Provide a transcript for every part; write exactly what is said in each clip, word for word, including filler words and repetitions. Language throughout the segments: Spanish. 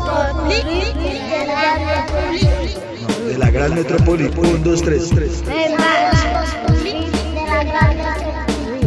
Public de la gran Public. No, de la gran metrópoli. Un, dos, tres, tres. De la Public de la gran metrópoli.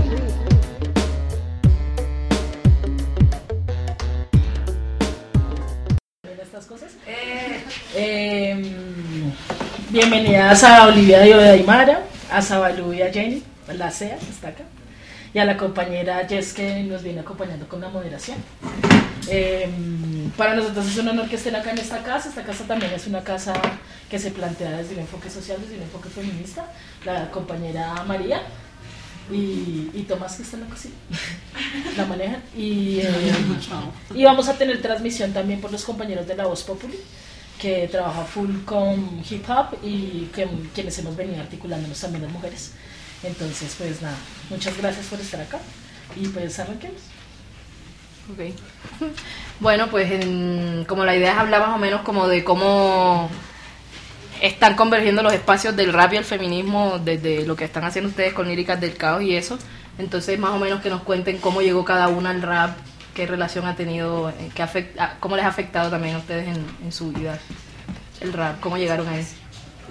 Estas cosas. Eh, eh, bienvenidas a Olivia y Aymara, a Sabalú y a Jenny, la C E A, está acá, y a la compañera Jess que nos viene acompañando con la moderación. Eh, para nosotros es un honor que estén acá en esta casa. Esta casa también es una casa que se plantea desde un enfoque social, desde un enfoque feminista. La compañera María y, y Tomás, que está en la cocina, la manejan. Y, eh, y vamos a tener transmisión también por los compañeros de la Voz Populi, que trabaja full con hip hop y que, quienes hemos venido articulándonos también las mujeres. Entonces, pues nada, muchas gracias por estar acá y pues arranquemos. Ok. Bueno, pues en, como la idea es hablar más o menos como de cómo están convergiendo los espacios del rap y el feminismo desde lo que están haciendo ustedes con Líricas del Caos y eso. Entonces, más o menos que nos cuenten cómo llegó cada una al rap, qué relación ha tenido, qué afecta, cómo les ha afectado también a ustedes en, en su vida el rap, cómo llegaron a eso.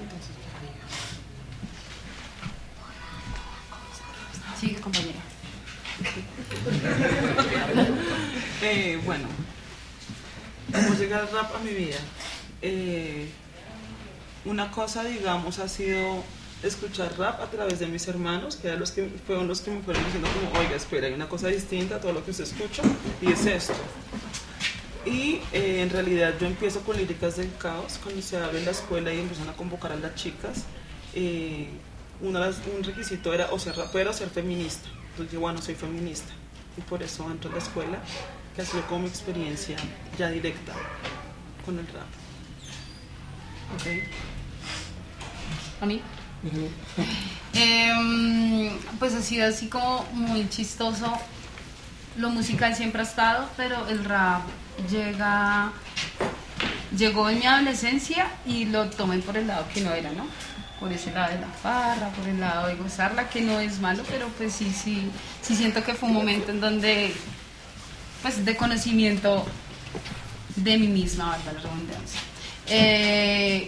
Sigue, compañera. eh, bueno, ¿cómo llega el rap a mi vida? Eh, una cosa, digamos, ha sido escuchar rap a través de mis hermanos, que eran los que fueron los que me fueron diciendo como, oiga, espera, hay una cosa distinta a todo lo que usted escucha, y es esto. Y eh, en realidad yo empiezo con Líricas del Caos, cuando se abre la escuela y empiezan a convocar a las chicas. Eh, una, un requisito era o ser rapera o ser feminista. Entonces yo, bueno, soy feminista, y por eso entro a la escuela, que ha sido como mi experiencia ya directa con el rap. Ok. ¿A mí? eh, pues ha sido así como muy chistoso. Lo musical siempre ha estado, pero el rap llega llegó en mi adolescencia y lo tomé por el lado que no era, ¿no? Por ese lado de la farra, por el lado de gozarla, que no es malo, pero pues sí, sí, sí siento que fue un momento en donde, pues de conocimiento de mí misma, valga la redundancia. Eh,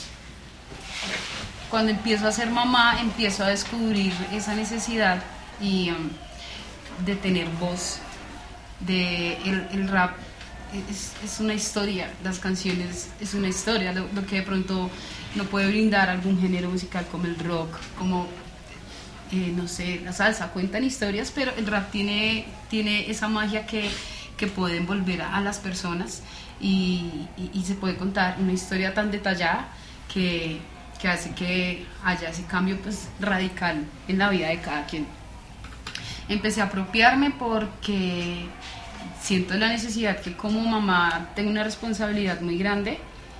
cuando empiezo a ser mamá, empiezo a descubrir esa necesidad y um, de tener voz, de el, el rap es, es una historia, las canciones es una historia, lo, lo que de pronto no puede brindar algún género musical como el rock, como eh, no sé, la salsa, cuentan historias, pero el rap tiene, tiene esa magia que, que puede envolver a, a las personas y, y, y se puede contar una historia tan detallada que, que hace que haya ese cambio pues radical en la vida de cada quien. Empecé a apropiarme porque siento la necesidad que como mamá tengo una responsabilidad muy grande.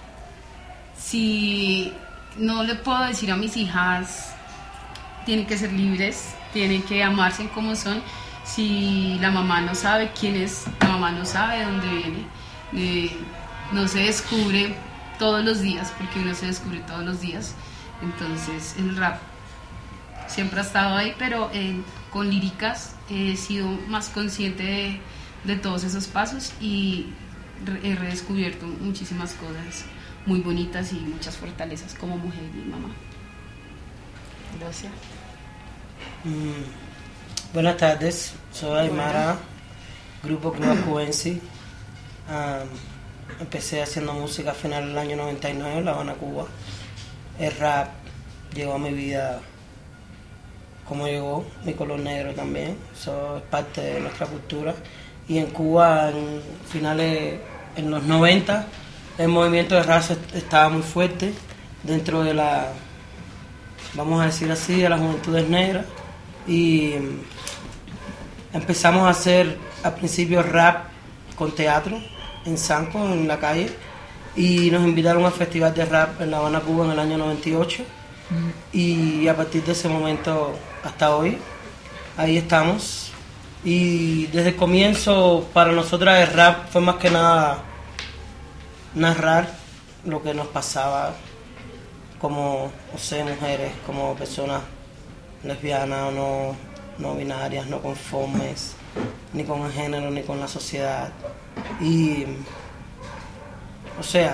Si no le puedo decir a mis hijas, tienen que ser libres, tienen que amarse como son. Si la mamá no sabe quién es, la mamá no sabe de dónde viene, eh, no se descubre todos los días, porque uno se descubre todos los días. Entonces el rap siempre ha estado ahí, pero eh, con Líricas he sido más consciente de, de todos esos pasos y re- he redescubierto muchísimas cosas muy bonitas y muchas fortalezas como mujer y mamá. Gracias. Mm, buenas tardes, soy Aymara, grupo Club Cubensi. Um, empecé haciendo música a final del año noventa y nueve en La Habana, Cuba. El rap llegó a mi vida como llegó, mi color negro también, eso es parte de nuestra cultura. Y en Cuba, en finales, en los noventa, el movimiento de rap estaba muy fuerte dentro de la, vamos a decir así, de las juventudes negras. Y empezamos a hacer al principio rap con teatro en Sanco, en la calle, y nos invitaron al festival de rap en La Habana, Cuba en el año noventa y ocho. Y a partir de ese momento hasta hoy, ahí estamos. Y desde el comienzo para nosotras el rap fue más que nada narrar lo que nos pasaba como, no sé, mujeres, como personas lesbianas o no, no binarias, no conformes, ni con el género, ni con la sociedad. Y O sea,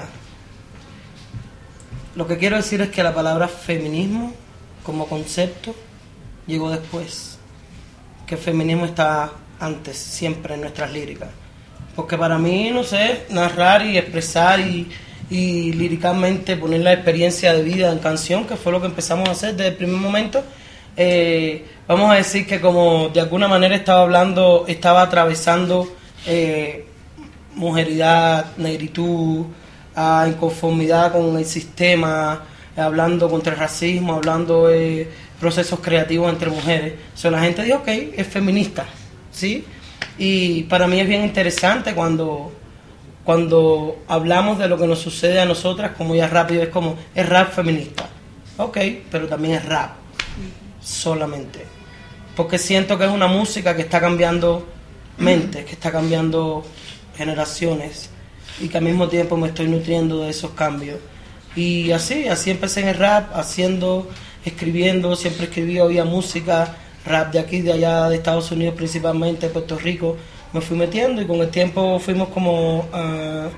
lo que quiero decir es que la palabra feminismo como concepto llegó después, que el feminismo está antes, siempre en nuestras líricas. Porque para mí, no sé, narrar y expresar y, y líricamente poner la experiencia de vida en canción, que fue lo que empezamos a hacer desde el primer momento, eh, vamos a decir que como de alguna manera estaba hablando, estaba atravesando eh, mujeridad, negritud, a inconformidad con el sistema, hablando contra el racismo, hablando de procesos creativos entre mujeres. O sea, la gente dijo, ok, es feminista, ¿sí? Y para mí es bien interesante cuando, cuando hablamos de lo que nos sucede a nosotras, como ya rápido, es como, es rap feminista. Ok, pero también es rap, solamente. Porque siento que es una música que está cambiando mentes, que está cambiando generaciones, y que al mismo tiempo me estoy nutriendo de esos cambios. Y así, así empecé en el rap, haciendo, escribiendo, siempre escribí, oía música, rap de aquí, de allá, de Estados Unidos principalmente, Puerto Rico, me fui metiendo y con el tiempo fuimos como, uh,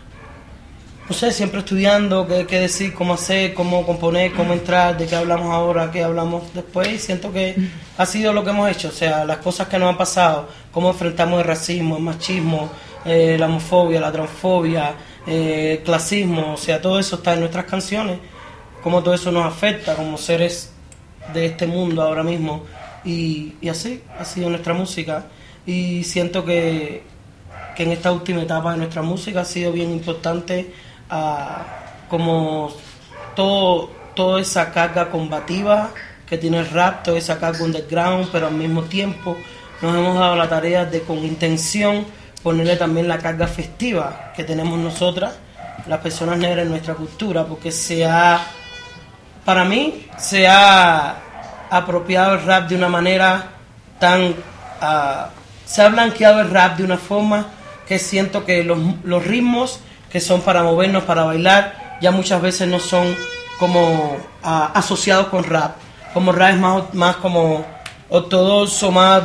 no sé, siempre estudiando qué, qué decir, cómo hacer, cómo componer, cómo entrar, de qué hablamos ahora, qué hablamos después, y siento que ha sido lo que hemos hecho, o sea, las cosas que nos han pasado, cómo enfrentamos el racismo, el machismo, eh, la homofobia, la transfobia, eh, el clasismo, o sea, todo eso está en nuestras canciones, cómo todo eso nos afecta como seres de este mundo ahora mismo, y, y así ha sido nuestra música, y siento que, que en esta última etapa de nuestra música ha sido bien importante, uh, como todo, toda esa carga combativa que tiene el rap, toda esa carga underground, pero al mismo tiempo nos hemos dado la tarea de con intención ponerle también la carga festiva que tenemos nosotras, las personas negras en nuestra cultura, porque se ha, para mí, se ha apropiado el rap de una manera tan, uh, se ha blanqueado el rap de una forma que siento que los, los ritmos que son para movernos, para bailar, ya muchas veces no son como uh, asociados con rap, como rap es más, más como ortodoxo, más,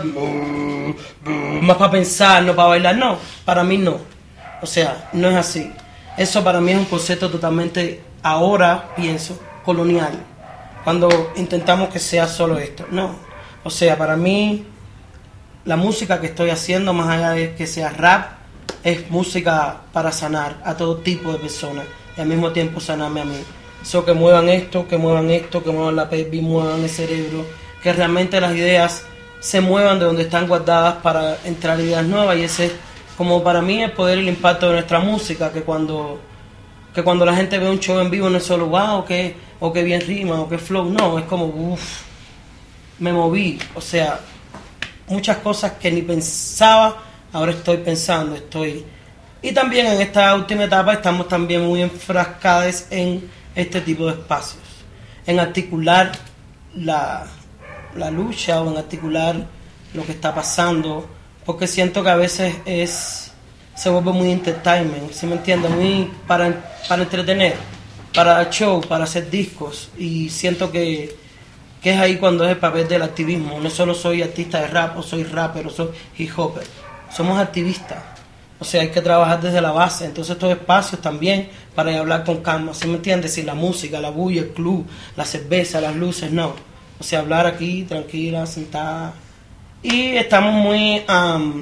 más para pensar, no para bailar, no, para mí no, o sea, no es así. Eso para mí es un concepto totalmente, ahora pienso, colonial, cuando intentamos que sea solo esto, no, o sea, para mí la música que estoy haciendo, más allá de que sea rap, es música para sanar a todo tipo de personas y al mismo tiempo sanarme a mí. Eso, que muevan esto, que muevan esto, que muevan la pelvis, muevan el cerebro, que realmente las ideas se muevan de donde están guardadas para entrar ideas nuevas, y ese es como para mí el poder y el impacto de nuestra música, que cuando, que cuando la gente ve un show en vivo no es solo wow, que, o que bien rima, o que flow, no, es como uff, me moví, o sea, muchas cosas que ni pensaba, ahora estoy pensando, estoy... Y también en esta última etapa estamos también muy enfrascados en este tipo de espacios, en articular la, la lucha o en articular lo que está pasando, porque siento que a veces es se vuelve muy entertainment, ¿sí me entiendes? Muy para, para entretener, para show, para hacer discos, y siento que, que es ahí cuando es el papel del activismo. No solo soy artista de rap, o soy rapper, o soy hip hopper, somos activistas, o sea, hay que trabajar desde la base. Entonces estos espacios también para hablar con calma, ¿sí me entiendes? Si la música, la bulla, el club, la cerveza, las luces, no, o sea, hablar aquí tranquila, sentada, y estamos muy um,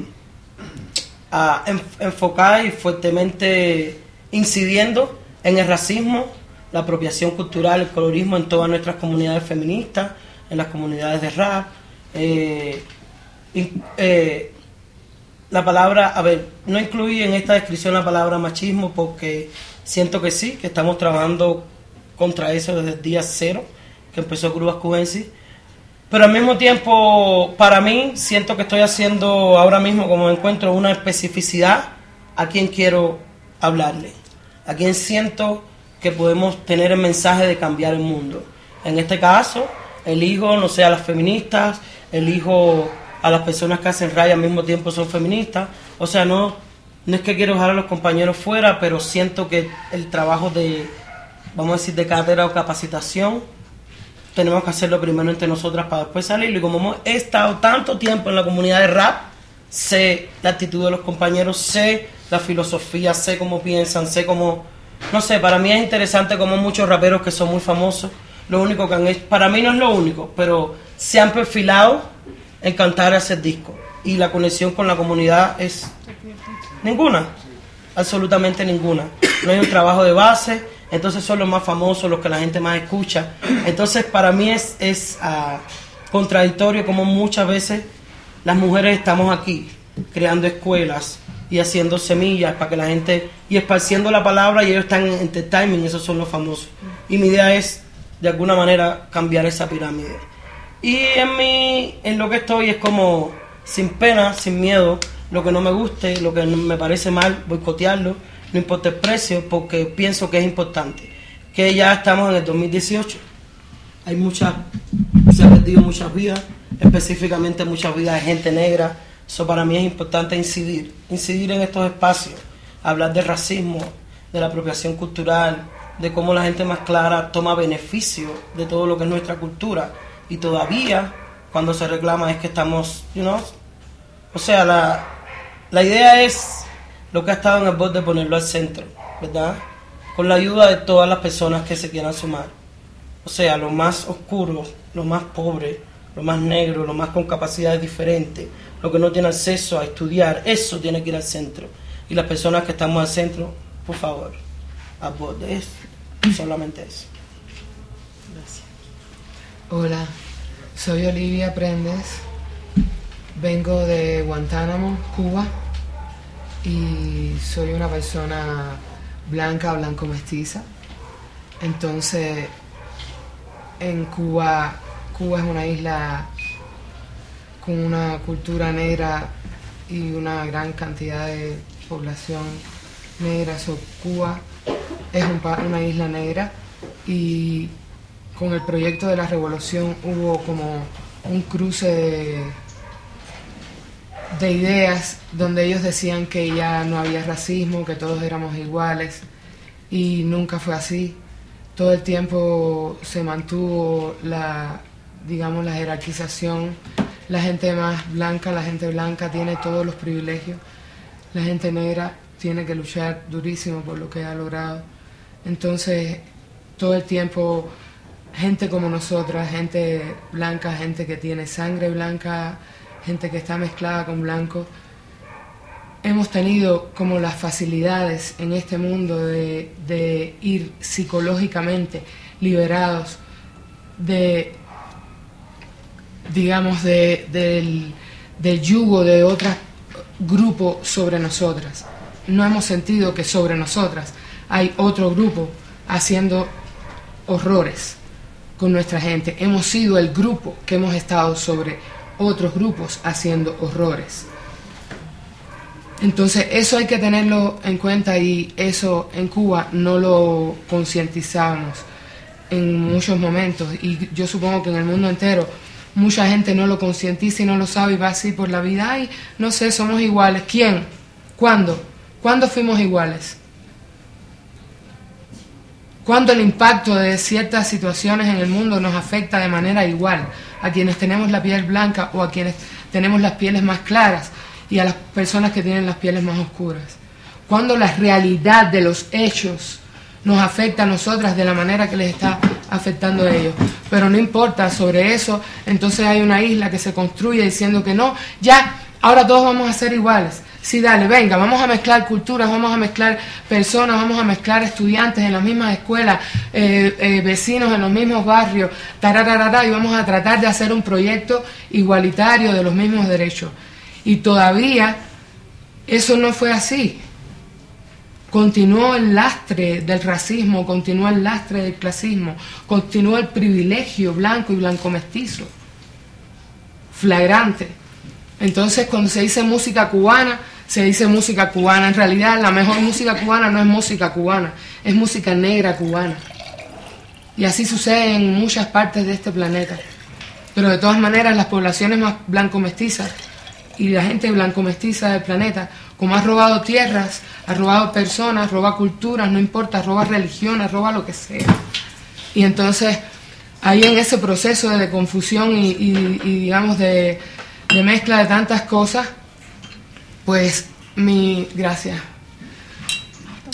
uh, enf- enfocados y fuertemente incidiendo en el racismo, la apropiación cultural, el colorismo en todas nuestras comunidades feministas, en las comunidades de rap, eh, in, eh, la palabra, a ver, no incluí en esta descripción la palabra machismo porque siento que sí, que estamos trabajando contra eso desde el día cero que empezó Grúas Cubensis, pero al mismo tiempo, para mí, siento que estoy haciendo ahora mismo, como encuentro, una especificidad a quien quiero hablarle, a quien siento que podemos tener el mensaje de cambiar el mundo. En este caso, elijo, no sé, a las feministas, elijo a las personas que hacen rap y al mismo tiempo son feministas. O sea, no, no es que quiero dejar a los compañeros fuera, pero siento que el trabajo de, vamos a decir, de cátedra o capacitación, tenemos que hacerlo primero entre nosotras para después salirlo. Y como hemos estado tanto tiempo en la comunidad de rap, sé la actitud de los compañeros, sé la filosofía, sé cómo piensan, sé cómo no sé, para mí es interesante como muchos raperos que son muy famosos, lo único que han hecho, para mí no es lo único, pero se han perfilado en cantar ese disco. Y la conexión con la comunidad es ninguna, absolutamente ninguna. No hay un trabajo de base, entonces son los más famosos, los que la gente más escucha. Entonces para mí es, es uh, contradictorio como muchas veces las mujeres estamos aquí creando escuelas y haciendo semillas para que la gente, y esparciendo la palabra, y ellos están en entertainment, esos son los famosos. Y mi idea es de alguna manera cambiar esa pirámide. Y en mi, en lo que estoy es como sin pena, sin miedo, lo que no me guste, lo que me parece mal, boicotearlo, no importa el precio, porque pienso que es importante. Que ya estamos en el dos mil dieciocho, hay muchas, se han perdido muchas vidas, específicamente muchas vidas de gente negra. Eso para mí es importante incidir, incidir en estos espacios, hablar del racismo, de la apropiación cultural, de cómo la gente más clara toma beneficio de todo lo que es nuestra cultura, y todavía cuando se reclama es que estamos, you know, o sea, la, la idea es lo que ha estado en el borde de ponerlo al centro, ¿verdad? Con la ayuda de todas las personas que se quieran sumar, o sea, los más oscuros, los más pobres, los más negros, los más con capacidades diferentes, los que no tienen acceso a estudiar, eso tiene que ir al centro. Y las personas que estamos al centro, por favor, al borde, eso, solamente eso. Gracias. Hola, soy Olivia Prendes, vengo de Guantánamo, Cuba, y soy una persona blanca, blanco mestiza. Entonces, en Cuba, Cuba es una isla con una cultura negra y una gran cantidad de población negra. So, Cuba es un pa- una isla negra, y con el proyecto de la revolución hubo como un cruce de, de ideas donde ellos decían que ya no había racismo, que todos éramos iguales, y nunca fue así. Todo el tiempo se mantuvo la, digamos, la jerarquización. La gente más blanca, la gente blanca tiene todos los privilegios. La gente negra tiene que luchar durísimo por lo que ha logrado. Entonces, todo el tiempo, gente como nosotras, gente blanca, gente que tiene sangre blanca, gente que está mezclada con blanco, hemos tenido como las facilidades en este mundo de, de ir psicológicamente liberados de, digamos, de, del, del yugo de otro grupo sobre nosotras. No hemos sentido que sobre nosotras hay otro grupo haciendo horrores con nuestra gente. Hemos sido el grupo que hemos estado sobre otros grupos haciendo horrores. Entonces eso hay que tenerlo en cuenta, y eso en Cuba no lo concientizamos en muchos momentos, y yo supongo que en el mundo entero mucha gente no lo concientiza y no lo sabe, y va así por la vida. Ay, no sé, somos iguales. ¿Quién? ¿Cuándo? ¿Cuándo fuimos iguales? ¿Cuándo el impacto de ciertas situaciones en el mundo nos afecta de manera igual a quienes tenemos la piel blanca o a quienes tenemos las pieles más claras y a las personas que tienen las pieles más oscuras? ¿Cuándo la realidad de los hechos nos afecta a nosotras de la manera que les está afectando a ellos? Pero no importa, sobre eso entonces hay una isla que se construye diciendo que no, ya, ahora todos vamos a ser iguales. Sí, dale, venga, vamos a mezclar culturas, vamos a mezclar personas, vamos a mezclar estudiantes en las mismas escuelas, eh, eh, vecinos en los mismos barrios, tarararara, y vamos a tratar de hacer un proyecto igualitario de los mismos derechos. Y todavía eso no fue así. Continuó el lastre del racismo, continuó el lastre del clasismo, continuó el privilegio blanco y blanco mestizo, flagrante. Entonces, cuando se dice música cubana, se dice música cubana. En realidad, la mejor música cubana no es música cubana, es música negra cubana. Y así sucede en muchas partes de este planeta. Pero de todas maneras, las poblaciones más blanco-mestizas y la gente blanco-mestiza del planeta, como ha robado tierras, ha robado personas, roba culturas, no importa, roba religiones, roba lo que sea. Y entonces, ahí en ese proceso de confusión y, y, y digamos, de... de mezcla de tantas cosas, pues mi, gracias,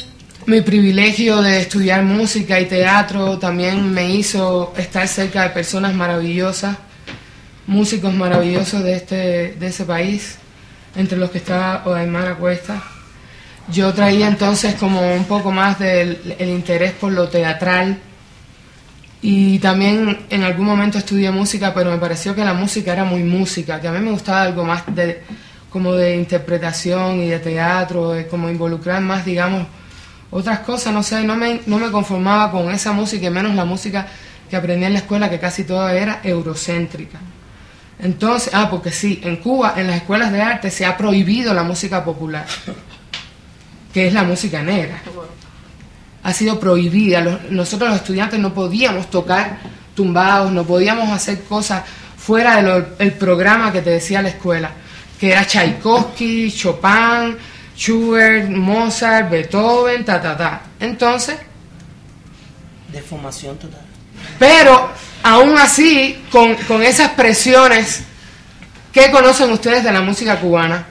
mi privilegio de estudiar música y teatro también me hizo estar cerca de personas maravillosas, músicos maravillosos de, este, de ese país, entre los que está Odaimara Cuesta. Yo traía entonces como un poco más del el interés por lo teatral y también en algún momento estudié música, pero me pareció que la música era muy música, que a mí me gustaba algo más de, como de interpretación y de teatro, de como involucrar más, digamos, otras cosas, no sé, no me, no me conformaba con esa música y menos la música que aprendí en la escuela, que casi toda era eurocéntrica. Entonces, ah, porque sí, en Cuba, en las escuelas de arte se ha prohibido la música popular, que es la música negra. Ha sido prohibida. Los, nosotros los estudiantes no podíamos tocar tumbados, no podíamos hacer cosas fuera del programa que te decía la escuela, que era Tchaikovsky, Chopin, Schubert, Mozart, Beethoven, ta, ta, ta. Entonces... Deformación total. Pero, aún así, con, con esas presiones, ¿qué conocen ustedes de la música cubana?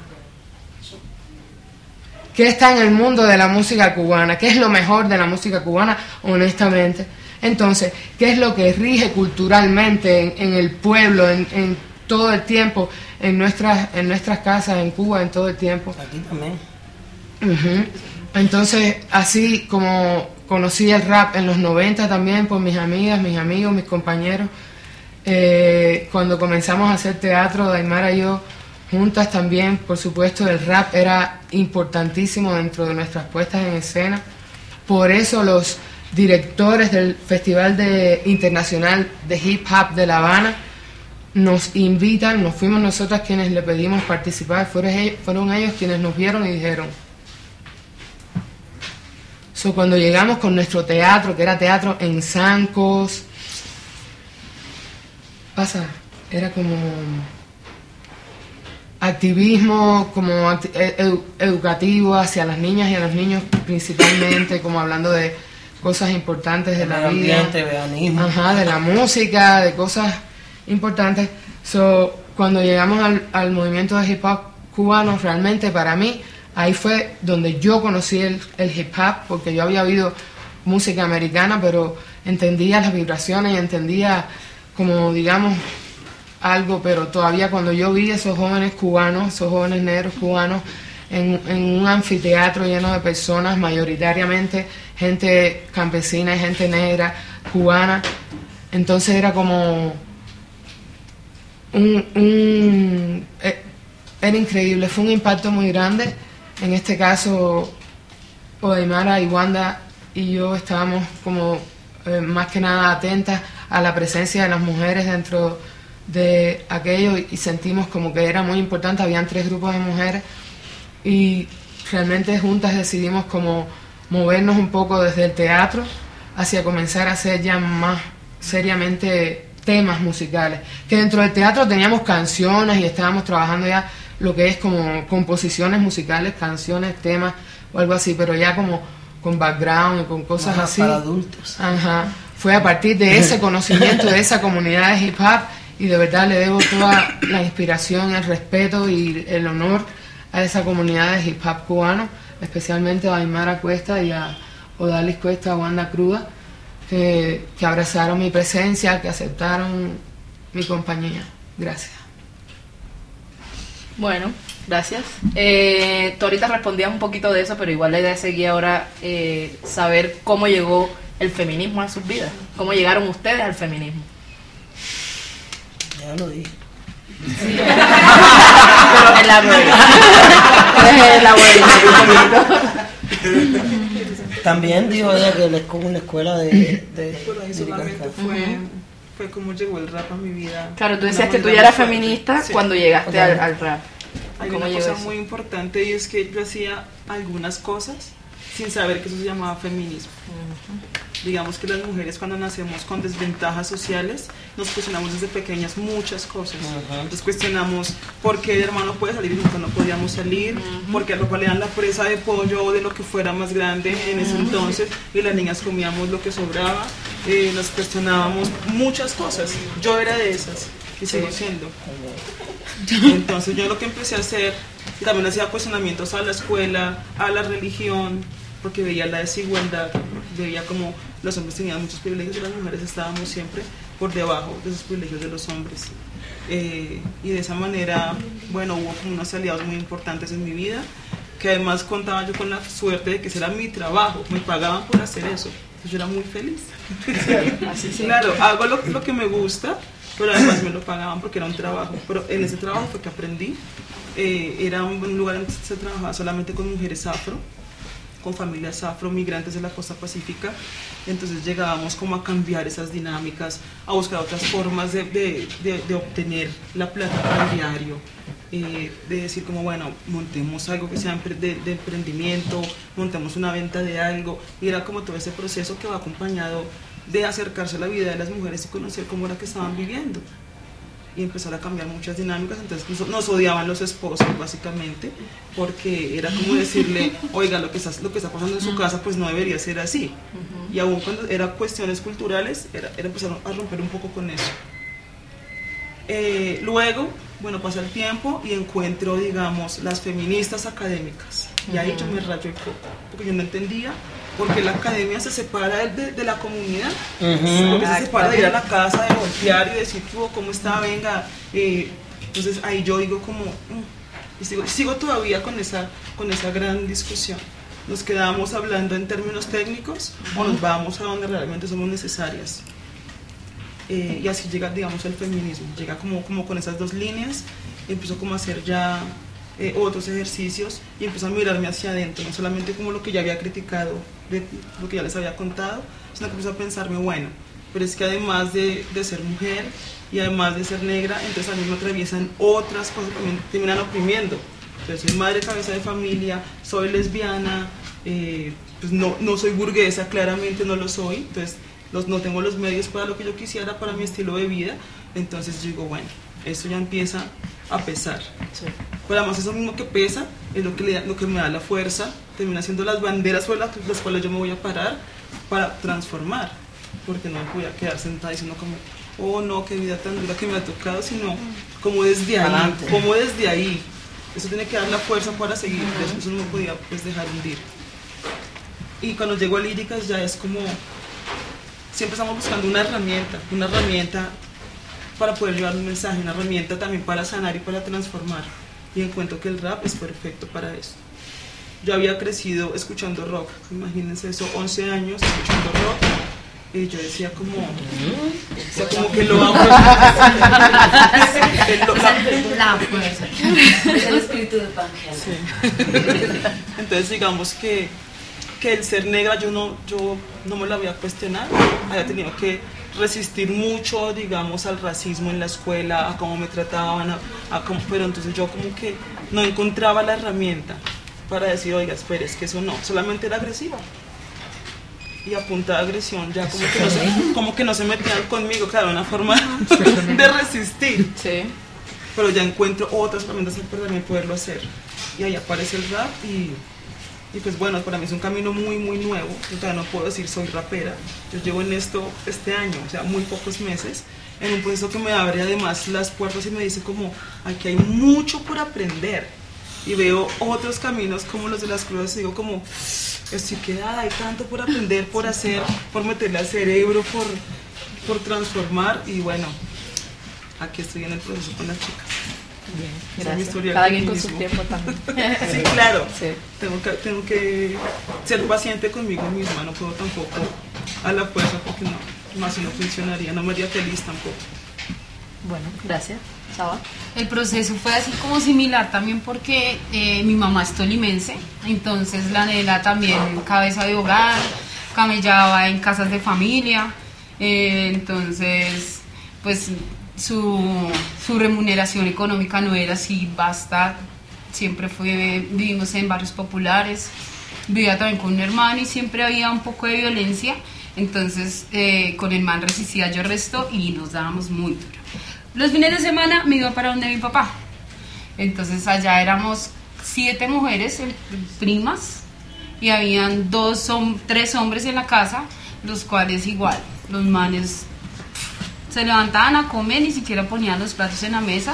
¿Qué está en el mundo de la música cubana? ¿Qué es lo mejor de la música cubana, honestamente? Entonces, ¿qué es lo que rige culturalmente en, en el pueblo, en, en todo el tiempo, en nuestras, en nuestras casas, en Cuba, en todo el tiempo? Aquí también. Uh-huh. Entonces, así como conocí el rap en los noventa también por mis amigas, mis amigos, mis compañeros, eh, cuando comenzamos a hacer teatro, Daimara y yo, juntas también, por supuesto, el rap era importantísimo dentro de nuestras puestas en escena. Por eso los directores del Festival de, Internacional de Hip Hop de La Habana nos invitan, nos fuimos nosotras quienes le pedimos participar, fueron ellos, fueron ellos quienes nos vieron y dijeron. So, cuando llegamos con nuestro teatro, que era teatro en zancos, pasa, era como... activismo como acti edu educativo hacia las niñas y a los niños principalmente, como hablando de cosas importantes de la vida, ambiente, veganismo. Ajá, de la música, de cosas importantes. So, cuando llegamos al, al movimiento de hip hop cubano, realmente para mí ahí fue donde yo conocí el, el hip hop, porque yo había oído música americana, pero entendía las vibraciones y entendía como, digamos, algo, pero todavía cuando yo vi esos jóvenes cubanos, esos jóvenes negros cubanos en, en un anfiteatro lleno de personas, mayoritariamente gente campesina y gente negra, cubana, entonces era como un, un eh, era increíble, fue un impacto muy grande. En este caso Odaimara y Wanda y yo estábamos como eh, más que nada atentas a la presencia de las mujeres dentro de aquello y sentimos como que era muy importante. Habían tres grupos de mujeres y realmente juntas decidimos como movernos un poco desde el teatro hacia comenzar a hacer ya más seriamente temas musicales, que dentro del teatro teníamos canciones y estábamos trabajando ya lo que es como composiciones musicales, canciones, temas o algo así, pero ya como con background y con cosas Ajá, así para adultos. Ajá. Fue a partir de ese conocimiento de esa comunidad de hip hop. Y de verdad le debo toda la inspiración, el respeto y el honor a esa comunidad de hip hop cubano, especialmente a Daimara Cuesta y a Odalis Cuesta, a Wanda Cruda, que, que abrazaron mi presencia, que aceptaron mi compañía. Gracias. Bueno, gracias. Eh, tú ahorita respondías un poquito de eso, pero igual la idea es seguir ahora eh, saber cómo llegó el feminismo a sus vidas, cómo llegaron ustedes al feminismo. Ya lo dije. Sí. Pero elabore. Elabore un poquito. También dijo ella que es como una escuela de... de Por ahí solamente fue, fue como llegó el rap a mi vida. Claro, tú decías Una que tú manera ya eras muy fuerte. feminista Sí. cuando llegaste Okay. al, al rap. Hay ¿Cómo una llegó cosa eso? muy importante y es que yo hacía algunas cosas sin saber que eso se llamaba feminismo. Digamos que las mujeres cuando nacemos con desventajas sociales nos cuestionamos desde pequeñas muchas cosas. Ajá. Nos cuestionamos por qué el hermano puede salir y nosotros no podíamos salir, uh-huh. Porque a lo cual le dan la presa de pollo o de lo que fuera más grande en ese uh-huh. entonces y las niñas comíamos lo que sobraba, eh, nos cuestionábamos muchas cosas. Yo era de esas y sigo siendo. Entonces yo lo que empecé a hacer, y también hacía cuestionamientos a la escuela, a la religión, porque veía la desigualdad, veía como los hombres tenían muchos privilegios y las mujeres estábamos siempre por debajo de esos privilegios de los hombres. Eh, y de esa manera, bueno, hubo como unos aliados muy importantes en mi vida, que además contaba yo con la suerte de que ese era mi trabajo, me pagaban por hacer eso, entonces yo era muy feliz. Así sí. Claro, hago lo, lo que me gusta, pero además me lo pagaban porque era un trabajo, pero en ese trabajo fue que aprendí. Eh, era un, un lugar en donde se trabajaba solamente con mujeres afro, con familias afro, migrantes de la costa pacífica, entonces llegábamos como a cambiar esas dinámicas, a buscar otras formas de, de, de, de obtener la plata para el diario, eh, de decir como bueno, montemos algo que sea de, de emprendimiento, montemos una venta de algo, y era como todo ese proceso que va acompañado de acercarse a la vida de las mujeres y conocer cómo era que estaban viviendo. Y empezar a cambiar muchas dinámicas, entonces nos, nos odiaban los esposos básicamente, porque era como decirle, oiga, lo que está, lo que está pasando en su casa pues no debería ser así. Uh-huh. Y aún cuando eran cuestiones culturales, era, era empezar a romper un poco con eso. Eh, luego, bueno, pasa el tiempo y encuentro, digamos, las feministas académicas. Y ahí uh-huh. yo me rayo el coco, porque yo no entendía por qué la academia se separa de, de, de la comunidad, uh-huh. porque se separa de ir a la casa, de voltear y decir, ¿cómo está? Venga. Eh, entonces ahí yo digo como, mm, y sigo, sigo todavía con esa, con esa gran discusión. Nos quedamos hablando en términos técnicos uh-huh. o nos vamos a donde realmente somos necesarias. Eh, y así llega, digamos, el feminismo, llega como, como con esas dos líneas, y empiezo como a hacer ya eh, otros ejercicios y empiezo a mirarme hacia adentro, no solamente como lo que ya había criticado, de lo que ya les había contado, sino que empiezo a pensarme, bueno, pero es que además de, de ser mujer y además de ser negra, entonces a mí me atraviesan otras cosas que me terminan oprimiendo. Entonces soy madre, cabeza de familia, soy lesbiana, eh, pues no, no soy burguesa, claramente no lo soy, entonces Los, no tengo los medios para lo que yo quisiera, para mi estilo de vida, entonces digo, bueno, esto ya empieza a pesar. Sí. Pero además eso mismo que pesa es lo que, le, lo que me da la fuerza, termina siendo las banderas sobre las, las cuales yo me voy a parar para transformar, porque no me voy a quedar sentada diciendo como, oh no, qué vida tan dura que me ha tocado, sino como desde ahí, Adelante. como desde ahí, eso tiene que dar la fuerza para seguir, uh-huh. después no me podía pues, dejar hundir. Y cuando llego a Líricas ya es como, siempre estamos buscando una herramienta, una herramienta para poder llevar un mensaje, una herramienta también para sanar y para transformar. Y encuentro que el rap es perfecto para eso. Yo había crecido escuchando rock, imagínense eso, once años escuchando rock, y yo decía como, o sea, como que lo amo. La fuerza. Es el espíritu de Pangea. Sí. Entonces digamos que que el ser negra yo no, yo no me lo había cuestionado, había tenido que resistir mucho, digamos, al racismo en la escuela, a cómo me trataban, a, a cómo, pero entonces yo como que no encontraba la herramienta para decir, oiga, espere, es que eso no, solamente era agresiva. Y a punta de agresión ya como que no se, como que no se metían conmigo, claro, una forma de resistir. Sí. Pero ya encuentro otras herramientas para también poderlo hacer. Y ahí aparece el rap y... Y pues bueno, para mí es un camino muy, muy nuevo. Yo todavía no puedo decir soy rapera. Yo llevo en esto este año, o sea, muy pocos meses, en un proceso que me abre además las puertas y me dice como, aquí hay mucho por aprender. Y veo otros caminos como los de las cruces y digo como, estoy quedada, hay tanto por aprender, por hacer, por meterle al cerebro, por, por transformar. Y bueno, aquí estoy en el proceso con las chicas. Bien, esa es mi historia. Cada quien con su tiempo también. Sí, claro. Sí. Tengo que, tengo que ser paciente conmigo misma, no puedo tampoco a la fuerza porque no, más no funcionaría, no me haría feliz tampoco. Bueno, gracias. Saba. El proceso fue así como similar también porque eh, mi mamá es tolimense, entonces la nena también cabeza de hogar, camellaba en casas de familia, eh, entonces pues su, su remuneración económica no era así vasta, siempre fue, vivimos en barrios populares, vivía también con un hermano y siempre había un poco de violencia, entonces eh, con el man resistía yo resto y nos dábamos muy duro. Los fines de semana me iba para donde mi papá, entonces allá éramos siete mujeres, primas, y habían dos, son, tres hombres en la casa, los cuales igual, los manes se levantaban a comer, ni siquiera ponían los platos en la mesa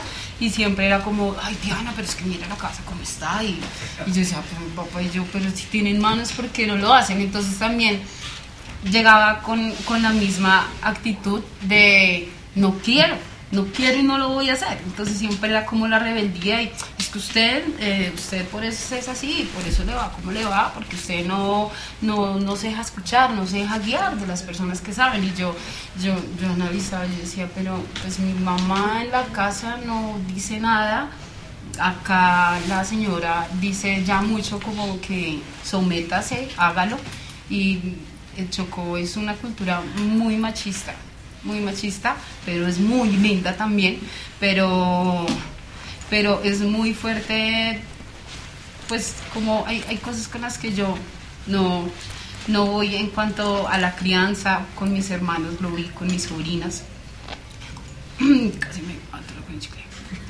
y siempre era como, ay Diana, pero es que mira la casa cómo está, y, y yo decía, pero papá y yo, pero si tienen manos, ¿por qué no lo hacen? Entonces también llegaba con, con la misma actitud de no quiero, no quiero y no lo voy a hacer. Entonces siempre era como la rebeldía y es que usted, eh, usted por eso es así, por eso le va como le va, porque usted no, no, no se deja escuchar, no se deja guiar de las personas que saben. Y yo, yo, yo analizaba, yo decía, pero pues mi mamá en la casa no dice nada. Acá la señora dice ya mucho como que sométase, hágalo. Y el Chocó es una cultura muy machista, muy machista, pero es muy linda también, pero, pero es muy fuerte, pues como hay, hay cosas con las que yo no, no voy en cuanto a la crianza con mis hermanos, lo vi con mis sobrinas. Casi me mato lo con el chicle.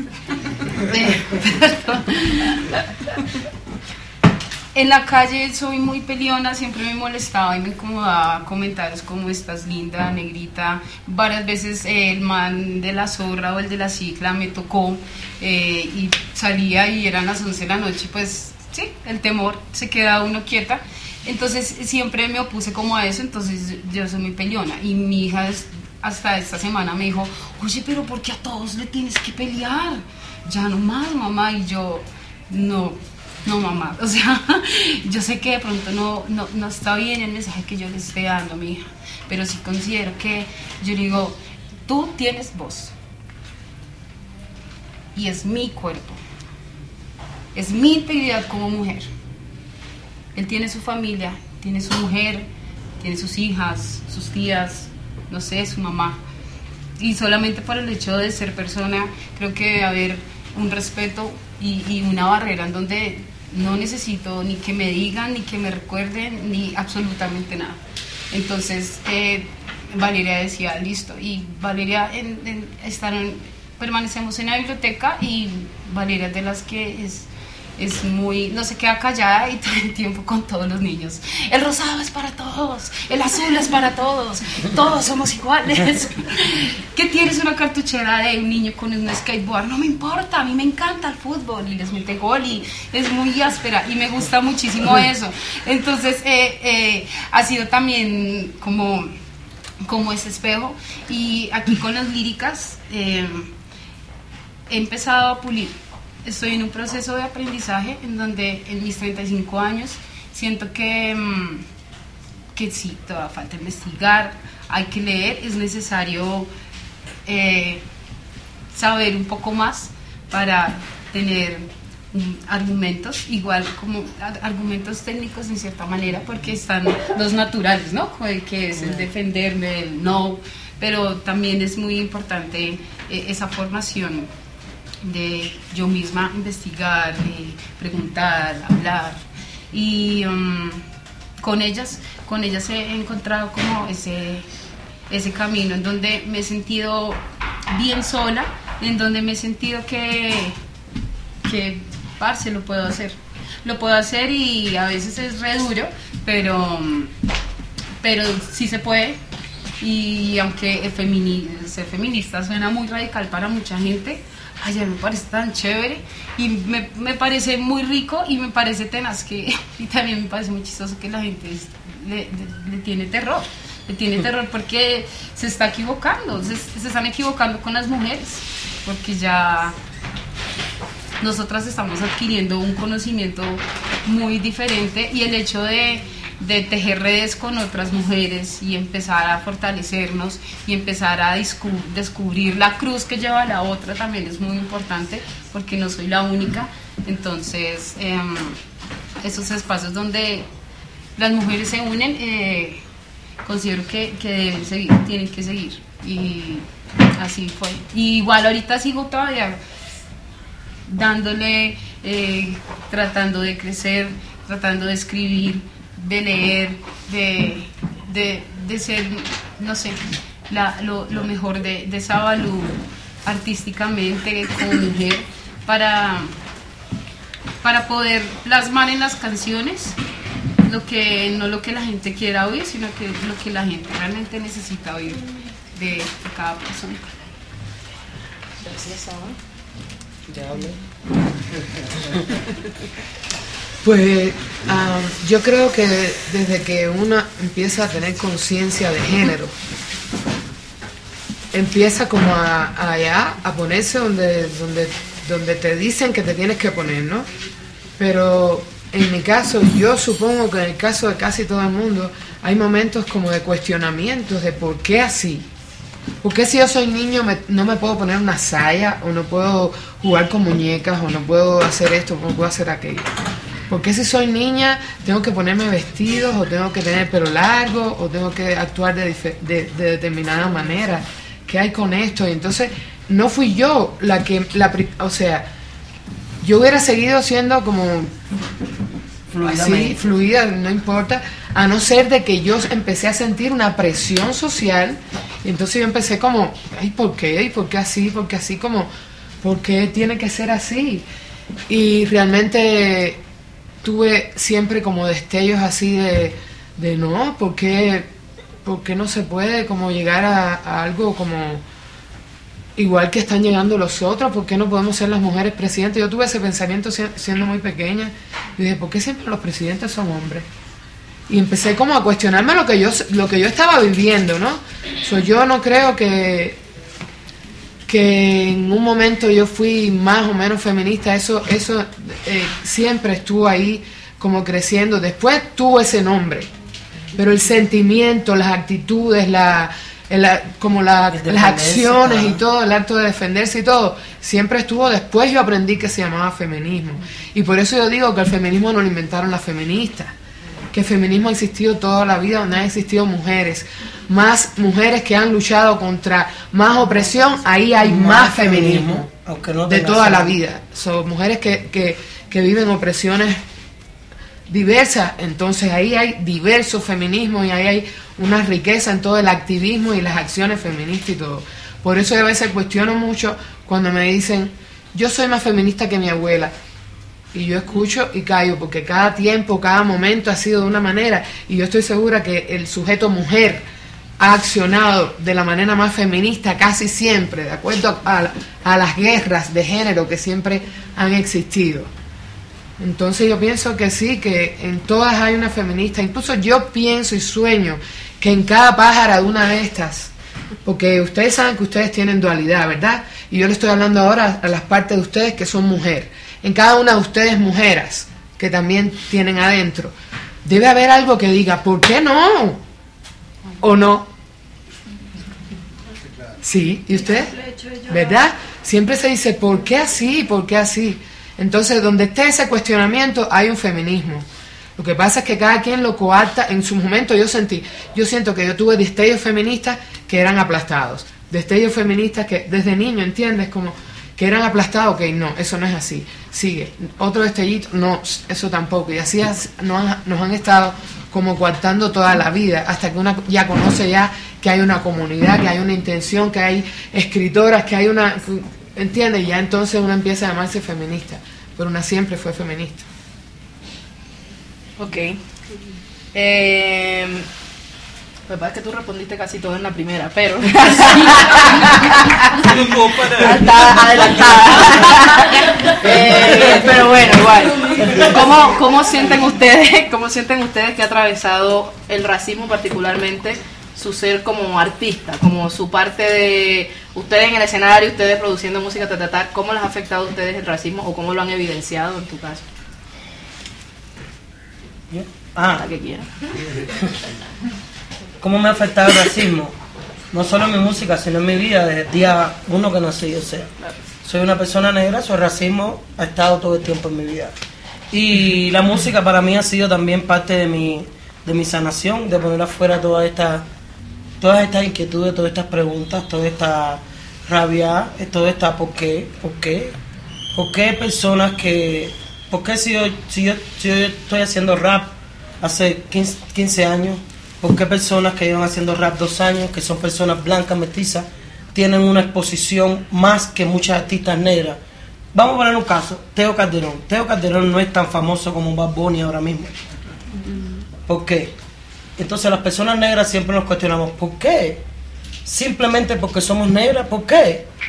En la calle soy muy peleona, siempre me molestaba y me incomodaba comentarios como estás linda, negrita. Varias veces eh, el man de la zorra o el de la cicla me tocó eh, y salía y eran las once de la noche, pues sí, el temor, se queda uno quieta. Entonces siempre me opuse como a eso, entonces yo soy muy peleona. Y mi hija hasta esta semana me dijo, oye, pero ¿por qué a todos le tienes que pelear? Ya no más, mamá. Y yo, no... No, mamá, o sea, yo sé que de pronto no, no, no está bien el mensaje que yo le esté dando a mi hija, pero sí considero que, yo digo, tú tienes voz y es mi cuerpo, es mi integridad como mujer. Él tiene su familia, tiene su mujer, tiene sus hijas, sus tías, no sé, su mamá, y solamente por el hecho de ser persona creo que debe haber un respeto y, y una barrera en donde no necesito ni que me digan, ni que me recuerden, ni absolutamente nada. Entonces eh, Valeria decía, listo, y Valeria en, en, están en, permanecemos en la biblioteca y Valeria es de las que es, es muy, no se queda callada y todo el tiempo con todos los niños. El rosado es para todos, el azul es para todos, todos somos iguales. ¿Qué tienes una cartuchera de un niño con un skateboard? No me importa, a mí me encanta el fútbol y les mete gol y es muy áspera y me gusta muchísimo eso. Entonces eh, eh, ha sido también como, como ese espejo. Y aquí con las líricas eh, he empezado a pulir. Estoy en un proceso de aprendizaje en donde en mis treinta y cinco años siento que, que sí, todavía falta investigar, hay que leer, es necesario eh, saber un poco más para tener um, argumentos, igual como argumentos técnicos en cierta manera, porque están los naturales, ¿no? Que es el defenderme, el no, pero también es muy importante eh, esa formación de yo misma investigar, eh, preguntar, hablar y um, con ellas, con ellas he encontrado como ese, ese camino en donde me he sentido bien sola, en donde me he sentido que, que parce, lo puedo hacer, lo puedo hacer y a veces es re duro, pero, pero sí se puede. Y aunque el femini, ser feminista suena muy radical para mucha gente, ay, me parece tan chévere y me, me parece muy rico y me parece tenaz que, y también me parece muy chistoso que la gente es, le, le, le tiene terror, le tiene terror porque se está equivocando, se, se están equivocando con las mujeres, porque ya nosotras estamos adquiriendo un conocimiento muy diferente y el hecho de de tejer redes con otras mujeres y empezar a fortalecernos y empezar a descu- descubrir la cruz que lleva la otra también es muy importante, porque no soy la única. Entonces eh, esos espacios donde las mujeres se unen, eh, considero que, que deben seguir, tienen que seguir, y así fue. Y igual ahorita sigo todavía dándole, eh, tratando de crecer, tratando de escribir, de leer, de, de, de ser, no sé, la, lo, lo mejor de, de Sabalú artísticamente como mujer, para, para poder plasmar en las canciones lo que, no lo que la gente quiera oír, sino que lo que la gente realmente necesita oír de, de cada persona. Gracias, Saba. Ya hablé. Pues um, yo creo que desde que uno empieza a tener conciencia de género, empieza como a, a allá a ponerse donde, donde, donde te dicen que te tienes que poner, ¿no? Pero en mi caso, yo supongo que en el caso de casi todo el mundo, hay momentos como de cuestionamientos de por qué así. ¿Por qué si yo soy niño me, no me puedo poner una saya, o no puedo jugar con muñecas, o no puedo hacer esto, o no puedo hacer aquello? ¿Por qué si soy niña tengo que ponerme vestidos, o tengo que tener pelo largo, o tengo que actuar de, de, de determinada manera? ¿Qué hay con esto? Y entonces no fui yo la que, la, o sea, yo hubiera seguido siendo como así, fluida, no importa, a no ser de que yo empecé a sentir una presión social, y entonces yo empecé como, ay, ¿por qué? ¿Y por qué así? ¿Por qué así? Como, ¿por qué tiene que ser así? Y realmente tuve siempre como destellos así de, de no, ¿por qué, por qué no se puede como llegar a, a algo como igual que están llegando los otros? ¿Por qué no podemos ser las mujeres presidentes? Yo tuve ese pensamiento siendo muy pequeña y dije, ¿por qué siempre los presidentes son hombres? Y empecé como a cuestionarme lo que yo lo que yo estaba viviendo, ¿no? So, yo no creo que que en un momento yo fui más o menos feminista. Eso eso eh, siempre estuvo ahí como creciendo. Después tuvo ese nombre, pero el sentimiento, las actitudes, la, la como la, las acciones y todo, el acto de defenderse y todo, siempre estuvo. Después yo aprendí que se llamaba feminismo, y por eso yo digo que el feminismo no lo inventaron las feministas, que el feminismo ha existido toda la vida, donde han existido mujeres, más mujeres que han luchado contra más opresión, ahí hay más, más feminismo, feminismo aunque no de toda la vida. Son mujeres que, que, que viven opresiones diversas, entonces ahí hay diversos feminismos y ahí hay una riqueza en todo el activismo y las acciones feministas y todo. Por eso yo a veces cuestiono mucho cuando me dicen, yo soy más feminista que mi abuela. Y yo escucho y callo, porque cada tiempo, cada momento ha sido de una manera, y yo estoy segura que el sujeto mujer ha accionado de la manera más feminista casi siempre, de acuerdo a, a, a las guerras de género que siempre han existido. Entonces yo pienso que sí, que en todas hay una feminista. Incluso yo pienso y sueño que en cada pájara de una de estas, porque ustedes saben que ustedes tienen dualidad, ¿verdad? Y yo le estoy hablando ahora a las partes de ustedes que son mujer. En cada una de ustedes mujeres que también tienen adentro, debe haber algo que diga, ¿por qué no? ¿O no? Sí, ¿y usted? ¿Verdad? Siempre se dice, ¿por qué así? ¿Por qué así? Entonces, donde esté ese cuestionamiento, hay un feminismo. Lo que pasa es que cada quien lo coarta. En su momento yo sentí, yo siento que yo tuve destellos feministas que eran aplastados. Destellos feministas que desde niño, ¿entiendes? Como que eran aplastados, ok, no, eso no es así. Sigue, otro destellito, no, eso tampoco. Y así has, nos, han, nos han estado como coartando toda la vida, hasta que una ya conoce ya que hay una comunidad, que hay una intención, que hay escritoras, que hay una... ¿Entiendes? Y ya entonces uno empieza a llamarse feminista, pero una siempre fue feminista. Ok. Eh, lo que pasa es que tú respondiste casi todo en la primera, pero... Está adelantada. eh, pero bueno, igual. ¿Cómo, cómo sienten ustedes, cómo sienten ustedes que ha atravesado el racismo, particularmente su ser como artista, como su parte de ustedes en el escenario, ustedes produciendo música, ta, ta, ta, ¿cómo les ha afectado a ustedes el racismo o cómo lo han evidenciado en tu caso? Ah, la que quieran. ¿Cómo me ha afectado el racismo? No solo en mi música, sino en mi vida, desde el día uno que nací. O sea, soy una persona negra, so el racismo ha estado todo el tiempo en mi vida. Y la música para mí ha sido también parte de mi, de mi sanación, de poner afuera todas estas todas estas inquietudes, todas estas preguntas, toda esta rabia, toda esta ¿por qué? ¿Por qué? ¿Por qué personas que... ¿Por qué si yo, si yo, si yo estoy haciendo rap hace quince, quince años? ¿Por qué personas que llevan haciendo rap dos años, que son personas blancas, mestizas, tienen una exposición más que muchas artistas negras? Vamos a poner un caso, Teo Calderón. Teo Calderón no es tan famoso como Bad Bunny ahora mismo. ¿Por qué? Entonces las personas negras siempre nos cuestionamos, ¿por qué? Simplemente porque somos negras, ¿por qué?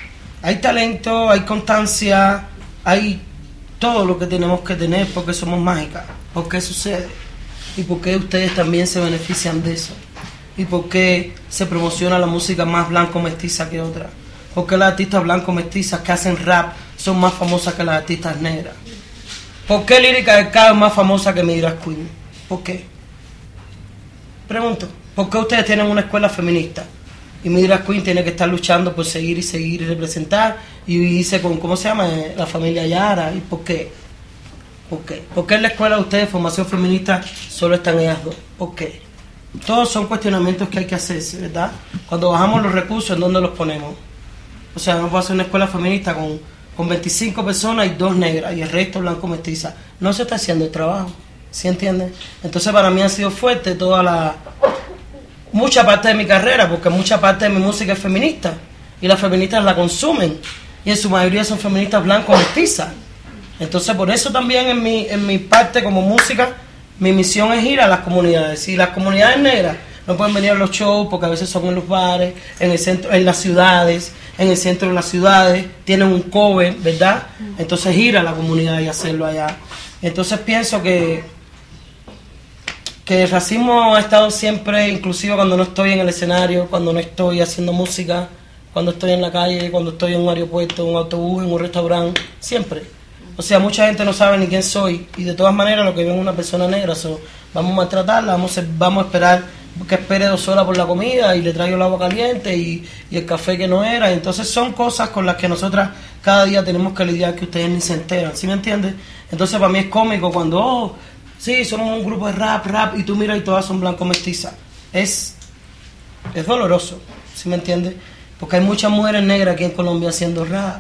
hay talento, hay constancia, hay todo lo que tenemos que tener porque somos mágicas. ¿Por qué sucede? ¿Y por qué ustedes también se benefician de eso? ¿Y por qué se promociona la música más blanco-mestiza que otra? ¿Por qué las artistas blanco-mestizas que hacen rap son más famosas que las artistas negras? ¿Por qué Lírica del Cabo es más famosa que Mi Drag Queen? ¿Por qué? Pregunto, ¿por qué ustedes tienen una escuela feminista? Y Mi Drag Queen tiene que estar luchando por seguir y seguir y representar y irse con, ¿cómo se llama? La familia Yara. ¿Y por qué? ¿Por qué? ¿Por qué en la escuela de ustedes, formación feminista, solo están ellas dos? ¿Por qué? Todos son cuestionamientos que hay que hacerse, ¿verdad? Cuando bajamos los recursos, ¿en dónde los ponemos? O sea, no puedo hacer una escuela feminista con, con veinticinco personas y dos negras y el resto blanco mestiza. No se está haciendo el trabajo, ¿sí entienden? Entonces para mí ha sido fuerte toda la... mucha parte de mi carrera, porque mucha parte de mi música es feminista y las feministas la consumen y en su mayoría son feministas blancos mestizas. Entonces por eso también en mi, en mi parte como música, mi misión es ir a las comunidades. Y las comunidades negras no pueden venir a los shows porque a veces son en los bares, en el centro, en las ciudades, en el centro de las ciudades, tienen un cover, ¿verdad? Entonces ir a la comunidad y hacerlo allá. Entonces pienso que, que el racismo ha estado siempre, inclusive cuando no estoy en el escenario, cuando no estoy haciendo música, cuando estoy en la calle, cuando estoy en un aeropuerto, en un autobús, en un restaurante, siempre. O sea, mucha gente no sabe ni quién soy y de todas maneras lo que ven es una persona negra. So, vamos a maltratarla, vamos a, vamos a esperar que espere dos horas por la comida y le traigo el agua caliente y, y el café que no era. Entonces son cosas con las que nosotras cada día tenemos que lidiar que ustedes ni se enteran, ¿sí me entiendes? Entonces para mí es cómico cuando, oh, sí, somos un grupo de rap, rap y tú miras y todas son blanco mestizas. Es, es doloroso, ¿sí me entiendes? Porque hay muchas mujeres negras aquí en Colombia haciendo rap.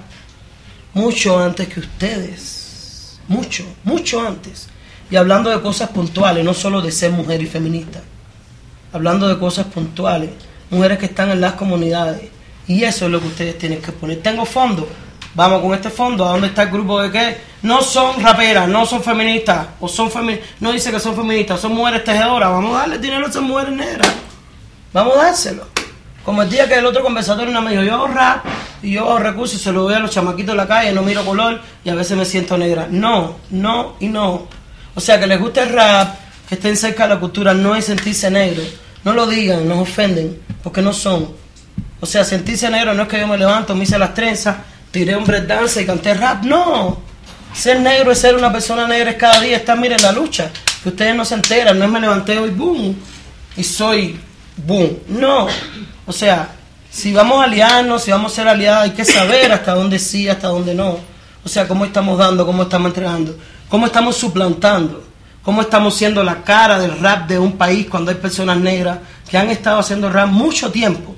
Mucho antes que ustedes, mucho, mucho antes. Y hablando de cosas puntuales, no solo de ser mujer y feminista. Hablando de cosas puntuales, mujeres que están en las comunidades. Y eso es lo que ustedes tienen que poner. Tengo fondo, vamos con este fondo. ¿A dónde está el grupo de qué? No son raperas, no son feministas, o son feministas, no dice que son feministas, son mujeres tejedoras. Vamos a darle dinero a esas mujeres negras. Vamos a dárselo. Como el día que el otro conversatorio no me dijo, yo hago rap y yo hago recursos y se lo doy a los chamaquitos de la calle, no miro color y a veces me siento negra. No, no y no. O sea, que les guste el rap, que estén cerca de la cultura, no es sentirse negro. No lo digan, nos ofenden, porque no son. O sea, sentirse negro no es que yo me levanto, me hice las trenzas, tiré un breakdance y canté rap. No. Ser negro es ser una persona negra es cada día, estar, miren, la lucha. Que ustedes no se enteran, no es me levanté hoy, boom, y soy boom. No. O sea, si vamos a aliarnos, si vamos a ser aliadas, hay que saber hasta dónde sí, hasta dónde no. O sea, cómo estamos dando, cómo estamos entregando, cómo estamos suplantando, cómo estamos siendo la cara del rap de un país cuando hay personas negras que han estado haciendo rap mucho tiempo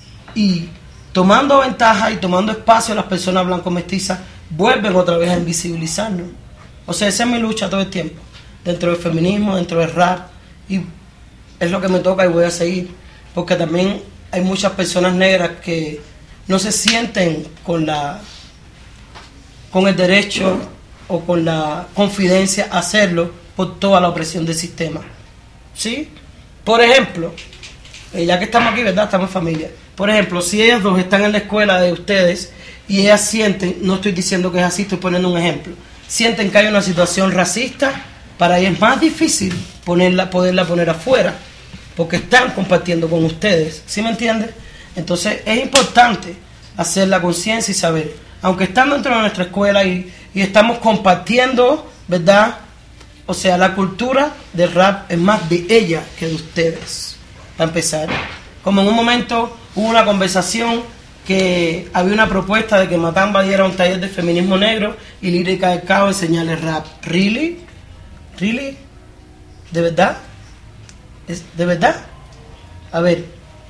y tomando ventaja y tomando espacio a las personas blanco-mestizas, vuelven otra vez a invisibilizarnos. O sea, esa es mi lucha todo el tiempo, dentro del feminismo, dentro del rap, y es lo que me toca y voy a seguir, porque también hay muchas personas negras que no se sienten con la con el derecho o con la confidencia a hacerlo por toda la opresión del sistema. ¿Sí? Por ejemplo, eh, ya que estamos aquí, ¿verdad? Estamos en familia. Por ejemplo, si ellas dos están en la escuela de ustedes y ellas sienten, no estoy diciendo que es así, estoy poniendo un ejemplo, sienten que hay una situación racista, para ellas es más difícil ponerla, poderla poner afuera, porque están compartiendo con ustedes, ¿sí me entiendes? Entonces es importante hacer la conciencia y saber, aunque están dentro de nuestra escuela y, y estamos compartiendo, ¿verdad? O sea, la cultura del rap es más de ella que de ustedes, para empezar. Como en un momento hubo una conversación que había una propuesta de que Matamba diera un taller de feminismo negro y Lírica del Cabo enseñarle rap. ¿Really? ¿Really? ¿De verdad? ¿Es de verdad? A ver,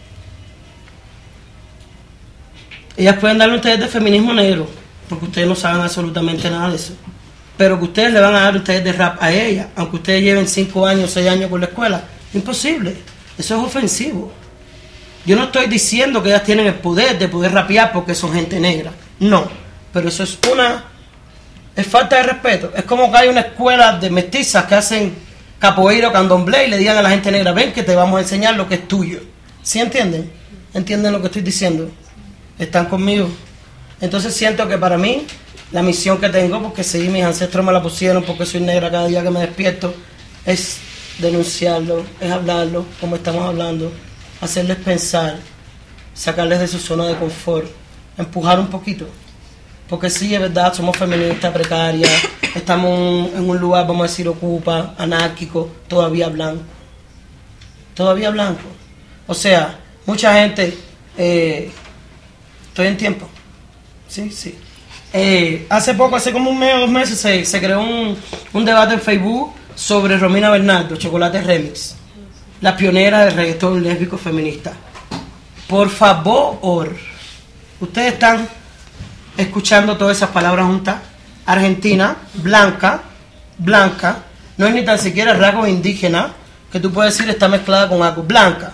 ellas pueden darle un taller de feminismo negro porque ustedes no saben absolutamente nada de eso, pero que ustedes le van a dar un taller de rap a ella, aunque ustedes lleven cinco años, seis años con la escuela, imposible. Eso es ofensivo. Yo no estoy diciendo que ellas tienen el poder de poder rapear porque son gente negra, no, pero eso es una es falta de respeto. Es como que hay una escuela de mestizas que hacen capoeira o candomblé y le digan a la gente negra, ven que te vamos a enseñar lo que es tuyo. ¿Sí entienden? ¿Entienden lo que estoy diciendo? ¿Están conmigo? Entonces siento que para mí, la misión que tengo, porque sí, mis ancestros me la pusieron, porque soy negra cada día que me despierto, es denunciarlo, es hablarlo, como estamos hablando, hacerles pensar, sacarles de su zona de confort, empujar un poquito. Porque sí, es verdad, somos feministas, precarias, estamos en un lugar, vamos a decir, ocupa, anárquico, todavía blanco. Todavía blanco. O sea, mucha gente... Eh, estoy en tiempo. Sí, sí. Eh, hace poco, hace como un mes o dos meses, se, se creó un, un debate en Facebook sobre Romina Bernardo, Chocolate Remix, la pionera del reggaetón lésbico feminista. Por favor, ustedes están escuchando todas esas palabras juntas. Argentina, blanca, blanca, no es ni tan siquiera rasgos indígenas, que tú puedes decir está mezclada con algo, blanca.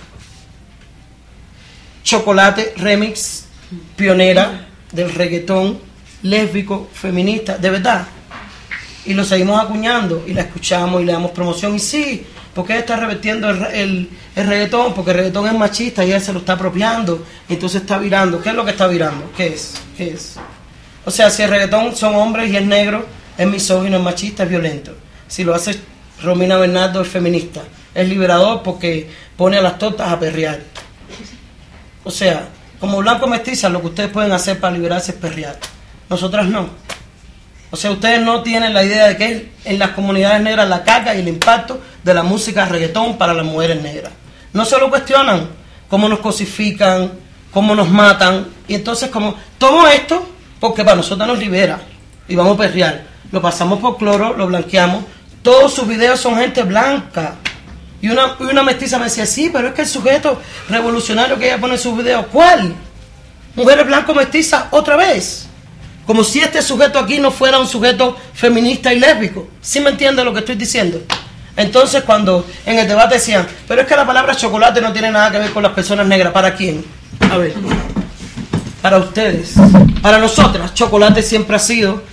Chocolate Remix, pionera del reggaetón lésbico feminista, de verdad. Y lo seguimos acuñando y la escuchamos y le damos promoción. Y sí, porque ella está revertiendo el, el, el reggaetón, porque el reggaetón es machista y ella se lo está apropiando, entonces está virando. ¿Qué es lo que está virando? ¿Qué es? ¿Qué es? O sea, si el reggaetón son hombres y es negro, es misógino, es machista, es violento. Si lo hace Romina Bernardo, es feminista. Es liberador porque pone a las tortas a perrear. O sea, como blanco mestiza, lo que ustedes pueden hacer para liberarse es perrear. Nosotras no. O sea, ustedes no tienen la idea de que es en las comunidades negras la carga y el impacto de la música reggaetón para las mujeres negras. No se lo cuestionan, cómo nos cosifican, cómo nos matan. Y entonces, como todo esto, porque para nosotros nos libera y vamos a perrear. Lo pasamos por cloro, lo blanqueamos. Todos sus videos son gente blanca. Y una, y una mestiza me decía, sí, pero es que el sujeto revolucionario que ella pone en sus videos, ¿cuál? Mujeres blanco mestizas otra vez. Como si este sujeto aquí no fuera un sujeto feminista y lésbico. ¿Sí me entiende lo que estoy diciendo? Entonces cuando en el debate decían, pero es que la palabra chocolate no tiene nada que ver con las personas negras. ¿Para quién? A ver, para ustedes. Para nosotras, chocolate siempre ha sido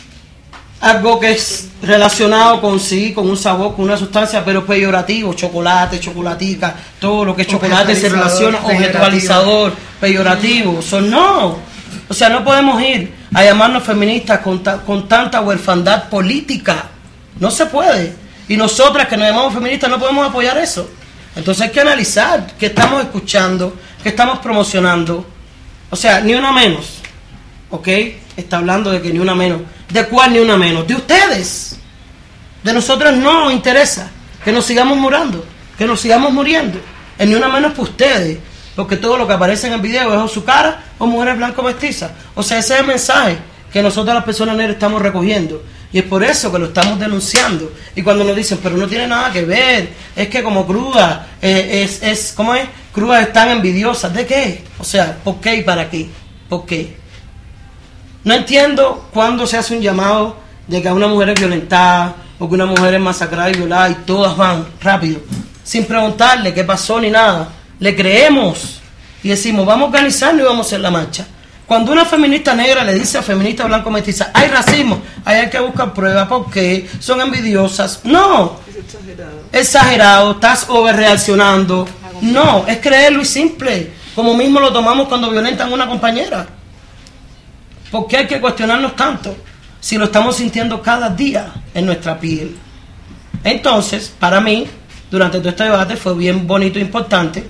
algo que es relacionado con sí, con un sabor, con una sustancia, pero peyorativo, chocolate, chocolatica, todo lo que es chocolate se relaciona, objetualizador, peyorativo. So, no, o sea, no podemos ir a llamarnos feministas con, ta, con tanta huerfandad política. No se puede. Y nosotras que nos llamamos feministas no podemos apoyar eso. Entonces hay que analizar qué estamos escuchando, qué estamos promocionando. O sea, ni una menos. ¿Ok? Está hablando de que ni una menos. ¿De cuál ni una menos? De ustedes. De nosotros no nos interesa que nos sigamos muriendo, que nos sigamos muriendo. El ni una menos para ustedes. Porque todo lo que aparece en el video es o su cara o mujeres blanco mestizas. O sea, ese es el mensaje que nosotros las personas negras estamos recogiendo. Y es por eso que lo estamos denunciando. Y cuando nos dicen, pero no tiene nada que ver, es que como cruda, eh, es, es, ¿cómo es? Crudas están envidiosas. ¿De qué? O sea, ¿por qué y para qué? ¿Por qué? No entiendo cuándo se hace un llamado de que una mujer es violentada o que una mujer es masacrada y violada y todas van rápido, sin preguntarle qué pasó ni nada. Le creemos y decimos, vamos a organizarnos y vamos a hacer la marcha. Cuando una feminista negra le dice a feminista blanco mestiza, hay racismo, ahí hay que buscar pruebas porque son envidiosas. No, Es exagerado. exagerado, estás overreaccionando. No, es creerlo y simple, como mismo lo tomamos cuando violentan a una compañera. ¿Por qué hay que cuestionarnos tanto si lo estamos sintiendo cada día en nuestra piel? Entonces, para mí, durante todo este debate fue bien bonito e importante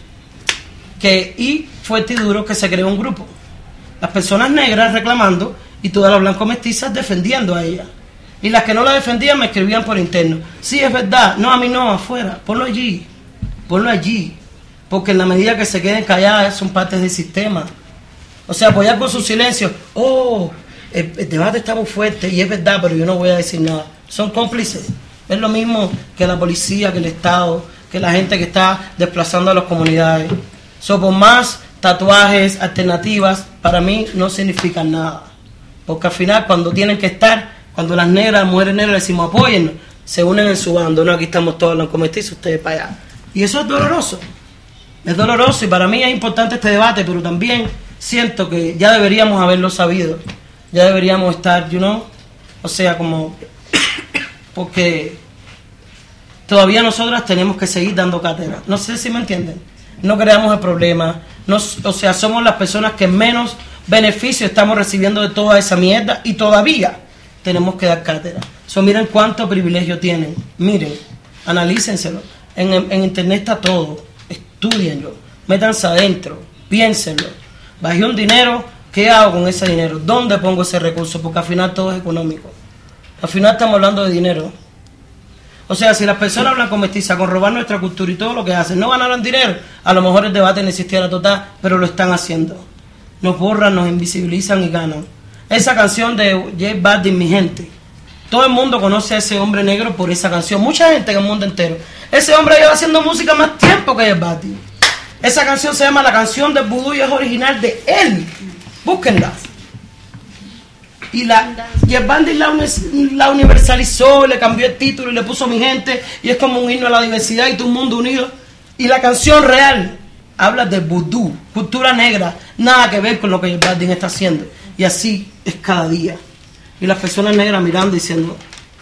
que, y fuerte y duro que se creó un grupo. Las personas negras reclamando y todas las blanco mestizas defendiendo a ella. Y las que no la defendían me escribían por interno. Sí, es verdad. No, a mí no, afuera. Ponlo allí. Ponlo allí. Porque en la medida que se queden calladas son partes del sistema. O sea, apoyar con su silencio. Oh, el, el debate está muy fuerte y es verdad, pero yo no voy a decir nada. Son cómplices. Es lo mismo que la policía, que el Estado, que la gente que está desplazando a las comunidades. So, por más tatuajes, alternativas, para mí no significan nada. Porque al final, cuando tienen que estar, cuando las negras, las mujeres negras decimos apóyennos, se unen en su bando. No, aquí estamos todos los cometidos, ustedes para allá. Y eso es doloroso. Es doloroso y para mí es importante este debate, pero también siento que ya deberíamos haberlo sabido. Ya deberíamos estar, you know, o sea, como, porque todavía nosotras tenemos que seguir dando cátedra. No sé si me entienden. No creamos el problema. No, o sea, somos las personas que menos beneficio estamos recibiendo de toda esa mierda y todavía tenemos que dar cátedra. So, miren cuánto privilegio tienen. Miren, analícenselo. En, en, en internet está todo. Estudienlo. Métanse adentro. Piénsenlo. Bajé un dinero. ¿Qué hago con ese dinero? ¿Dónde pongo ese recurso? Porque al final todo es económico. Al final estamos hablando de dinero. O sea, si las personas hablan con mestiza, con robar nuestra cultura y todo lo que hacen, no ganaron dinero, a lo mejor el debate no existiera total, pero lo están haciendo. Nos borran, nos invisibilizan y ganan. Esa canción de J Balvin, mi gente. Todo el mundo conoce a ese hombre negro por esa canción. Mucha gente en el mundo entero. Ese hombre lleva haciendo música más tiempo que J Balvin. Esa canción se llama La Canción del Vudú y es original de él. Búsquenla. Y la J Balvin la, la universalizó, le cambió el título y le puso Mi Gente. Y es como un himno a la diversidad y todo un mundo unido. Y la canción real habla de vudú, cultura negra. Nada que ver con lo que J Balvin está haciendo. Y así es cada día. Y las personas negras mirando diciendo.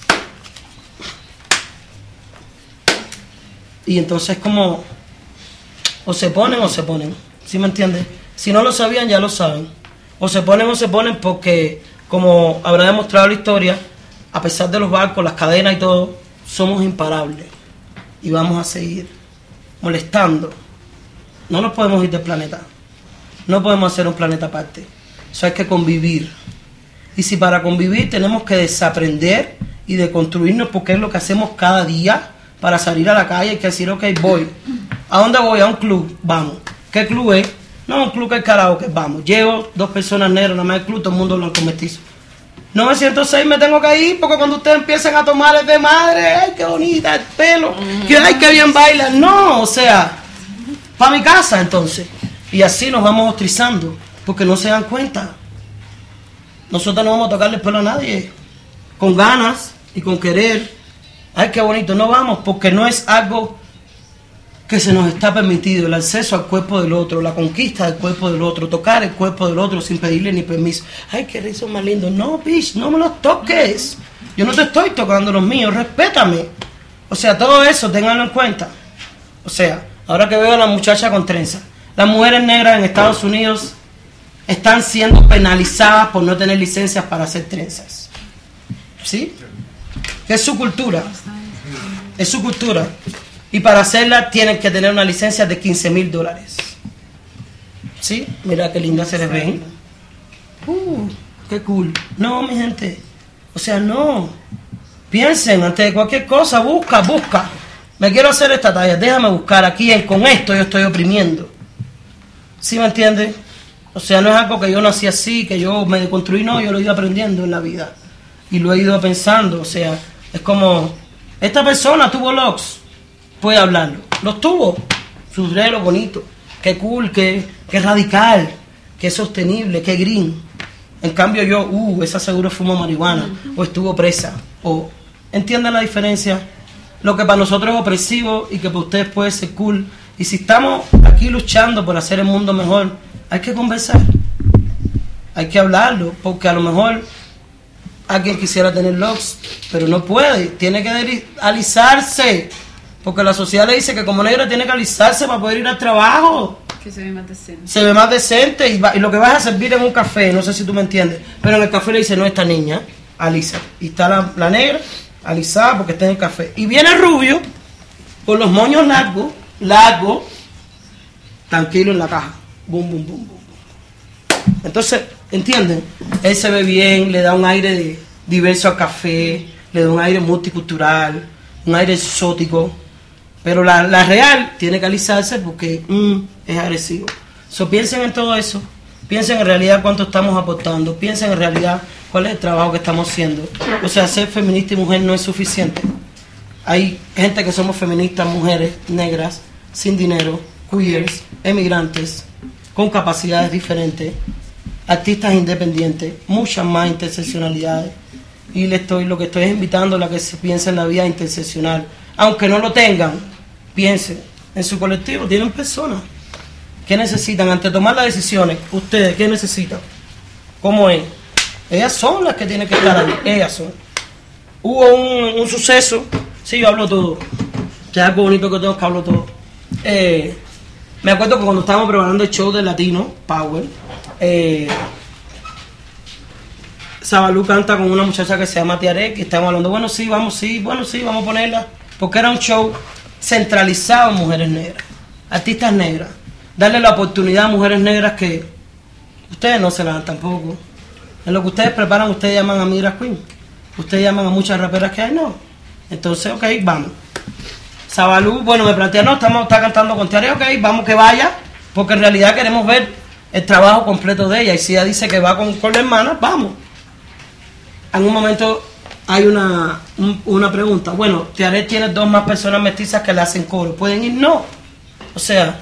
Y entonces como o se ponen o se ponen. ¿Sí me entiendes? Si no lo sabían, ya lo saben. O se ponen o se ponen porque, como habrá demostrado la historia, a pesar de los barcos, las cadenas y todo, somos imparables. Y vamos a seguir molestando. No nos podemos ir del planeta. No podemos hacer un planeta aparte. Eso hay que convivir. Y si para convivir tenemos que desaprender y deconstruirnos, porque es lo que hacemos cada día para salir a la calle, hay que decir, ok, voy. ¿A dónde voy? A un club. Vamos. ¿Qué club es? No, un club que es karaoke. Vamos. Llevo dos personas negras, nada más el club, todo el mundo lo mestizo. novecientos seis me tengo que ir porque cuando ustedes empiecen a tomar es de madre, ay, qué bonita el pelo, que ay, qué bien baila. No, o sea, para mi casa entonces. Y así nos vamos ostrizando, porque no se dan cuenta. Nosotros no vamos a tocarle el pelo a nadie, con ganas y con querer. Ay, qué bonito, no vamos, porque no es algo que se nos está permitido, el acceso al cuerpo del otro, la conquista del cuerpo del otro, tocar el cuerpo del otro sin pedirle ni permiso. Ay, qué rizos más lindos. No, bitch, no me los toques. Yo no te estoy tocando los míos, respétame. O sea, todo eso, ténganlo en cuenta. O sea, ahora que veo a la muchacha con trenza, las mujeres negras en Estados Unidos están siendo penalizadas por no tener licencias para hacer trenzas. ¿Sí? Que es su cultura. Es su cultura. Y para hacerla tienen que tener una licencia de quince mil dólares. ¿Sí? Mira qué linda se les ve. Uh, qué cool. No, mi gente. O sea, no. Piensen antes de cualquier cosa. Busca, busca. Me quiero hacer esta talla. Déjame buscar aquí. Con esto yo estoy oprimiendo. ¿Sí me entiendes? O sea, no es algo que yo nací así, que yo me deconstruí. No, yo lo he ido aprendiendo en la vida. Y lo he ido pensando. O sea, es como... Esta persona tuvo locks. Puede hablarlo. Los tuvo. Su reloj bonito. Qué cool, qué, qué radical, qué sostenible, qué green. En cambio yo, uh, esa seguro fumó marihuana. O estuvo presa. O, ¿entienden la diferencia? Lo que para nosotros es opresivo y que para ustedes puede ser cool. Y si estamos aquí luchando por hacer el mundo mejor, hay que conversar. Hay que hablarlo. Porque a lo mejor alguien quisiera tener locks, pero no puede. Tiene que alisarse. Porque la sociedad le dice que como negra tiene que alisarse para poder ir al trabajo. Que se ve más decente. Se ve más decente y, va, y lo que vas a servir en un café, no sé si tú me entiendes, pero en el café le dice, no, esta niña, alisa. Y está la, la negra, alisada porque está en el café. Y viene el rubio, con los moños largos, largos, tranquilo en la caja. Bum, bum, bum, bum. Entonces, ¿entienden? Él se ve bien, le da un aire de, diverso al café, le da un aire multicultural, un aire exótico. Pero la, la real tiene que alisarse porque mm, es agresivo. So, piensen en todo eso. Piensen en realidad cuánto estamos aportando. Piensen en realidad cuál es el trabajo que estamos haciendo. O sea, ser feminista y mujer no es suficiente. Hay gente que somos feministas, mujeres negras, sin dinero, queers, emigrantes, con capacidades diferentes, artistas independientes, muchas más interseccionalidades. Y le estoy, lo que estoy es invitando a que se piense en la vida interseccional. Aunque no lo tengan, piensen en su colectivo. Tienen personas. ¿Qué necesitan? Ante tomar las decisiones, ustedes, ¿qué necesitan? ¿Cómo es? Ellas son las que tienen que estar ahí. Ellas son. Hubo un, un suceso. Sí, yo hablo todo. Que es algo bonito que tengo que hablo todo. Eh, me acuerdo que cuando estábamos preparando el show del Latino Power, eh, Sabalú canta con una muchacha que se llama Tiarek y estamos hablando, bueno sí, vamos, sí, bueno sí, vamos a ponerla, porque era un show centralizado en mujeres negras, artistas negras, darle la oportunidad a mujeres negras que ustedes no se la dan tampoco. En lo que ustedes preparan, ustedes llaman a Mira Queen, ustedes llaman a muchas raperas que hay, no. Entonces, ok, vamos. Sabalú, bueno, me plantea, no, estamos, está cantando con Tiarek, ok, vamos que vaya, porque en realidad queremos ver el trabajo completo de ella, y si ella dice que va con, con la hermana, vamos. En un momento hay una, un, una pregunta. Bueno, Tiarek tiene dos más personas mestizas que le hacen coro. ¿Pueden ir? No. O sea,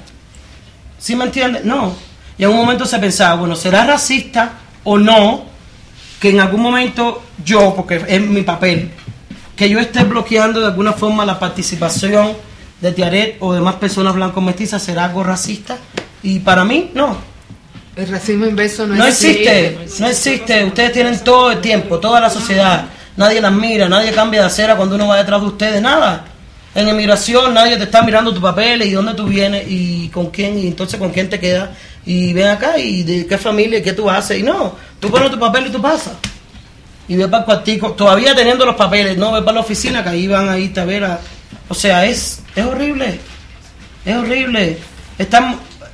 ¿sí me entiendes? No. Y en un momento se pensaba, bueno, ¿será racista o no que en algún momento yo, porque es mi papel, que yo esté bloqueando de alguna forma la participación de Tiarek o de más personas blancos mestizas? ¿Será algo racista? Y para mí, no. El racismo inverso no, No existe. existe, no existe. Ustedes tienen todo el tiempo, toda la sociedad. Nadie las mira, nadie cambia de acera cuando uno va detrás de ustedes, nada. En inmigración nadie te está mirando tu papel y dónde tú vienes y con quién, y entonces con quién te quedas. Y ven acá y de qué familia y qué tú haces. Y no, tú pones tu papel y tú pasas. Y ves para el cuartico, todavía teniendo los papeles, no ves para la oficina que ahí van a irte a ver a... O sea, es, es horrible, es horrible. Estamos...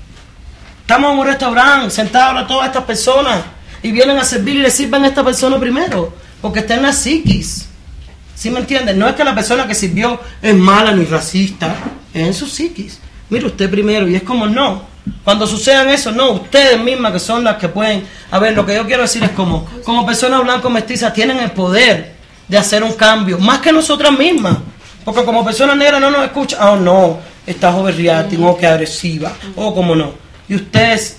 Estamos en un restaurante, sentados a todas estas personas, y vienen a servir y le sirven a esta persona primero, porque está en la psiquis. ¿Sí me entienden? No es que la persona que sirvió es mala ni racista, es en su psiquis. Mire usted primero, y es como no. Cuando sucedan eso, no, ustedes mismas que son las que pueden... A ver, lo que yo quiero decir es como, como personas blancas mestizas tienen el poder de hacer un cambio, más que nosotras mismas. Porque como personas negras no nos escuchan, oh no, estás overreacting, o que agresiva, o como no. Y ustedes,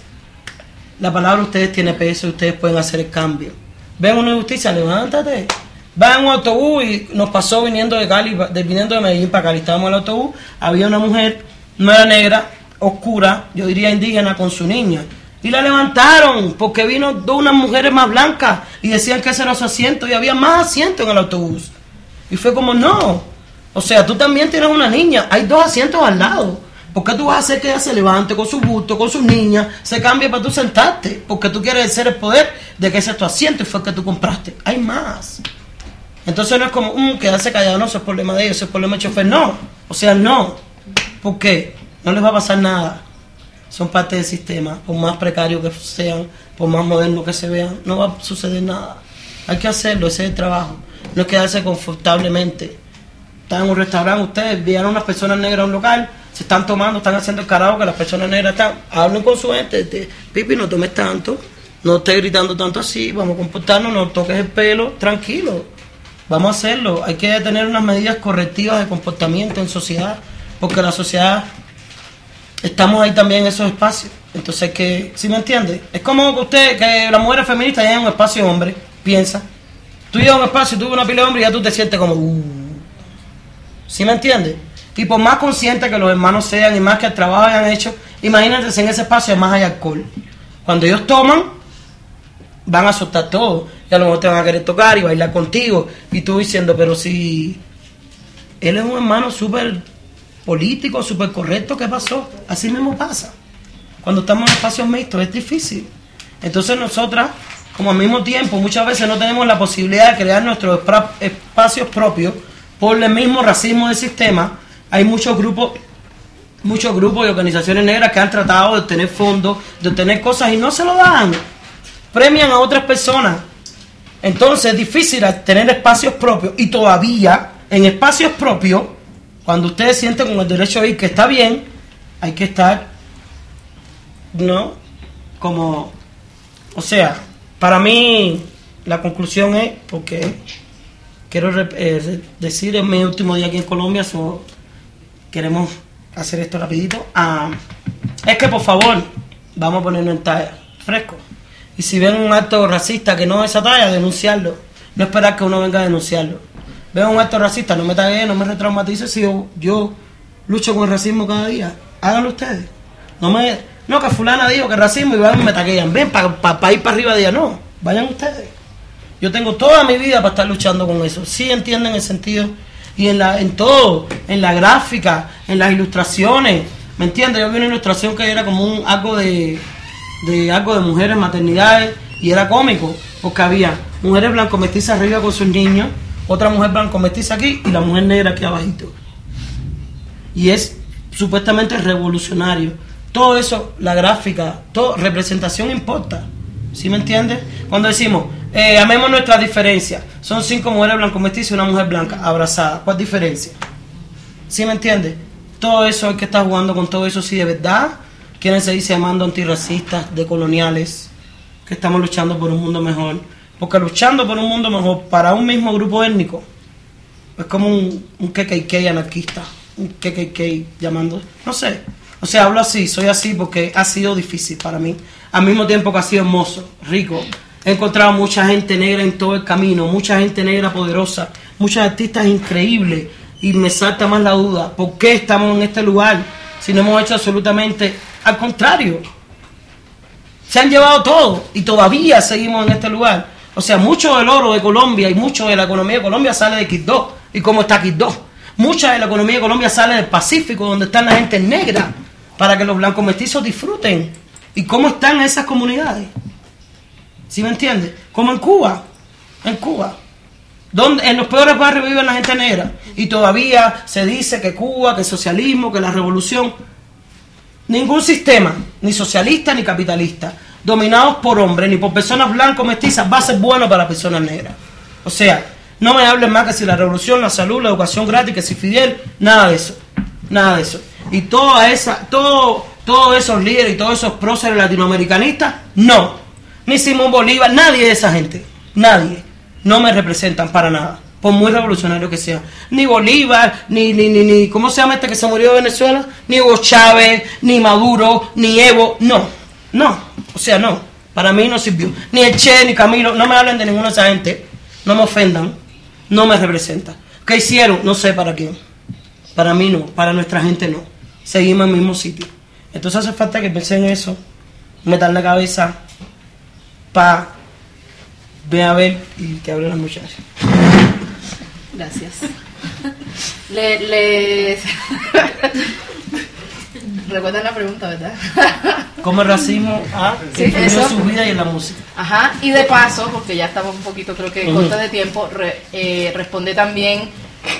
la palabra ustedes tiene peso y ustedes pueden hacer el cambio. Ven una injusticia, levántate. Va en un autobús y nos pasó viniendo de Cali, de, viniendo de Medellín para Cali. Estábamos en el autobús, había una mujer, no era negra, oscura, yo diría indígena, con su niña. Y la levantaron porque vino dos unas mujeres más blancas y decían que ese era su asiento y había más asientos en el autobús. Y fue como, no. O sea, tú también tienes una niña, hay dos asientos al lado. ¿Por qué tú vas a hacer que ella se levante con su busto, con sus niñas, se cambie para tú sentarte? Porque tú quieres ser el poder de que ese es tu asiento y fue el que tú compraste. Hay más. Entonces no es como, um, quedarse callado, no, eso es problema de ellos, eso es problema del chofer. No, o sea, no. ¿Por qué? No les va a pasar nada. Son parte del sistema. Por más precarios que sean, por más modernos que se vean, no va a suceder nada. Hay que hacerlo, ese es el trabajo. No es quedarse confortablemente. Están en un restaurante, ustedes vieron unas personas negras a un local, se están tomando, están haciendo el karaoke, las personas negras están, hablen con su gente, de, Pipi, no tomes tanto, no estés gritando tanto así, vamos a comportarnos, no toques el pelo, tranquilo, vamos a hacerlo. Hay que tener unas medidas correctivas de comportamiento en sociedad, porque la sociedad, estamos ahí también en esos espacios, entonces que, ¿sí me entiende? Es como que usted, que las mujeres feministas llegan a un espacio de hombre, piensa, tú llegas a un espacio, tú ves una pila de hombre y ya tú te sientes como, uh, ¿sí me entiende? Y por más conscientes que los hermanos sean y más que el trabajo hayan hecho, imagínense si en ese espacio además hay alcohol. Cuando ellos toman, van a soltar todo. Y a lo mejor te van a querer tocar y bailar contigo. Y tú diciendo, pero si él es un hermano súper político, súper correcto, ¿qué pasó? Así mismo pasa. Cuando estamos en espacios mixtos es difícil. Entonces nosotras, como al mismo tiempo, muchas veces no tenemos la posibilidad de crear nuestros espacios propios por el mismo racismo del sistema. Hay muchos grupos, muchos grupos y organizaciones negras que han tratado de obtener fondos, de obtener cosas y no se lo dan. Premian a otras personas. Entonces es difícil tener espacios propios y todavía en espacios propios, cuando ustedes sienten con el derecho a ir que está bien, hay que estar, ¿no? Como, o sea, para mí la conclusión es, porque quiero eh, decir, en mi último día aquí en Colombia, so, queremos hacer esto rapidito. Ah, es que por favor, vamos a ponerlo en talla, fresco. Y si ven un acto racista que no es esa talla, denunciarlo. No esperar que uno venga a denunciarlo. Ven un acto racista, no me tagué, no me retraumatice si yo, yo lucho con el racismo cada día. Háganlo ustedes. No me, no que fulana dijo que racismo y van y me taguean. Ven, para pa, pa ir para arriba de ella, no. Vayan ustedes. Yo tengo toda mi vida para estar luchando con eso. Sí entienden el sentido. Y en la en todo, en la gráfica, en las ilustraciones. ¿Me entiendes? Yo vi una ilustración que era como un algo de de algo de mujeres, maternidades, y era cómico, porque había mujeres blanco mestizas arriba con sus niños, otra mujer blanco mestiza aquí y la mujer negra aquí abajito. Y es supuestamente revolucionario. Todo eso, la gráfica, todo, representación importa. ¿Sí me entiendes? Cuando decimos, eh, amemos nuestras diferencias, son cinco mujeres blanco mestizas y una mujer blanca abrazada, ¿cuál diferencia? ¿Sí me entiendes? Todo eso hay que estar jugando con todo eso. Si de verdad quieren seguirse llamando antirracistas, decoloniales, que estamos luchando por un mundo mejor, porque luchando por un mundo mejor para un mismo grupo étnico es como un, un K K K anarquista, un K K K llamando, no sé, o sea, hablo así, soy así porque ha sido difícil para mí, al mismo tiempo que ha sido hermoso, rico. He encontrado mucha gente negra en todo el camino, mucha gente negra poderosa, muchos artistas increíbles, y me salta más la duda, ¿por qué estamos en este lugar si no hemos hecho absolutamente al contrario? Se han llevado todo y todavía seguimos en este lugar. O sea, mucho del oro de Colombia y mucho de la economía de Colombia sale de Quibdó. ¿Y cómo está Quibdó? Mucha de la economía de Colombia sale del Pacífico, donde están la gente negra, para que los blancos mestizos disfruten. ¿Y cómo están esas comunidades? ¿Sí me entiendes? Como en Cuba. En Cuba. Donde en los peores barrios vive la gente negra. Y todavía se dice que Cuba, que el socialismo, que la revolución. Ningún sistema, ni socialista ni capitalista, dominados por hombres ni por personas blancas mestizas, va a ser bueno para personas negras. O sea, no me hablen más que si la revolución, la salud, la educación gratis, que si Fidel, nada de eso. Nada de eso. Y toda esa, todo, todos esos líderes y todos esos próceres latinoamericanistas, no. Ni Simón Bolívar, nadie de esa gente. Nadie. No me representan para nada, por muy revolucionario que sea. Ni Bolívar, ni, ni, ni, ni, ¿cómo se llama este que se murió de Venezuela? Ni Hugo Chávez, ni Maduro, ni Evo, no, no, o sea, no, para mí no sirvió. Ni el Che, ni Camilo, no me hablen de ninguna de esa gente, no me ofendan, no me representan. ¿Qué hicieron? No sé para quién, para mí no, para nuestra gente no, seguimos en el mismo sitio. Entonces hace falta que pensé en eso, metan la cabeza para... Ve a ver y que hablen las muchachas. Gracias. Le, le... Recuerdan la pregunta, ¿verdad? ¿Cómo el racismo ha Sí, influido eso. en su vida y en la música? Ajá, y de paso, porque ya estamos un poquito, creo que Ujú. corta de tiempo, re- eh, responde también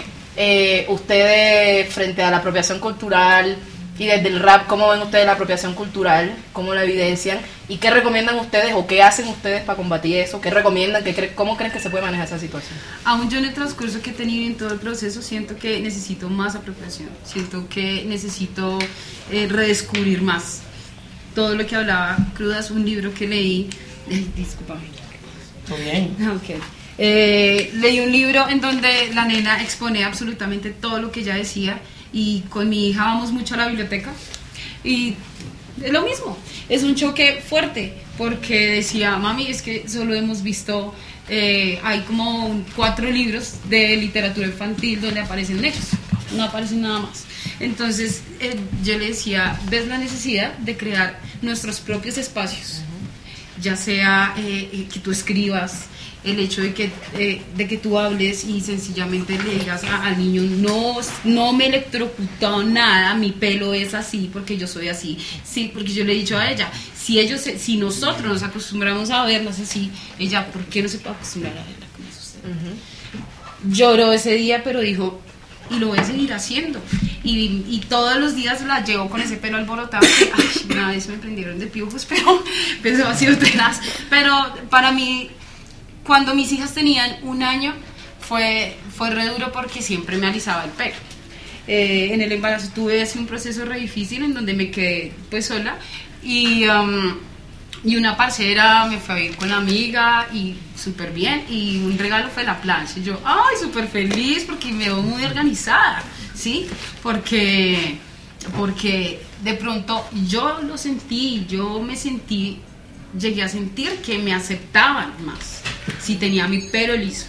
eh, ustedes frente a la apropiación cultural y desde el rap, ¿cómo ven ustedes la apropiación cultural? ¿Cómo la evidencian? ¿Y qué recomiendan ustedes o qué hacen ustedes para combatir eso? ¿Qué recomiendan? ¿Qué cre- ¿Cómo creen que se puede manejar esa situación? Aún yo en el transcurso que he tenido en todo el proceso siento que necesito más apropiación, siento que necesito eh, redescubrir más. Todo lo que hablaba Crudas, un libro que leí, eh, discúlpame. Muy bien. Ok. Eh, leí un libro en donde la nena expone absolutamente todo lo que ella decía y con mi hija vamos mucho a la biblioteca y es lo mismo, es un choque fuerte porque decía, mami, es que solo hemos visto, eh, hay como cuatro libros de literatura infantil donde aparecen negros, no aparecen nada más. Entonces eh, yo le decía, ves la necesidad de crear nuestros propios espacios, ya sea eh, que tú escribas, el hecho de que, eh, de que tú hables y sencillamente le digas a- al niño, no, no me electrocutó nada, mi pelo es así porque yo soy así. Sí, porque yo le he dicho a ella, si ellos, se- si nosotros nos acostumbramos a verlas así, ella, ¿por qué no se puede acostumbrar a verla como es usted? Lloró ese día, pero dijo, y lo voy a seguir haciendo. Y, y todos los días la llevo con ese pelo alborotado. Que, ay, una vez me prendieron de piojos, pero, pero eso ha sido tenaz. Pero para mí, cuando mis hijas tenían un año, fue, fue re duro porque siempre me alisaba el pelo. Eh, en el embarazo tuve así un proceso re difícil en donde me quedé pues sola y, um, y una parcera me fue a ir con la amiga y súper bien y un regalo fue la plancha y yo, ay, súper feliz porque me veo muy organizada, ¿sí? Porque, porque de pronto yo lo sentí, yo me sentí, llegué a sentir que me aceptaban más si tenía mi pelo liso.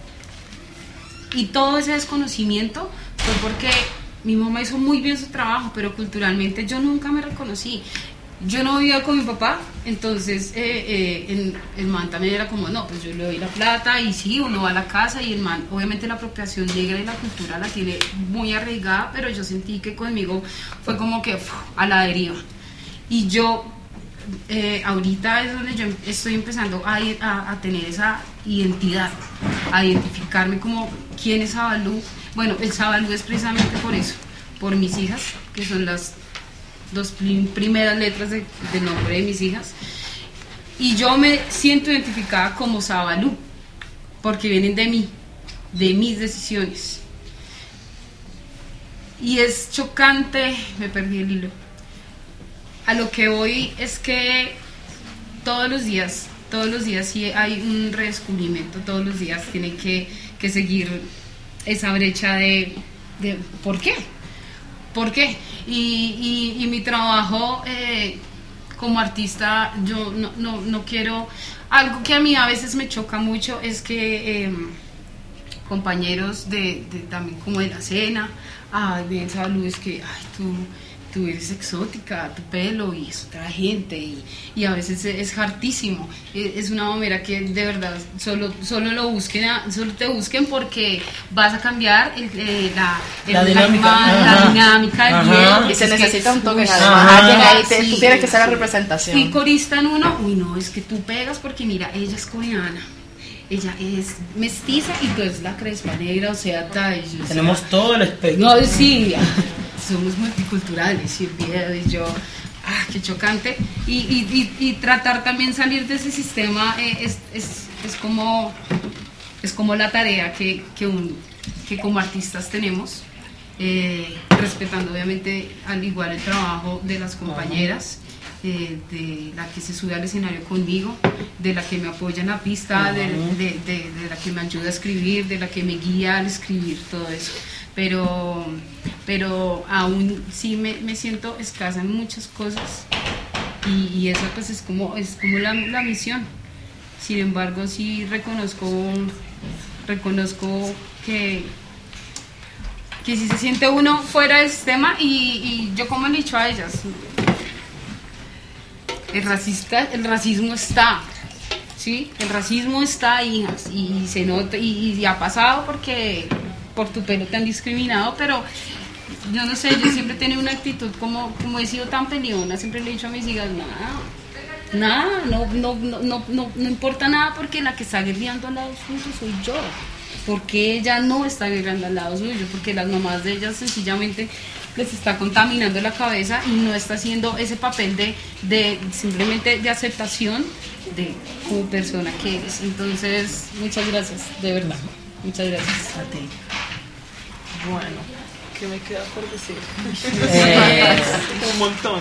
Y todo ese desconocimiento fue porque mi mamá hizo muy bien su trabajo, pero culturalmente yo nunca me reconocí. Yo no vivía con mi papá, entonces eh, eh, el, el man también era como, no, pues yo le doy la plata y sí, uno va a la casa y el man, obviamente la apropiación negra y la cultura la tiene muy arraigada, pero yo sentí que conmigo fue como que uf, a la deriva. Y yo eh, ahorita es donde yo estoy empezando a, a, a tener esa identidad, a identificarme como quién es Sabalú. Bueno, el Sabalú es precisamente por eso, por mis hijas, que son las dos prim- primeras letras de, del nombre de mis hijas. Y yo me siento identificada como Sabalú, porque vienen de mí, de mis decisiones. Y es chocante, me perdí el hilo. A lo que voy es que todos los días, todos los días sí hay un redescubrimiento, todos los días tienen que, que seguir esa brecha de, de ¿por qué? ¿Por qué? Y, y, y mi trabajo eh, como artista, yo no, no, no quiero... Algo que a mí a veces me choca mucho es que eh, compañeros de, de también como de la escena, ay, bien, Sabalú, es que, ay, tú... tú eres exótica, tu pelo y es otra gente y, y a veces es hartísimo, es una mamera que de verdad solo, solo lo busquen, a, solo te busquen porque vas a cambiar el, eh, la, el, La dinámica. la, la dinámica del video. Y se Es que- necesita un toque, Uy, además, ajá, alguien ahí, te- sí, tú tienes que ser la sí. representación. Fui corista en uno, uy no, es que tú pegas porque mira, ella es coreana, ella es mestiza y tú eres la crespa negra, o sea, ta, y yo, o sea, Tenemos todo el espectro. no, sí, somos multiculturales y el video y yo, ah, qué chocante. Y, y, y, y tratar también salir de ese sistema eh, es, es, es, como, es como la tarea que, que, un, que como artistas tenemos, eh, respetando obviamente al igual el trabajo de las compañeras. Eh, de la que se sube al escenario conmigo, de la que me apoya en la pista, de, de, de, de la que me ayuda a escribir, de la que me guía al escribir, todo eso. Pero, pero aún sí me, me siento escasa en muchas cosas y, y esa pues es como, es como la, la misión. Sin embargo, sí reconozco, reconozco que, que si se siente uno fuera del sistema y, y yo como le he dicho a ellas, el, racista, el racismo está, ¿sí? El racismo está, hijas, y, y se nota, y, y ha pasado porque por tu pelo te han discriminado, pero yo no sé, yo siempre he tenido una actitud como, como he sido tan peleona, siempre le he dicho a mis hijas, nada, nada, no, no, no, no, no, no importa nada porque la que está guerreando al lado suyo soy yo. Porque ella no está guerreando al lado suyo, porque las mamás de ellas sencillamente les está contaminando la cabeza y no está haciendo ese papel de, de simplemente de aceptación de como persona que eres. Entonces, muchas gracias, de verdad, muchas gracias a ti. Bueno, ¿qué me queda por decir? Eh. Un montón.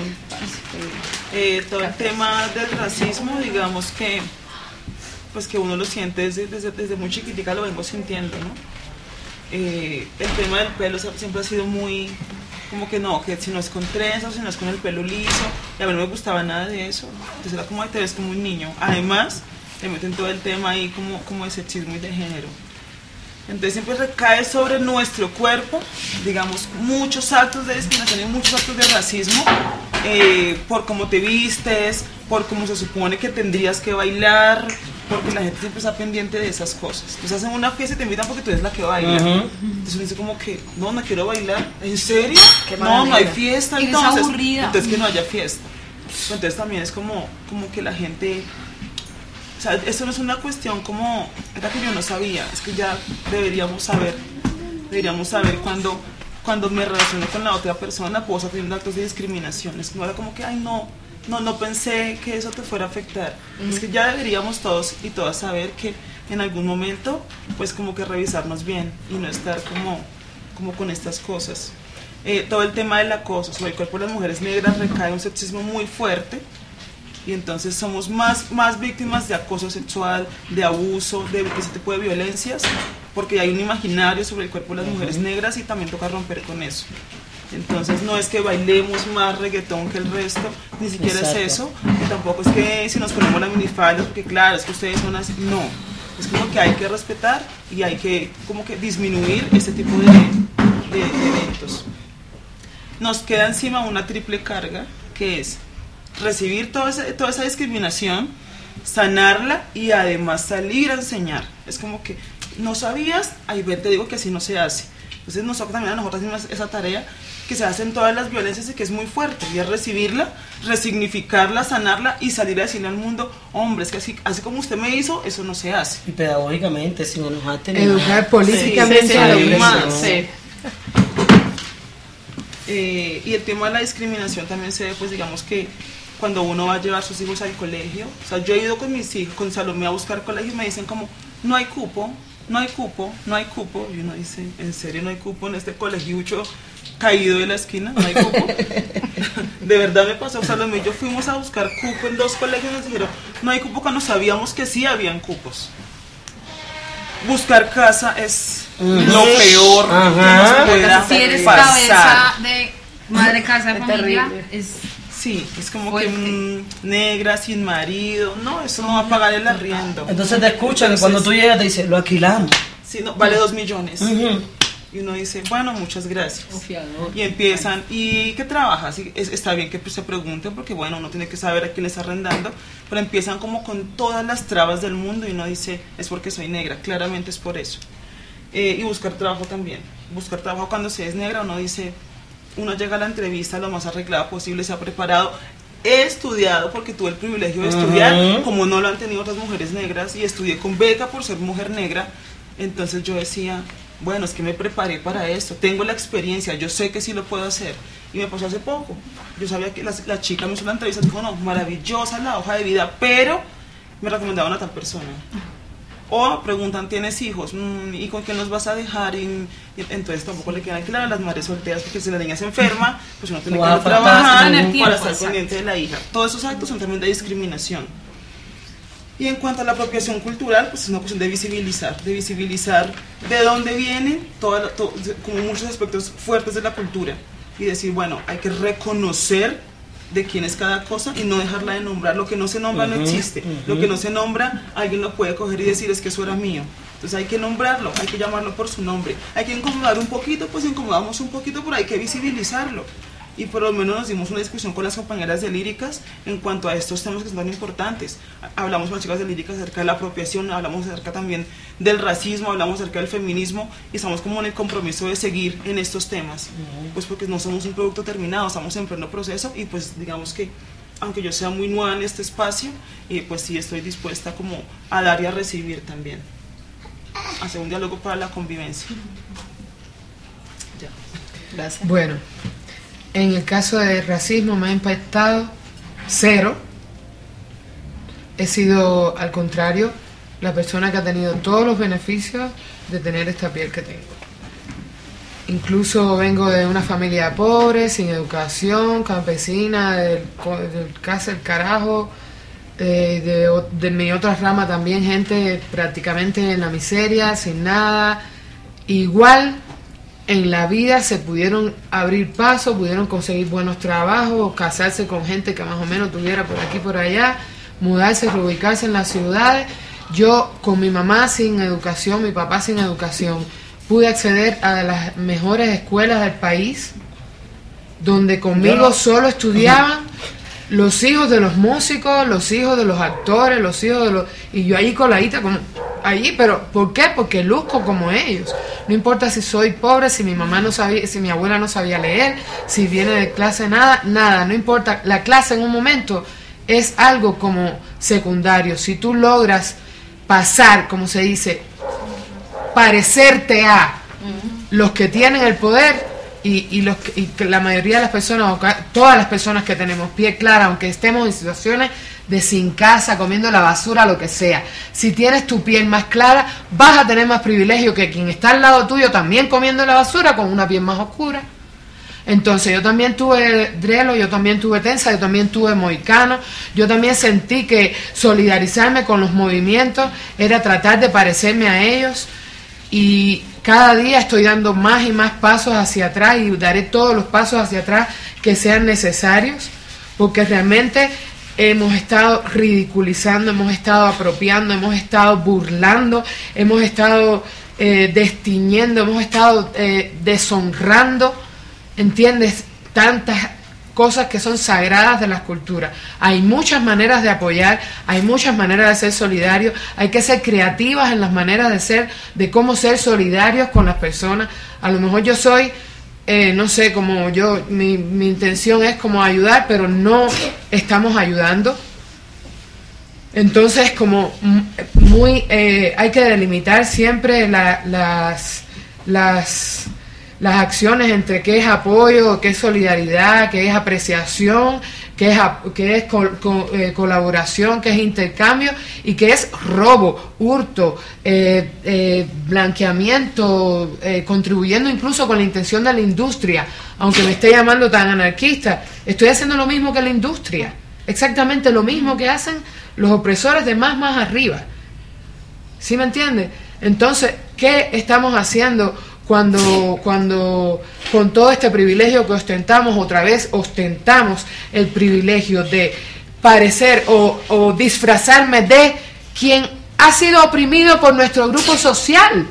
Eh, todo el tema del racismo, digamos que pues que uno lo siente desde, desde, desde muy chiquitica, lo vengo sintiendo, ¿no? Eh, el tema del pelo siempre ha sido muy, como que no, que si no es con trenzas, si no es con el pelo liso, y a mí no me gustaba nada de eso, entonces era como, ay, te ves como un niño. Además, te meten todo el tema ahí como, como de sexismo y de género. Entonces siempre recae sobre nuestro cuerpo, digamos, muchos actos de discriminación y muchos actos de racismo, eh, por cómo te vistes, por cómo se supone que tendrías que bailar, porque la gente siempre está pendiente de esas cosas. Entonces hacen una fiesta y te invitan porque tú eres la que baila. Uh-huh. Entonces uno dice como que, no, no quiero bailar. ¿En serio? Qué No, no hay maravilla. fiesta, Y es entonces. aburrida. Entonces que no haya fiesta. Entonces también es como, como que la gente... O sea, esto no es una cuestión como... Era que yo no sabía, es que ya deberíamos saber. Deberíamos saber cuando, cuando me relaciono con la otra persona, puedo estar teniendo actos de discriminación. Es como, era como que, ay, no... No, no pensé que eso te fuera a afectar. Mm. Es que ya deberíamos todos y todas saber que en algún momento, pues como que revisarnos bien y no estar como, como con estas cosas. Eh, todo el tema del acoso sobre el cuerpo de las mujeres negras recae un sexismo muy fuerte y entonces somos más, más víctimas de acoso sexual, de abuso, de ese tipo de violencias, porque hay un imaginario sobre el cuerpo de las mujeres negras y también toca romper con eso. Entonces no es que bailemos más reggaetón que el resto, ni siquiera Exacto. es eso, y tampoco es que si nos ponemos la minifalda, porque claro, es que ustedes son así, no, es como que hay que respetar y hay que como que disminuir este tipo de, de, de eventos. Nos queda encima una triple carga, que es recibir toda esa, toda esa discriminación, sanarla y además salir a enseñar. Es como que no sabías, ahí ven, te digo que así no se hace. Entonces nos toca también a nosotros esa tarea que se hacen todas las violencias y que es muy fuerte, y es recibirla, resignificarla, sanarla y salir a decirle al mundo, hombre, es que así, así como usted me hizo, eso no se hace. Y pedagógicamente, sin enojarte ni Educar nada. políticamente Sí, sí, a la sí, opresión. Sí. Eh, y el tema de la discriminación también se ve, pues digamos que cuando uno va a llevar a sus hijos al colegio, o sea, yo he ido con mis hijos, con Salomé a buscar colegio y me dicen como, no hay cupo, no hay cupo, no hay cupo, y uno dice, ¿en serio no hay cupo en este colegiucho caído de la esquina? No hay cupo. De verdad me pasó, Salomé y yo fuimos a buscar cupo en dos colegios y nos dijeron, no hay cupo, cuando sabíamos que sí habían cupos. Buscar casa es Mm. lo peor Ajá. que nos pueda Si eres pasar. cabeza de madre casa de Es familia, terrible. es Sí, es como Fuerte. que mm, negra, sin marido, no, eso no va a pagar el arriendo. Entonces te escuchan que cuando tú llegas te dicen, lo alquilamos. Sí, no, vale dos millones. Ujú. Y uno dice, bueno, muchas gracias. Confiador. Y empiezan, ¿y qué trabajas? Y es- está bien que pues, se pregunten, porque bueno, uno tiene que saber a quién le está arrendando, pero empiezan como con todas las trabas del mundo y uno dice, es porque soy negra, claramente es por eso. Eh, y buscar trabajo también. Buscar trabajo cuando se es negra, uno dice, uno llega a la entrevista lo más arreglado posible, se ha preparado. He estudiado porque tuve el privilegio de estudiar, Ujú. como no lo han tenido otras mujeres negras, y estudié con beca por ser mujer negra. Entonces yo decía, bueno, es que me preparé para esto, tengo la experiencia, yo sé que sí lo puedo hacer. Y me pasó hace poco. Yo sabía que la, la chica me hizo la entrevista, dijo, no, maravillosa la hoja de vida, pero me recomendaban a tal persona. O preguntan, ¿tienes hijos? Mm, ¿Y con quién los vas a dejar? Y, y entonces tampoco le queda claro a las madres solteras, porque si la niña se enferma, pues uno tiene No que va ir a a faltar, trabajar tener para tiempo, estar exacto. pendiente de la hija. Todos esos actos son también de discriminación. Y en cuanto a la apropiación cultural, pues es una cuestión de visibilizar, de visibilizar de dónde vienen, toda la- to- como muchos aspectos fuertes de la cultura. Y decir, bueno, hay que reconocer de quién es cada cosa y no dejarla de nombrar. Lo que no se nombra no Ujú, existe. Lo ujú. que no se nombra, alguien lo puede coger y decir, es que eso era mío. Entonces hay que nombrarlo, hay que llamarlo por su nombre. Hay que incomodar un poquito, pues incomodamos un poquito, pero hay que visibilizarlo. Y por lo menos nos dimos una discusión con las compañeras de Líricas en cuanto a estos temas que son tan importantes. Hablamos con las chicas de Líricas acerca de la apropiación, hablamos acerca también del racismo, hablamos acerca del feminismo, y estamos como en el compromiso de seguir en estos temas. Pues porque no somos un producto terminado, estamos en pleno proceso, y pues digamos que aunque yo sea muy nueva en este espacio, eh, pues sí estoy dispuesta como a dar y a recibir también. Hacer un diálogo para la convivencia. Ya. Gracias. Bueno, en el caso de racismo me ha impactado cero. He sido, al contrario, la persona que ha tenido todos los beneficios de tener esta piel que tengo. Incluso vengo de una familia pobre, sin educación, campesina, del, co- del casa del carajo, eh, de, o- de mi otra rama también, gente prácticamente en la miseria, sin nada. Igual en la vida se pudieron abrir pasos, pudieron conseguir buenos trabajos, casarse con gente que más o menos tuviera por aquí por allá, mudarse, reubicarse en las ciudades. Yo con mi mamá sin educación, mi papá sin educación, pude acceder a las mejores escuelas del país, donde conmigo solo estudiaban los hijos de los músicos, los hijos de los actores, los hijos de los... Y yo ahí coladita, como allí, pero ¿por qué? Porque luzco como ellos. No importa si soy pobre, si mi mamá no sabía, si mi abuela no sabía leer, si viene de clase nada, nada, no importa. La clase en un momento es algo como secundario. Si tú logras pasar, como se dice, parecerte a los que tienen el poder, y, y, los, y que la mayoría de las personas, o ca- todas las personas que tenemos pie clara, aunque estemos en situaciones de sin casa, comiendo la basura, lo que sea, si tienes tu piel más clara, vas a tener más privilegio que quien está al lado tuyo también comiendo la basura con una piel más oscura. Entonces yo también tuve drelo, yo también tuve tensa, yo también tuve moicano, yo también sentí que solidarizarme con los movimientos era tratar de parecerme a ellos, y cada día estoy dando más y más pasos hacia atrás, y daré todos los pasos hacia atrás que sean necesarios, porque realmente hemos estado ridiculizando, hemos estado apropiando, hemos estado burlando, hemos estado eh, destiñendo, hemos estado eh, deshonrando, ¿entiendes? Tantas cosas que son sagradas de las culturas. Hay muchas maneras de apoyar, hay muchas maneras de ser solidarios, hay que ser creativas en las maneras de ser, de cómo ser solidarios con las personas. A lo mejor yo soy eh, no sé, como yo, mi, mi intención es como ayudar, pero no estamos ayudando. Entonces, como muy, eh, hay que delimitar siempre la, las, las, las acciones entre qué es apoyo, qué es solidaridad, qué es apreciación, qué es, qué es col, col, eh, colaboración, qué es intercambio y qué es robo, hurto, eh, eh, blanqueamiento, eh, contribuyendo incluso con la intención de la industria. Aunque me esté llamando tan anarquista, estoy haciendo lo mismo que la industria, exactamente lo mismo que hacen los opresores de más, más arriba. ¿Sí me entiende? Entonces, ¿qué estamos haciendo cuando, cuando con todo este privilegio que ostentamos, otra vez ostentamos el privilegio de parecer o, o disfrazarme de quien ha sido oprimido por nuestro grupo social?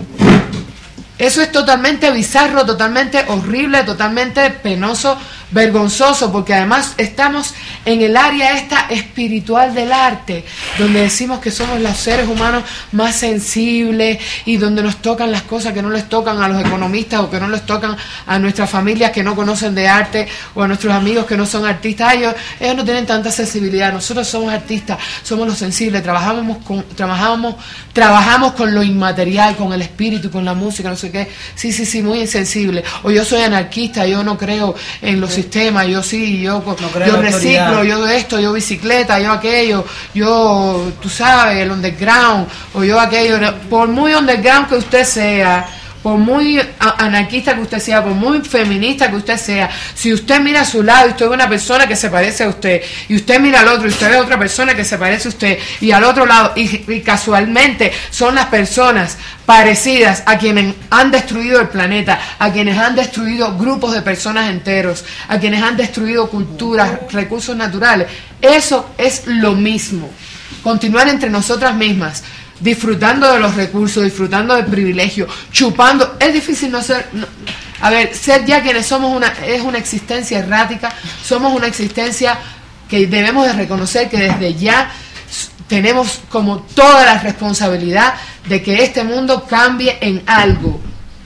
Eso es totalmente bizarro, totalmente horrible, totalmente penoso, vergonzoso, porque además estamos en el área esta espiritual del arte, donde decimos que somos los seres humanos más sensibles y donde nos tocan las cosas que no les tocan a los economistas o que no les tocan a nuestras familias que no conocen de arte o a nuestros amigos que no son artistas. Ellos, ellos no tienen tanta sensibilidad. Nosotros somos artistas, somos los sensibles, trabajamos con, trabajamos, trabajamos con lo inmaterial, con el espíritu, con la música, no sé qué. Sí, sí, sí, muy insensible. O yo soy anarquista, yo no creo en los sistemas, yo sí, yo, no yo reciclo, yo esto, yo bicicleta, yo aquello, yo, tú sabes, el underground, o yo aquello. Por muy underground que usted sea, por muy anarquista que usted sea, por muy feminista que usted sea, si usted mira a su lado y usted ve una persona que se parece a usted, y usted mira al otro y usted ve a otra persona que se parece a usted, y al otro lado, y, y casualmente son las personas parecidas a quienes han destruido el planeta, a quienes han destruido grupos de personas enteros, a quienes han destruido culturas, recursos naturales, eso es lo mismo. Continuar entre nosotras mismas, disfrutando de los recursos, disfrutando del privilegio, chupando. Es difícil no ser, no, a ver, ser ya quienes somos una, es una existencia errática, somos una existencia que debemos de reconocer que desde ya tenemos como toda la responsabilidad de que este mundo cambie en algo.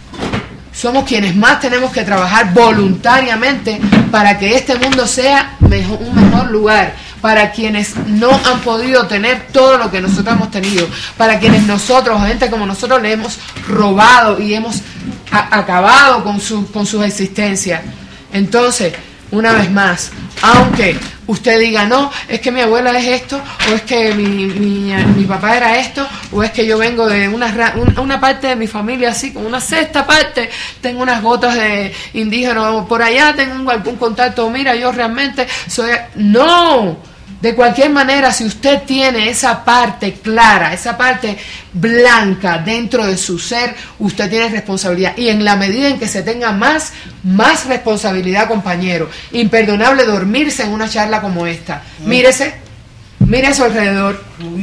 Somos quienes más tenemos que trabajar voluntariamente para que este mundo sea mejor, un mejor lugar, para quienes no han podido tener todo lo que nosotros hemos tenido, para quienes nosotros, gente como nosotros, le hemos robado y hemos a- acabado con, su, con sus existencias. Entonces, una vez más, aunque usted diga, no, es que mi abuela es esto, o es que mi, mi, mi papá era esto, o es que yo vengo de una, una parte de mi familia así, como una sexta parte, tengo unas gotas de indígena por allá, tengo algún contacto, mira, yo realmente soy... No, de cualquier manera, si usted tiene esa parte clara, esa parte blanca dentro de su ser, usted tiene responsabilidad. Y en la medida en que se tenga más, más responsabilidad, compañero, imperdonable dormirse en una charla como esta. Mírese, mire a su alrededor.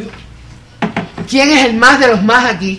¿Quién es el más de los más aquí?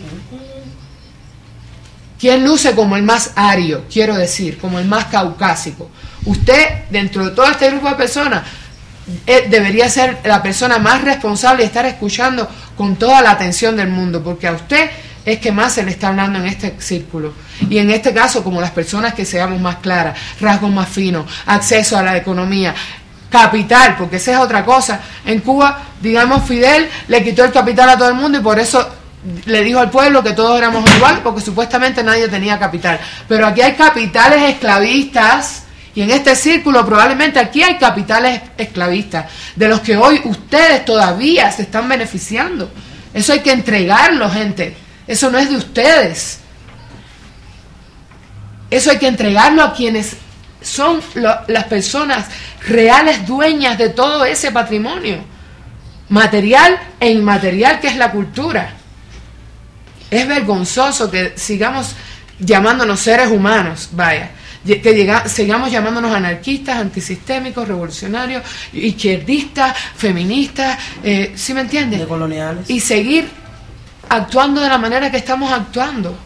¿Quién luce como el más ario, quiero decir, como el más caucásico? Usted, dentro de todo este grupo de personas, Eh, debería ser la persona más responsable y estar escuchando con toda la atención del mundo, porque a usted es que más se le está hablando en este círculo. Y en este caso, como las personas que seamos más claras, rasgos más finos, acceso a la economía, capital, porque esa es otra cosa. En Cuba, digamos, Fidel le quitó el capital a todo el mundo y por eso le dijo al pueblo que todos éramos iguales, porque supuestamente nadie tenía capital. Pero aquí hay capitales esclavistas. Y en este círculo probablemente aquí hay capitales esclavistas, de los que hoy ustedes todavía se están beneficiando. Eso hay que entregarlo, gente. Eso no es de ustedes. Eso hay que entregarlo a quienes son lo, las personas reales dueñas de todo ese patrimonio, material e inmaterial que es la cultura. Es vergonzoso que sigamos llamándonos seres humanos, vaya, que llega, sigamos llamándonos anarquistas, antisistémicos, revolucionarios, izquierdistas, feministas, eh, ¿sí me entiendes? De coloniales. Y seguir actuando de la manera que estamos actuando.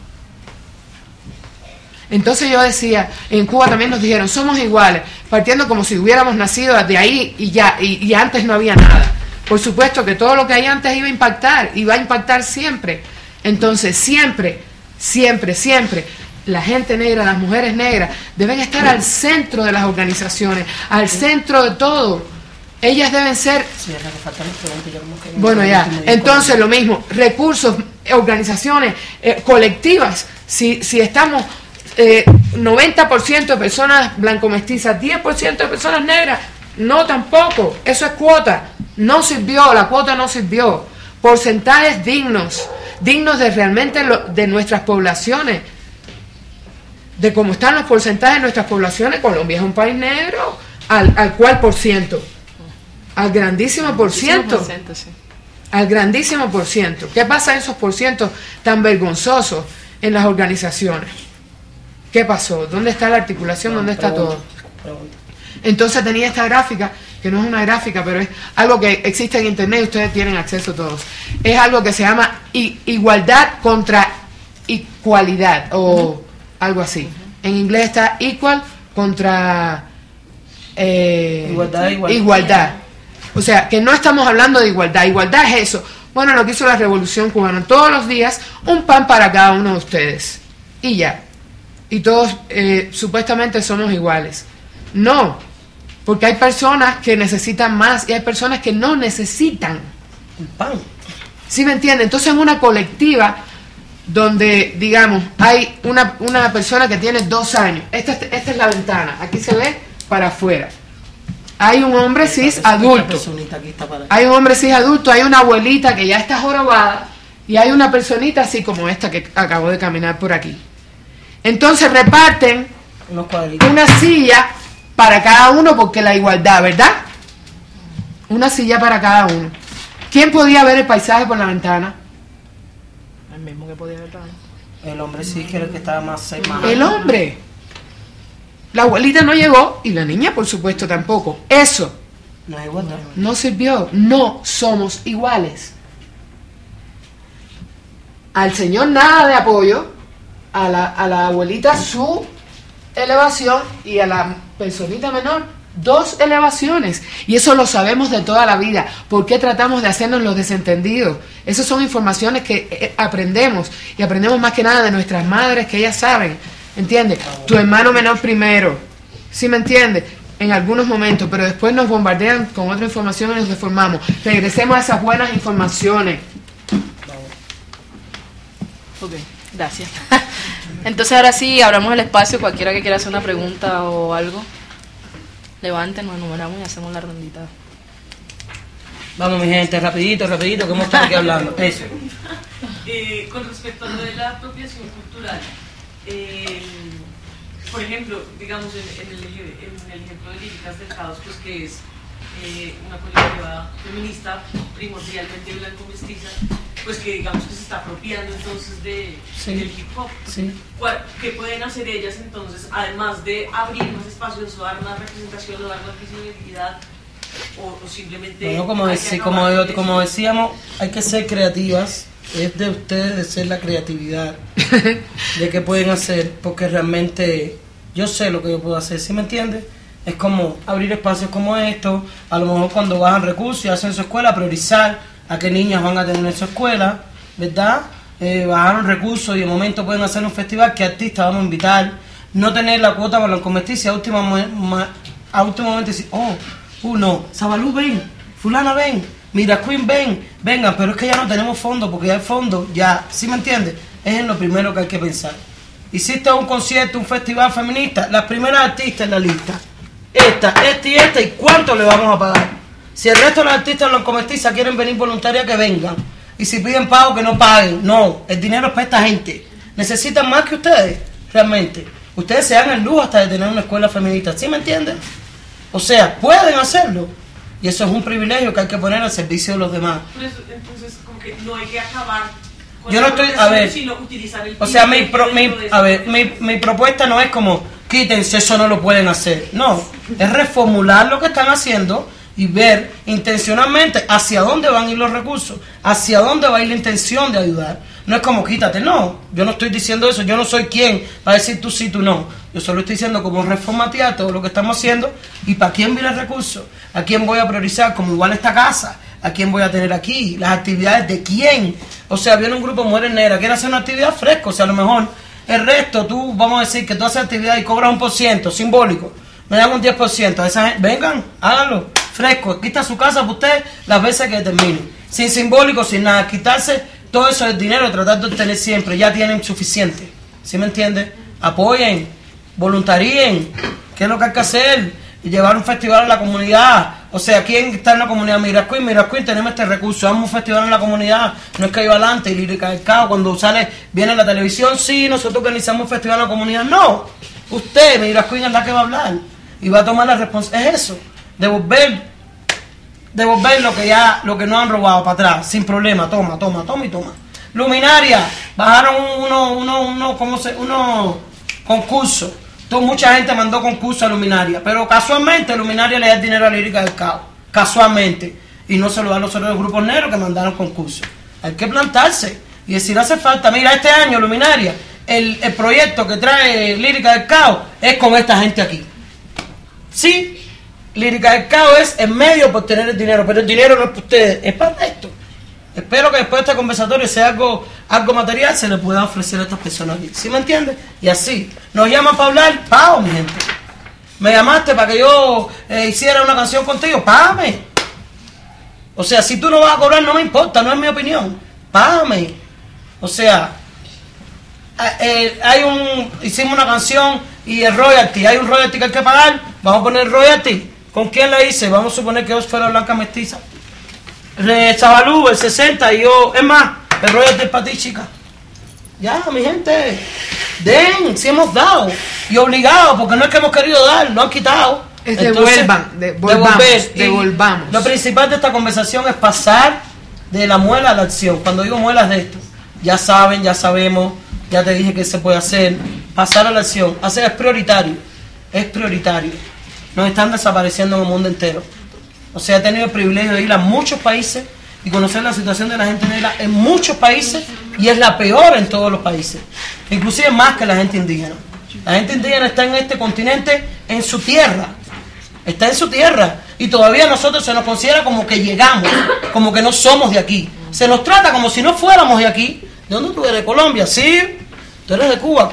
Entonces yo decía, en Cuba también nos dijeron, somos iguales, partiendo como si hubiéramos nacido de ahí y ya, y, y antes no había nada. Por supuesto que todo lo que hay antes iba a impactar, y va a impactar siempre. Entonces siempre, siempre, siempre, la gente negra, las mujeres negras, deben estar al centro de las organizaciones, al centro de todo. Ellas deben ser... Sí, es la que falta la pregunta, yo como que- Bueno, ya, entonces lo mismo, recursos, organizaciones, eh, colectivas, si, si estamos eh, noventa por ciento de personas blanco-mestizas, diez por ciento de personas negras, no tampoco, eso es cuota, no sirvió, la cuota no sirvió. Porcentajes dignos, dignos de realmente lo, de nuestras poblaciones, de cómo están los porcentajes de nuestras poblaciones. Colombia es un país negro, al, al cual por ciento, al grandísimo por ciento, Sí. al grandísimo por ciento. ¿Qué pasa en esos por cientos tan vergonzosos en las organizaciones? ¿Qué pasó? ¿Dónde está la articulación? ¿Dónde está Pregunta, todo? pregunta. Entonces tenía esta gráfica, que no es una gráfica, pero es algo que existe en internet y ustedes tienen acceso todos. Es algo que se llama i- igualdad contra igualdad o algo así. En inglés está equal contra eh, Igualdad, igualdad. igualdad. O sea, que no estamos hablando de igualdad. Igualdad es eso. Bueno, lo que hizo la Revolución Cubana. Todos los días un pan para cada uno de ustedes. Y ya. Y todos eh, supuestamente somos iguales. No. Porque hay personas que necesitan más y hay personas que no necesitan. El pan. ¿Sí me entienden? Entonces en una colectiva donde, digamos, hay una, una persona que tiene dos años. Esta, esta es la ventana. Aquí se ve para afuera. Hay un hombre cis Esta adulto. personita aquí está para- Hay un hombre cis adulto, hay una abuelita que ya está jorobada y hay una personita así como esta que acabo de caminar por aquí. Entonces reparten Unos cuadritos. una silla para cada uno porque la igualdad, ¿verdad? Una silla para cada uno. ¿Quién podía ver el paisaje por la ventana? El mismo que podía ver. El hombre sí que era el que estaba más... más El hombre. La abuelita no llegó y la niña, por supuesto, tampoco. Eso No es igualdad. no sirvió. No somos iguales. Al señor nada de apoyo, a la, a la abuelita su elevación y a la personita menor dos elevaciones. Y eso lo sabemos de toda la vida. ¿Por qué tratamos de hacernos los desentendidos? Esas son informaciones que eh, aprendemos y aprendemos más que nada de nuestras madres, que ellas saben. ¿Entiendes? Tu hermano menor primero. ¿Sí me entiendes? En algunos momentos, pero después nos bombardean con otra información y nos deformamos. Regresemos a esas buenas informaciones. Ok, gracias. Entonces ahora sí, abramos el espacio, cualquiera que quiera hacer una pregunta o algo. Levanten, nos enumeramos y hacemos la rondita. Vamos, mi gente, rapidito, rapidito, que hemos estado aquí hablando. Eso. Eh, con respecto a lo de la apropiación cultural, eh, por ejemplo, digamos en, en, el, en el ejemplo de Líricas del Caos, pues que es eh, una colectiva feminista primordialmente blanco-mestiza, pues que digamos que se está apropiando entonces de, Sí. del hip hop. Sí. ¿Cuál- ¿Qué pueden hacer ellas entonces, además de abrir más espacios o dar más representación o dar más visibilidad? O, o simplemente... Bueno, como, hay que deci- acabar como, con eso? como decíamos, hay que ser creativas. Es de ustedes de ser la creatividad. De qué pueden hacer. Porque realmente yo sé lo que yo puedo hacer. ¿Sí me entiendes? Es como abrir espacios como estos. A lo mejor cuando bajan recursos y hacen su escuela, priorizar a qué niñas van a tener en su escuela. ¿Verdad? Eh, bajaron recursos y de momento pueden hacer un festival. ¿Qué artistas vamos a invitar? No tener la cuota blanco-mestiza. A última, mo- ma- a último momento decir, oh, uno, Sabalú, ven, fulana, ven. Mira, Queen, ven, vengan, pero es que ya no tenemos fondos, porque ya hay fondos, ya, ¿sí me entiendes? Es en lo primero que hay que pensar. Hiciste un concierto, un festival feminista, las primeras artistas en la lista, esta, esta y esta, ¿y cuánto le vamos a pagar? Si el resto de los artistas blanco-mestizas quieren venir voluntarias, que vengan. Y si piden pago, que no paguen. No, el dinero es para esta gente. Necesitan más que ustedes, realmente. Ustedes se dan el lujo hasta de tener una escuela feminista, ¿sí me entienden? O sea, pueden hacerlo. Y eso es un privilegio que hay que poner al servicio de los demás. Por eso, entonces, como que no hay que acabar con Yo no la estoy, a apropiación, ver, sino utilizar el o sea, mi, privilegio pro- mi- dentro de a esa ver, mi, mi propuesta no es como, quítense, eso no lo pueden hacer. No, es reformular lo que están haciendo y ver intencionalmente hacia dónde van a ir los recursos, hacia dónde va a ir la intención de ayudar. No es como, quítate, no, yo no estoy diciendo eso, yo no soy quien para decir tú sí, tú no. Yo solo estoy diciendo cómo reformatear todo lo que estamos haciendo y para quién viene el recurso, a quién voy a priorizar, como igual esta casa, a quién voy a tener aquí, las actividades de quién. O sea, viene un grupo de mujeres negras, quiere hacer una actividad fresca, o sea, a lo mejor el resto, tú, vamos a decir que tú haces actividad y cobras un por ciento, simbólico, me dan un diez por ciento, esa gente, vengan, háganlo, fresco, aquí está su casa para usted las veces que termine, sin simbólico, sin nada, quitarse todo eso del dinero, tratar de obtener siempre, ya tienen suficiente, ¿sí me entiende? Apoyen, voluntaríen, ¿qué es lo que hay que hacer? Y llevar un festival a la comunidad. O sea, ¿quién está en la comunidad? Mirasquín, Mirasquín, tenemos este recurso, damos un festival en la comunidad, no es que yo adelante, y Lírica del Caos, cuando sale, viene en la televisión, sí, nosotros organizamos un festival en la comunidad, no, usted, Mirasquín, es la que va a hablar, y va a tomar la responsabilidad, es eso, devolver, devolver lo que ya, lo que nos han robado para atrás, sin problema, toma, toma, toma y toma. Luminaria, bajaron unos, uno, uno, ¿cómo se, unos concursos. Entonces, mucha gente mandó concurso a Luminaria, pero casualmente Luminaria le da el dinero a Lírica del Caos, casualmente, y no se lo da a los otros grupos negros que mandaron concurso. Hay que plantarse y decir, hace falta, mira, este año Luminaria, el, el proyecto que trae Lírica del Caos es con esta gente aquí. Sí, Lírica del Caos es el medio por tener el dinero, pero el dinero no es para ustedes, es para esto. Espero que después de este conversatorio, sea algo, algo material, se le pueda ofrecer a estas personas aquí. ¿Sí me entiendes? Y así. Nos llaman para hablar, pago, mi gente. Me llamaste para que yo eh, hiciera una canción contigo, págame. O sea, si tú no vas a cobrar, no me importa, no es mi opinión. Págame. O sea, eh, hay un, hicimos una canción y el royalty, hay un royalty que hay que pagar, vamos a poner royalty. ¿Con quién la hice? Vamos a suponer que yo fuera Blanca Mestiza. Sabalú, el sesenta, y yo, es más, el royalty para ti, chica. Ya, mi gente, den, si hemos dado, y obligado, porque no es que hemos querido dar, lo han quitado. Es Entonces, devuelvan, devolvamos, devolver. devolvamos. Lo principal de esta conversación es pasar de la muela a la acción. Cuando digo muelas de esto, ya saben, ya sabemos, ya te dije que se puede hacer, pasar a la acción. Hacer es prioritario, es prioritario. Nos están desapareciendo en el mundo entero. O sea, he tenido el privilegio de ir a muchos países y conocer la situación de la gente negra en muchos países, y es la peor en todos los países, inclusive más que la gente indígena. La gente indígena está en este continente, en su tierra, está en su tierra, y todavía nosotros se nos considera como que llegamos, como que no somos de aquí. Se nos trata como si no fuéramos de aquí. ¿De dónde tú eres? ¿De Colombia? Sí, tú eres de Cuba.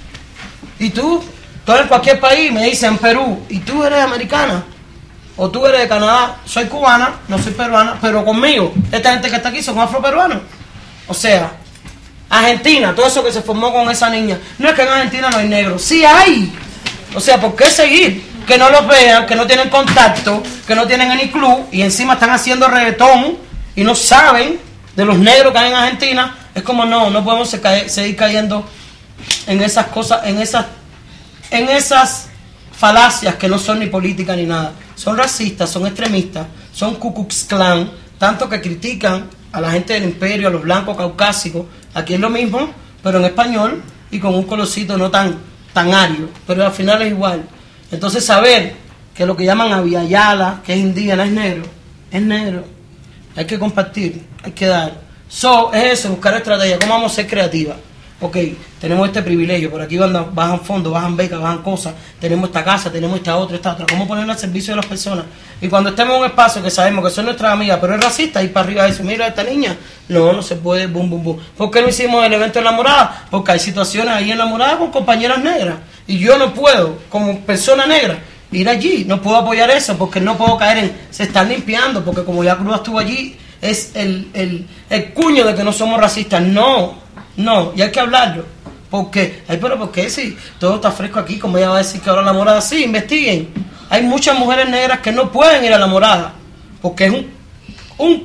¿Y tú? Tú eres de cualquier país, me dicen Perú. ¿Y tú eres americana? O tú eres de Canadá. Soy cubana, no soy peruana, pero conmigo, esta gente que está aquí son afroperuanos. O sea, Argentina, todo eso que se formó con esa niña. No es que en Argentina no hay negros, sí hay. O sea, ¿por qué seguir? Que no los vean, que no tienen contacto, que no tienen any club, y encima están haciendo reggaetón y no saben de los negros que hay en Argentina. Es como no, no podemos seguir cayendo en esas cosas, en esas, en esas falacias que no son ni políticas ni nada. Son racistas, son extremistas, son Ku Klux Klan, tanto que critican a la gente del imperio, a los blancos caucásicos. Aquí es lo mismo, pero en español y con un colorcito no tan, tan ario, pero al final es igual. Entonces saber que lo que llaman Abiyala, que es indígena, es negro, es negro. Hay que compartir, hay que dar. So, es eso, buscar estrategia. ¿Cómo vamos a ser creativas? Ok, tenemos este privilegio, por aquí bajan, bajan fondos, bajan becas, bajan cosas, tenemos esta casa, tenemos esta otra, esta otra. ¿Cómo ponerlo al servicio de las personas? Y cuando estemos en un espacio que sabemos que son nuestras amigas, pero es racista, ir para arriba eso, mira a esta niña, no, no se puede, bum, bum, bum. ¿Por qué no hicimos el evento en La Morada? Porque hay situaciones ahí en La Morada con compañeras negras, y yo no puedo, como persona negra, ir allí, no puedo apoyar eso, porque no puedo caer en, se están limpiando, porque como ya Cruz estuvo allí, es el, el, el cuño de que no somos racistas. No, no, y hay que hablarlo, porque, ay, pero ¿por qué si todo está fresco aquí? Como ella va a decir que ahora La Morada, sí, investiguen. Hay muchas mujeres negras que no pueden ir a La Morada, porque es un, un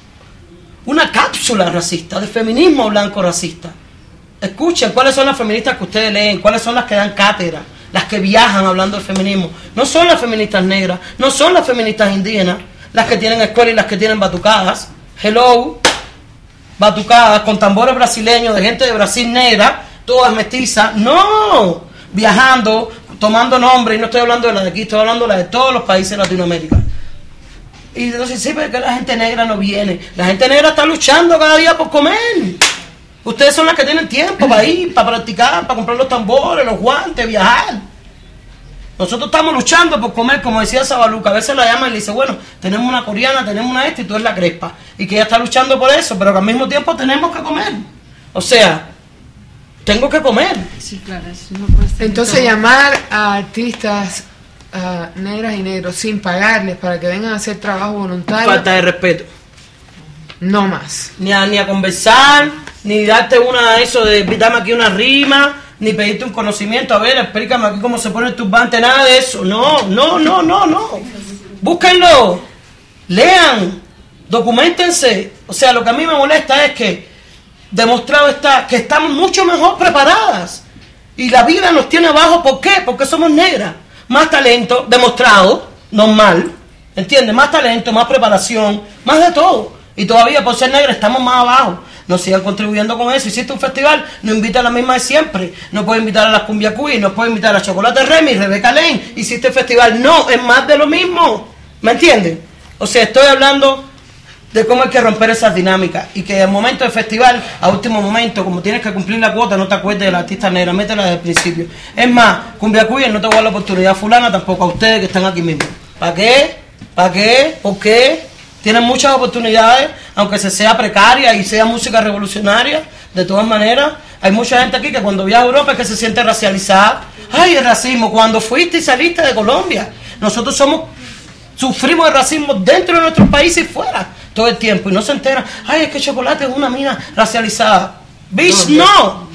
una cápsula racista, de feminismo blanco racista. Escuchen, ¿cuáles son las feministas que ustedes leen? ¿Cuáles son las que dan cátedra? Las que viajan hablando del feminismo. No son las feministas negras, no son las feministas indígenas, las que tienen escuela y las que tienen batucadas. Hello, batucadas con tambores brasileños de gente de Brasil negra, todas mestizas. No, viajando, tomando nombre, y no estoy hablando de la de aquí, estoy hablando de la de todos los países de Latinoamérica. Y entonces sí, pero que la gente negra no viene. La gente negra está luchando cada día por comer. Ustedes son las que tienen tiempo para ir, para practicar, para comprar los tambores, los guantes, viajar. Nosotros estamos luchando por comer, como decía Sabaluca. A veces la llaman y le dice, bueno, tenemos una coreana, tenemos una esta y tú eres la crespa. Y que ella está luchando por eso, pero que al mismo tiempo tenemos que comer. O sea, tengo que comer. Sí, claro, eso no puede estar. Entonces llamar a artistas uh, negras y negros sin pagarles para que vengan a hacer trabajo voluntario. Falta de respeto. No más. Ni a, ni a conversar, ni darte una eso de dame aquí una rima, ni pedirte un conocimiento, a ver, explícame aquí cómo se pone el turbante, nada de eso. No, no, no, no, no. Búsquenlo, lean, documentense. O sea, lo que a mí me molesta es que demostrado está que estamos mucho mejor preparadas y la vida nos tiene abajo. ¿Por qué? Porque somos negras. Más talento, demostrado, normal, ¿entiendes? Más talento, más preparación, más de todo. Y todavía por ser negra estamos más abajo. No sigan contribuyendo con eso. Hiciste un festival, no invita a la misma de siempre. No puedes invitar a las Cumbia Queen, no puedes invitar a Chocolate Remy, Rebeca Lane. Hiciste el festival, no, es más de lo mismo. ¿Me entienden? O sea, estoy hablando de cómo hay que romper esas dinámicas. Y que al momento del festival, a último momento, como tienes que cumplir la cuota, no te acuerdes de la artista negra, métela desde el principio. Es más, Cumbia Queen no te voy a dar la oportunidad fulana, tampoco a ustedes que están aquí mismo. ¿Para qué? ¿Para qué? ¿Por qué? Tienen muchas oportunidades, aunque se sea precaria y sea música revolucionaria, de todas maneras. Hay mucha gente aquí que cuando viaja a Europa es que se siente racializada. Ay, el racismo, cuando fuiste y saliste de Colombia. Nosotros somos, sufrimos el racismo dentro de nuestros países y fuera, todo el tiempo. Y no se entera, ay, es que Chocolate es una mina racializada. Bitch, no,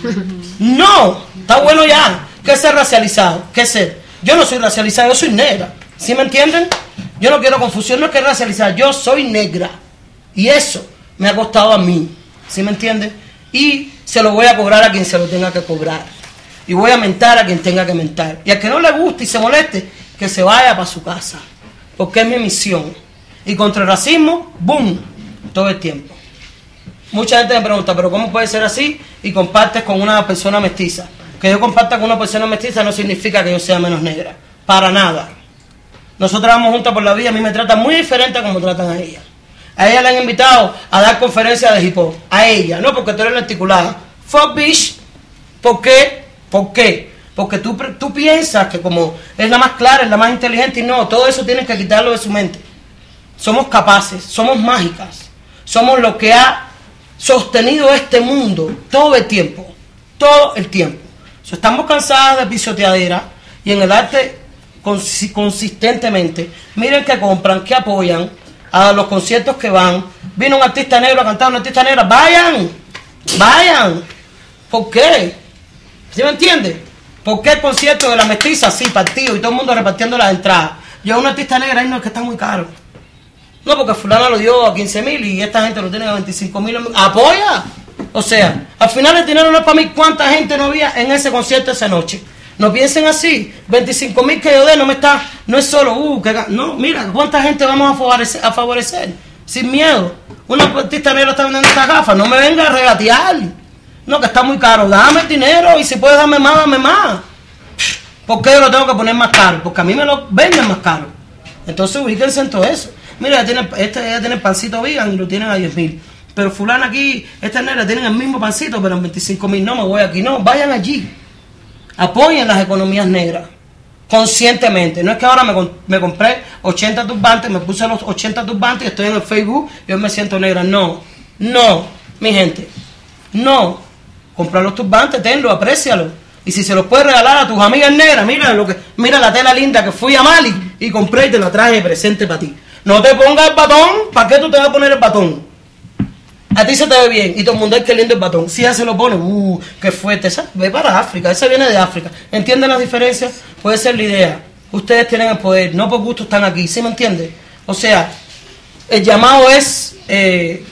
no, está bueno ya. ¿Qué es ser racializado? ¿Qué es ser? Yo no soy racializada, yo soy negra. ¿Sí me entienden? Yo no quiero confusión, no es que racializar, yo soy negra. Y eso me ha costado a mí, ¿sí me entienden? Y se lo voy a cobrar a quien se lo tenga que cobrar. Y voy a mentar a quien tenga que mentar. Y al que no le guste y se moleste, que se vaya para su casa. Porque es mi misión. Y contra el racismo, ¡boom!, todo el tiempo. Mucha gente me pregunta, ¿pero cómo puede ser así? Y compartes con una persona mestiza. Que yo comparta con una persona mestiza no significa que yo sea menos negra. Para nada. Nosotros vamos juntas por la vida, a mí me tratan muy diferente a como tratan a ella. A ella le han invitado a dar conferencias de hip hop. A ella, no porque tú eres la articulada. Fuck bitch. ¿Por qué? ¿Por qué? Porque tú, tú piensas que como es la más clara, es la más inteligente, y no, todo eso tienes que quitarlo de su mente. Somos capaces, somos mágicas. Somos lo que ha sostenido este mundo todo el tiempo. Todo el tiempo. So, estamos cansadas de pisoteadera y en el arte consistentemente, miren que compran, que apoyan a los conciertos que van. Vino un artista negro a cantar, una artista negra, vayan, vayan. ¿Por qué? ¿Sí me entiende? ¿Por qué el concierto de la mestiza sí, partido y todo el mundo repartiendo las entradas? Yo a una artista negra, y no, es que está muy caro. No, porque fulana lo dio a quince mil y esta gente lo tiene a veinticinco mil. ¡Apoya! O sea, al final el dinero no es para mí. ¿Cuánta gente no había en ese concierto esa noche? No piensen así, veinticinco mil que yo dé no me está, no es solo, uh, que, no, mira, ¿cuánta gente vamos a favorecer, a favorecer? Sin miedo. Una artista negra está vendiendo estas gafas, no me venga a regatear. No, que está muy caro, dame el dinero y si puedes darme más, dame más. ¿Por qué yo lo tengo que poner más caro? Porque a mí me lo venden más caro. Entonces ubíquense en todo eso. Mira, ella tiene, este, ella tiene el pancito vegan y lo tienen a diez mil. Pero fulana aquí, esta negra tienen el mismo pancito, pero en veinticinco mil. No, me voy aquí, no, vayan allí. Apoyen las economías negras, conscientemente. No es que ahora me, me compré ochenta turbantes, me puse los ochenta turbantes y estoy en el Facebook y hoy me siento negra. No, no, mi gente, no. Comprar los turbantes, tenlo, aprécialo. Y si se los puedes regalar a tus amigas negras, mira lo que, mira la tela linda que fui a Mali y compré y te la traje de presente para ti. No te pongas el batón, ¿para qué tú te vas a poner el batón? A ti se te ve bien y todo el mundo es que lindo el batón. Si ella se lo pone, uh, qué fuerte. Esa ve para África, esa viene de África. ¿Entienden las diferencias? Puede ser la idea. Ustedes tienen el poder, no por gusto están aquí, ¿sí me entienden? O sea, el llamado es, eh,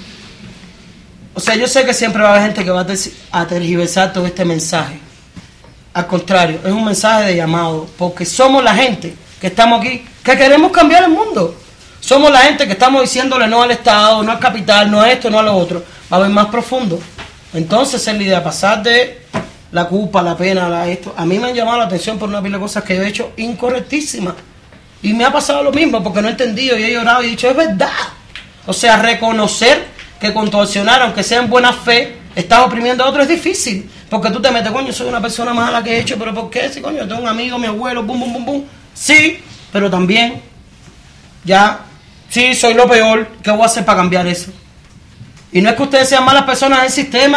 o sea, yo sé que siempre va a haber gente que va a tergiversar todo este mensaje. Al contrario, es un mensaje de llamado, porque somos la gente que estamos aquí, que queremos cambiar el mundo. Somos la gente que estamos diciéndole no al Estado, no al capital, no a esto, no a lo otro. Va a ver más profundo. Entonces es la idea, pasar de la culpa, la pena, la esto. A mí me han llamado la atención por una pila de cosas que yo he hecho incorrectísimas. Y me ha pasado lo mismo porque no he entendido y he llorado y he dicho, es verdad. O sea, reconocer que contorsionar, aunque sea en buena fe, estás oprimiendo a otro es difícil. Porque tú te metes, coño, soy una persona mala que he hecho, pero ¿por qué? Si, coño, tengo un amigo, mi abuelo, bum, bum, bum, bum. Sí, pero también, ya... Sí, soy lo peor. ¿Qué voy a hacer para cambiar eso? Y no es que ustedes sean malas personas del sistema,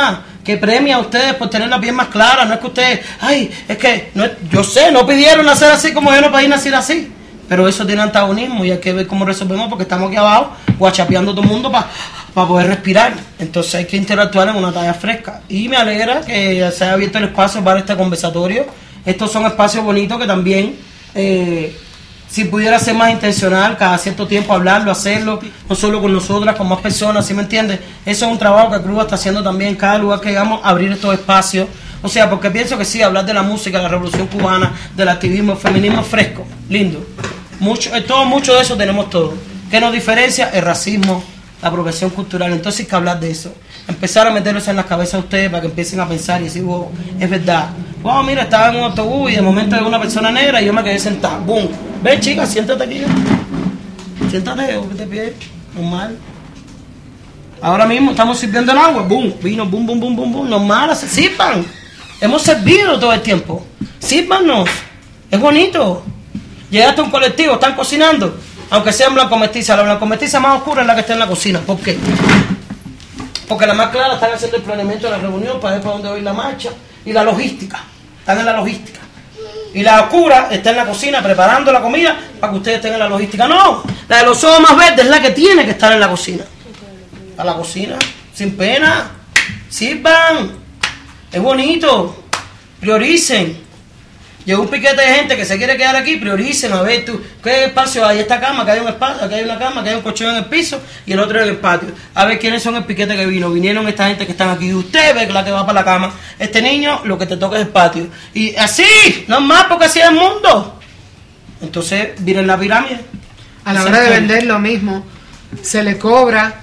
que premia a ustedes por tener la piel más clara. No es que ustedes, ay, es que, no es, yo sé, no pidieron nacer así como yo no pedí nacer así. Pero eso tiene antagonismo y hay que ver cómo resolvemos porque estamos aquí abajo guachapeando todo el mundo para pa poder respirar. Entonces hay que interactuar en una talla fresca. Y me alegra que se haya abierto el espacio para este conversatorio. Estos son espacios bonitos que también, eh, si pudiera ser más intencional, cada cierto tiempo hablarlo, hacerlo, no solo con nosotras, con más personas, ¿sí me entiendes? Eso es un trabajo que Cuba está haciendo también en cada lugar que llegamos, abrir estos espacios. O sea, porque pienso que sí, hablar de la música, de la revolución cubana, del activismo, el feminismo fresco, lindo. Mucho, eh, todo, mucho de eso tenemos todo. ¿Qué nos diferencia? El racismo, la apropiación cultural. Entonces hay que hablar de eso. Empezar a meterlos en las cabezas de ustedes para que empiecen a pensar y decir, wow, es verdad. Wow, mira, estaba en un autobús y de momento hay una persona negra y yo me quedé sentada. Boom. Ven, chica, siéntate aquí. Siéntate, o que te pide. Normal. Ahora mismo estamos sirviendo el agua. Boom. Vino, boom, boom, boom, boom, boom. Normal. Sirvan. Hemos servido todo el tiempo. Sírvanos. Es bonito. Llegaste a un colectivo, están cocinando. Aunque sean blanco mestiza, la blanco mestiza más oscura es la que está en la cocina. ¿Por qué? Porque la más clara están haciendo el planeamiento de la reunión para ver para dónde va a ir la marcha. Y la logística. Están en la logística. Y la oscura está en la cocina preparando la comida para que ustedes estén en la logística. No, la de los ojos más verdes es la que tiene que estar en la cocina. A la cocina, sin pena. Sirvan. Es bonito. Prioricen. Llegó un piquete de gente que se quiere quedar aquí, prioricen, a ver tú, ¿qué espacio hay? Esta cama, que hay un espacio, aquí hay una cama, que hay un colchón en el piso y el otro en el patio. A ver quiénes son el piquete que vino. Vinieron esta gente que están aquí. Y usted ve la que va para la cama. Este niño, lo que te toca es el patio. Y así, no más porque así es el mundo. Entonces, miren la pirámide. A la hora de vender lo mismo, se le cobra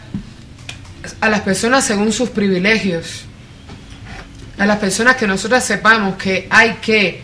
a las personas según sus privilegios. A las personas que nosotras sepamos que hay que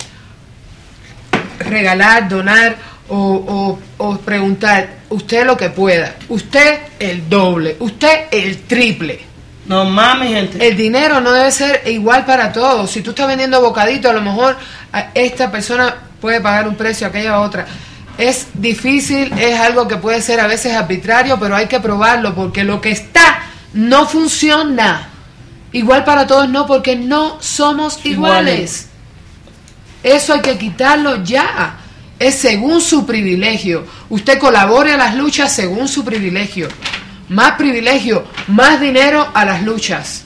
regalar, donar o, o, o preguntar, usted lo que pueda, usted el doble, usted el triple. No mames, gente. El dinero no debe ser igual para todos. Si tú estás vendiendo bocadito, a lo mejor a esta persona puede pagar un precio, aquella otra. Es difícil, es algo que puede ser a veces arbitrario, pero hay que probarlo porque lo que está no funciona. Igual para todos no, porque no somos iguales. iguales. Eso hay que quitarlo ya. Es según su privilegio. Usted colabore a las luchas según su privilegio. Más privilegio, más dinero a las luchas.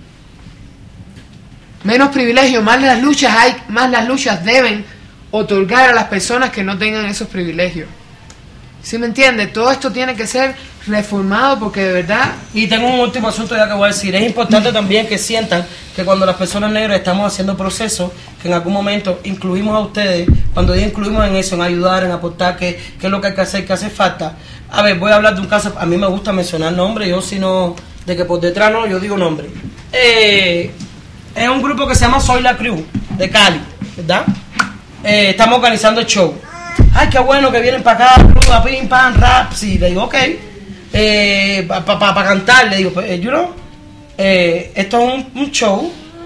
Menos privilegio, más las luchas hay, más las luchas deben otorgar a las personas que no tengan esos privilegios. ¿Sí me entiende? Todo esto tiene que ser reformado porque de verdad... Y tengo un último asunto ya que voy a decir. Es importante también que sientan que cuando las personas negras estamos haciendo procesos, que en algún momento incluimos a ustedes, cuando ya incluimos en eso, en ayudar, en aportar, qué es lo que hay que hacer, que hace falta. A ver, voy a hablar de un caso, a mí me gusta mencionar nombres, yo si no, de que por detrás no, yo digo nombre. Eh, es un grupo que se llama Soy la Crew, de Cali, ¿verdad? Eh, estamos organizando el show. Ay, qué bueno que vienen para acá, a pim, pam, rap, sí, le digo, ok. Eh, para pa, pa, pa cantar, le digo, you know, eh, esto es un, un show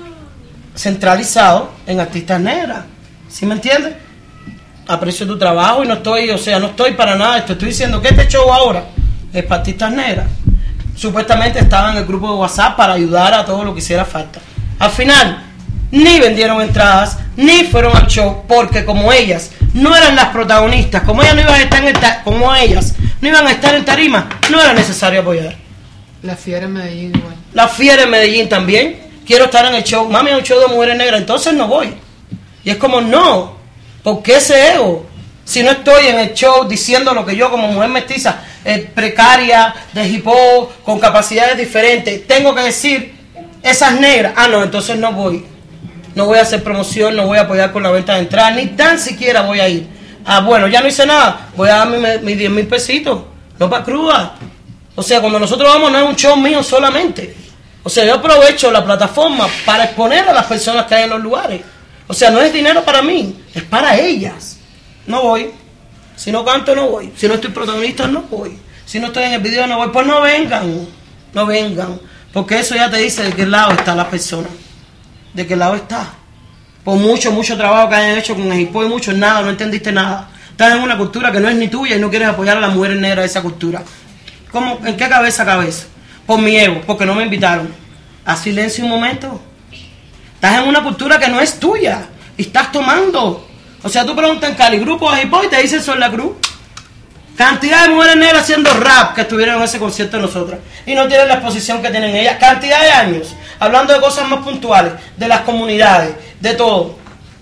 centralizado en artistas negras, ¿sí me entiendes? Aprecio tu trabajo y no estoy, o sea, no estoy para nada, esto estoy diciendo que este show ahora es para artistas negras. Supuestamente estaba en el grupo de WhatsApp para ayudar a todo lo que hiciera falta. Al final, ni vendieron entradas, ni fueron al show, porque como ellas no eran las protagonistas, como ellas no iban a estar en ta- como ellas no iban a estar en tarima, no era necesario apoyar. La Fiera en Medellín igual. La Fiera en Medellín también. Quiero estar en el show. Mami, es un show de mujeres negras, entonces no voy. Y es como, no, ¿por qué ese ego? Si no estoy en el show diciendo lo que yo como mujer mestiza, eh, precaria, de hip hop, con capacidades diferentes, tengo que decir, esas negras, ah no, entonces no voy. No voy a hacer promoción, no voy a apoyar con la venta de entrada, ni tan siquiera voy a ir. Ah, bueno, ya no hice nada, voy a dar mis mi diez mil pesitos, no para cruda. O sea, cuando nosotros vamos no es un show mío solamente. O sea, yo aprovecho la plataforma para exponer a las personas que hay en los lugares. O sea, no es dinero para mí, es para ellas. No voy. Si no canto, no voy. Si no estoy protagonista, no voy. Si no estoy en el video, no voy. Pues no vengan, no vengan. Porque eso ya te dice de qué lado está la persona. De qué lado está. Por mucho, mucho trabajo que hayan hecho con el hip hop y mucho, nada, no entendiste nada. Estás en una cultura que no es ni tuya y no quieres apoyar a las mujeres negras de esa cultura. ¿Cómo? ¿En qué cabeza cabeza? Por mi ego, porque no me invitaron. A silencio un momento. Estás en una cultura que no es tuya. Y estás tomando. O sea, tú preguntas en Cali, grupo de hip hop y te dicen Sol La Cruz. Cantidad de mujeres negras haciendo rap que estuvieron en ese concierto de nosotras. Y no tienen la exposición que tienen ellas. Cantidad de años. Hablando de cosas más puntuales. De las comunidades. De todo.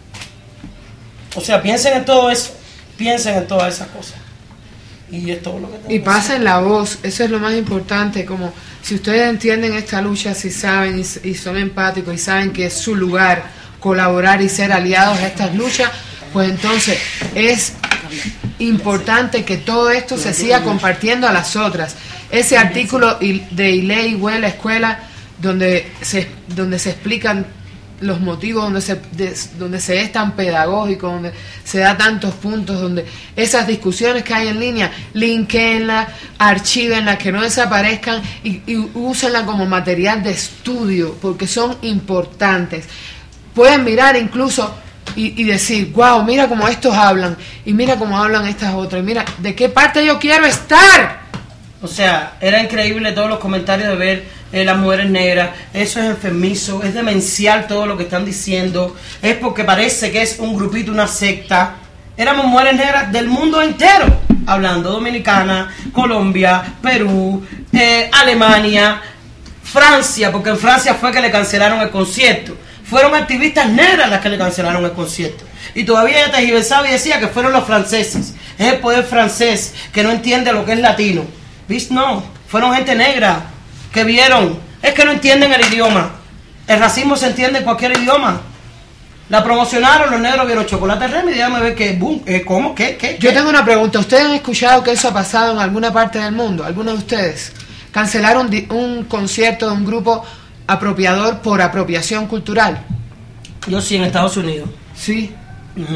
O sea, piensen en todo eso. Piensen en todas esas cosas. Y es todo lo que tengo. Y pasen la voz, eso es lo más importante, como si ustedes entienden esta lucha, si saben y, y son empáticos y saben que es su lugar colaborar y ser aliados a estas luchas, pues entonces es importante que todo esto se siga compartiendo a las otras. Ese artículo de Iley Huela Escuela, donde se, donde se explican los motivos, donde se, de, donde se es tan pedagógico, donde se da tantos puntos, donde esas discusiones que hay en línea, linkenlas, archívenlas, que no desaparezcan y, y úsenlas como material de estudio, porque son importantes. Pueden mirar incluso y, y decir, wow, mira cómo estos hablan, y mira cómo hablan estas otras, y mira, ¿de qué parte yo quiero estar? O sea, era increíble todos los comentarios de ver eh, las mujeres negras. Eso es enfermizo, es demencial todo lo que están diciendo. Es porque parece que es un grupito, una secta. Éramos mujeres negras del mundo entero, hablando Dominicana, Colombia, Perú, eh, Alemania, Francia, porque en Francia fue que le cancelaron el concierto. Fueron activistas negras las que le cancelaron el concierto. Y todavía ella tergiversaba y decía que fueron los franceses. Es el poder francés que no entiende lo que es latino. ¿Viste? No, fueron gente negra que vieron. Es que no entienden el idioma. El racismo se entiende en cualquier idioma. La promocionaron, los negros vieron Chocolate Remy y déjame ver que, boom, eh, ¿cómo? ¿Qué? ¿Qué? Yo ¿Qué? tengo una pregunta. ¿Ustedes han escuchado que eso ha pasado en alguna parte del mundo? ¿Algunos de ustedes? Cancelaron di- un concierto de un grupo apropiador por apropiación cultural. Yo sí, en Estados Unidos. Sí. Uh-huh.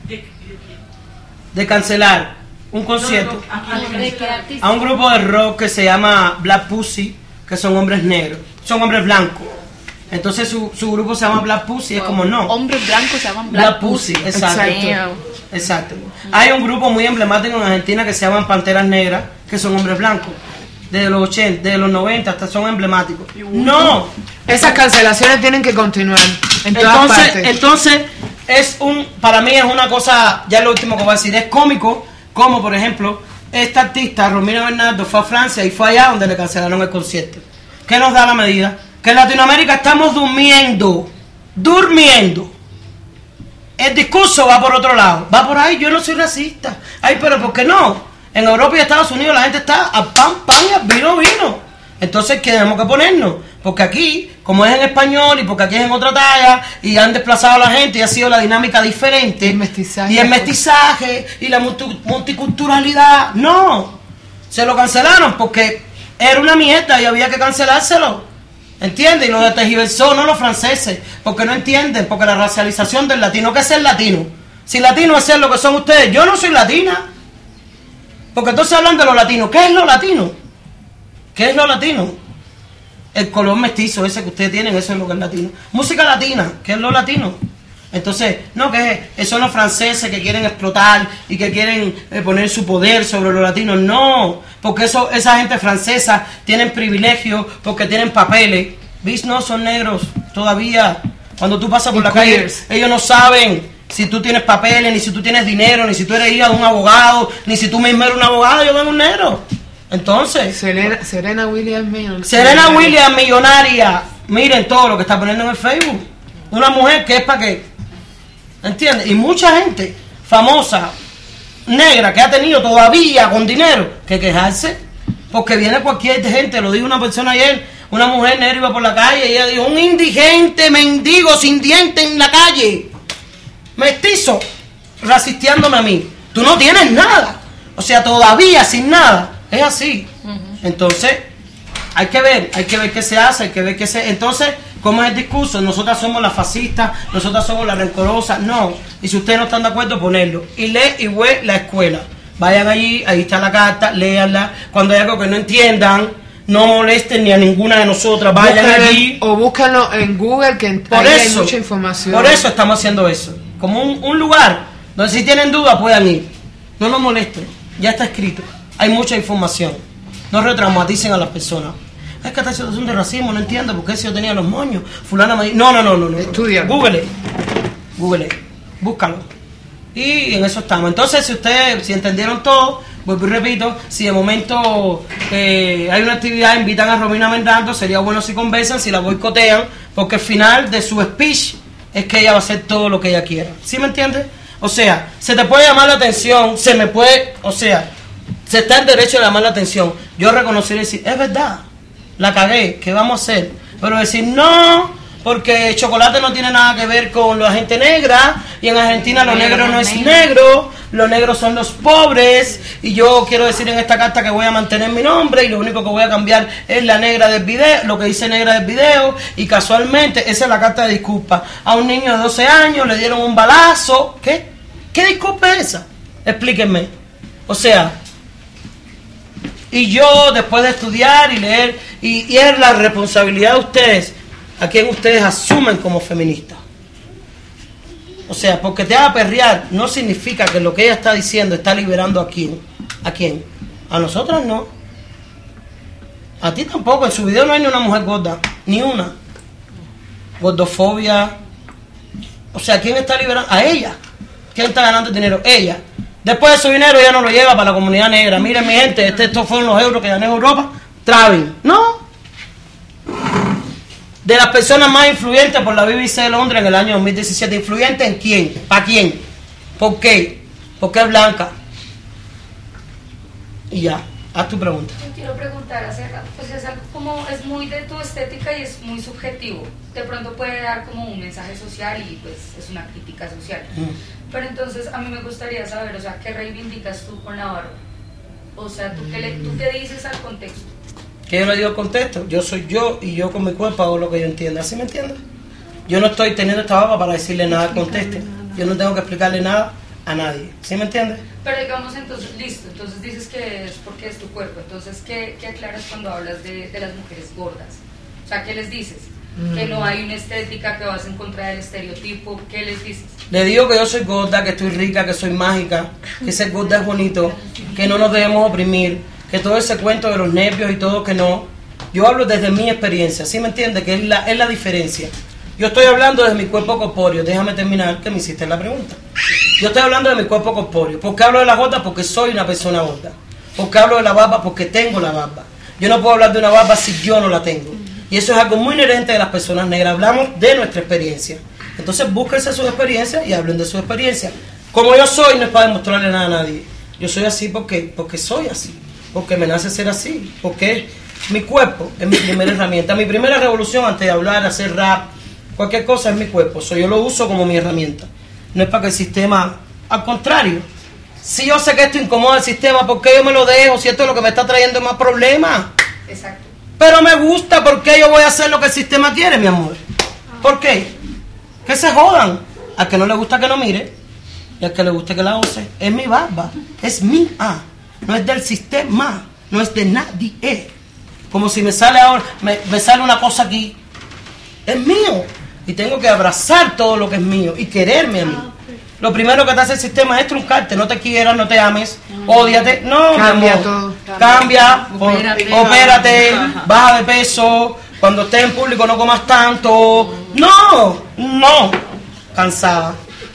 De cancelar un concierto ¿De qué artista? a un grupo de rock que se llama Black Pussy, que son hombres negros, son hombres blancos. Entonces su, su grupo se llama Black Pussy, es como no. Hombres blancos se llaman Black, Black, Pussy, Pussy. exacto. Exacto. Exacto. Hay un grupo muy emblemático en Argentina que se llaman Panteras Negras, que son hombres blancos. Desde los ochenta, desde los noventa hasta son emblemáticos. No. Esas cancelaciones tienen que continuar en todas Entonces, partes. entonces es un, para mí es una cosa, ya lo último que voy a decir, es cómico, como por ejemplo, esta artista, Romina Bernardo, fue a Francia y fue allá donde le cancelaron el concierto. ¿Qué nos da la medida? Que en Latinoamérica estamos durmiendo, durmiendo. El discurso va por otro lado, va por ahí, yo no soy racista. Ay, pero ¿por qué no? En Europa y Estados Unidos la gente está a pan, pan y a vino, vino. Entonces, ¿qué tenemos que ponernos? Porque aquí, como es en español y porque aquí es en otra talla y han desplazado a la gente y ha sido la dinámica diferente. Y el mestizaje. Y el mestizaje y la multi- multiculturalidad. No, se lo cancelaron porque era una mierda y había que cancelárselo. ¿Entiendes? Y lo de tergiversó, no los franceses, porque no entienden, porque la racialización del latino, ¿qué es ser latino? Si latino es ser lo que son ustedes, yo no soy latina. Porque entonces hablan de lo latino. ¿Qué es lo latino? ¿Qué es lo latino? El color mestizo ese que ustedes tienen, eso es lo que es latino. Música latina, ¿qué es lo latino? Entonces, no, que son los franceses que quieren explotar y que quieren eh, poner su poder sobre los latinos. No, porque eso, esa gente francesa tienen privilegios porque tienen papeles. ¿Vis? No, son negros todavía. Cuando tú pasas por Y la calle, queers. ellos no saben si tú tienes papeles, ni si tú tienes dinero, ni si tú eres hija de un abogado, ni si tú mismo eres un abogado, yo vengo un negro. Entonces, Serena, Serena Williams Millonaria. Serena Williams, millonaria. Miren todo lo que está poniendo en el Facebook. Una mujer que es para qué. ¿Entiendes? Y mucha gente famosa, negra, que ha tenido todavía con dinero que quejarse. Porque viene cualquier gente, lo dijo una persona ayer, una mujer negra iba por la calle y ella dijo, un indigente mendigo sin dientes en la calle. Mestizo, rasisteándome a mí. Tú no tienes nada. O sea, todavía sin nada. Es así. Entonces, hay que ver, hay que ver qué se hace, hay que ver qué se... Entonces, ¿cómo es el discurso? Nosotras somos las fascistas, nosotras somos las rencorosas. No. Y si ustedes no están de acuerdo, ponerlo. Y lee y ve la escuela. Vayan allí, ahí está la carta, léanla. Cuando hay algo que no entiendan, no molesten ni a ninguna de nosotras. Vayan Búscalo allí. en- o búscalo en Google, que Por ahí hay eso, mucha información. por eso estamos haciendo eso. Como un, un lugar donde si tienen dudas puedan ir. No nos molesten, ya está escrito. Hay mucha información. No retraumaticen a las personas. es que esta situación de racismo, no entiendo por qué si yo tenía los moños, fulana me dijo, no, no, no, no, no. Estudia. Google, Google, búscalo. Y en eso estamos. Entonces, si ustedes, si entendieron todo, vuelvo y repito, si de momento eh, hay una actividad, invitan a Romina Mendando, sería bueno si conversan, si la boicotean, porque al final de su speech es que ella va a hacer todo lo que ella quiera. ¿Sí me entiendes? O sea, se te puede llamar la atención, se me puede, o sea, se está en derecho de llamar la atención. Yo reconocer y decir, es verdad, la cagué, ¿qué vamos a hacer? Pero decir, no, porque chocolate no tiene nada que ver con la gente negra, y en Argentina lo negro no es negro, los negros son los pobres, y yo quiero decir en esta carta que voy a mantener mi nombre, y lo único que voy a cambiar es la negra del video, lo que dice negra del video, y casualmente esa es la carta de disculpa. A un niño de doce años le dieron un balazo. ¿Qué? ¿Qué disculpa es esa? Explíquenme. O sea, y yo después de estudiar y leer, y, y es la responsabilidad de ustedes, a quien ustedes asumen como feministas. O sea, porque te haga perrear no significa que lo que ella está diciendo está liberando a quién. ¿A quién? A nosotras no. A ti tampoco. En su video no hay ni una mujer gorda. Ni una. Gordofobia. O sea, ¿quién está liberando? A ella. ¿Quién está ganando dinero? Ella. Después de su dinero ella no lo lleva para la comunidad negra. Miren mi gente, este, estos fueron los euros que gané en Europa. Traven. No. De las personas más influyentes por la B B C de Londres en el año dos mil diecisiete. ¿Influyente en quién? ¿Para quién? ¿Por qué? Porque es blanca. Y ya, haz tu pregunta. Yo quiero preguntar acerca, pues es algo como, es muy de tu estética y es muy subjetivo. De pronto puede dar como un mensaje social y pues es una crítica social. Mm. Pero entonces a mí me gustaría saber, o sea, ¿qué reivindicas tú con la barba? O sea, ¿tú qué, le, tú qué dices al contexto? ¿Qué yo le digo contexto? Yo soy yo y yo con mi cuerpo hago lo que yo entienda. ¿Sí me entiendes? Yo no estoy teniendo esta barba para decirle nada al contexto. Yo no tengo que explicarle nada a nadie. ¿Sí me entiendes? Pero digamos entonces, listo, entonces dices que es porque es tu cuerpo. Entonces, ¿qué, qué aclaras cuando hablas de, de las mujeres gordas? O sea, ¿qué les dices? Mm. Que no hay una estética, que vas en contra del estereotipo. ¿Qué les dices? Le digo que yo soy gorda, que estoy rica, que soy mágica, que ser gorda es bonito, que no nos debemos oprimir, que todo ese cuento de los nervios y todo, que no. Yo hablo desde mi experiencia, ¿sí me entiendes? Que es la, es la diferencia. Yo estoy hablando desde mi cuerpo corpóreo. Déjame terminar, que me hiciste la pregunta. Yo estoy hablando de mi cuerpo corpóreo. ¿Por qué hablo de la gorda? Porque soy una persona gorda. ¿Por qué hablo de la barba? Porque tengo la barba. Yo no puedo hablar de una barba si yo no la tengo. Y eso es algo muy inherente de las personas negras. Hablamos de nuestra experiencia. Entonces búsquense su experiencia y hablen de su experiencia. Como yo soy, no es para demostrarle nada a nadie. Yo soy así porque, porque soy así. Porque me nace ser así. Porque mi cuerpo es mi primera herramienta. Mi primera revolución antes de hablar, hacer rap, cualquier cosa es mi cuerpo. So, yo lo uso como mi herramienta. No es para que el sistema... Al contrario. Si yo sé que esto incomoda al sistema, ¿por qué yo me lo dejo? Si esto es lo que me está trayendo más problemas. Exacto. Pero me gusta, ¿por qué yo voy a hacer lo que el sistema quiere, mi amor? ¿Por qué? Que se jodan. Al que no le gusta que no mire, y al que le guste que la use. Es mi barba, es mía. No es del sistema, no es de nadie. Como si me sale ahora, me, me sale una cosa aquí. Es mío. Y tengo que abrazar todo lo que es mío y quererme a mí. Lo primero que te hace el sistema es truncarte. No te quieras, no te ames, ódiate. No, cambia amor. todo. Cambia, Opérate. opérate, baja de peso. Cuando estés en público no comas tanto. No, no. Cansada.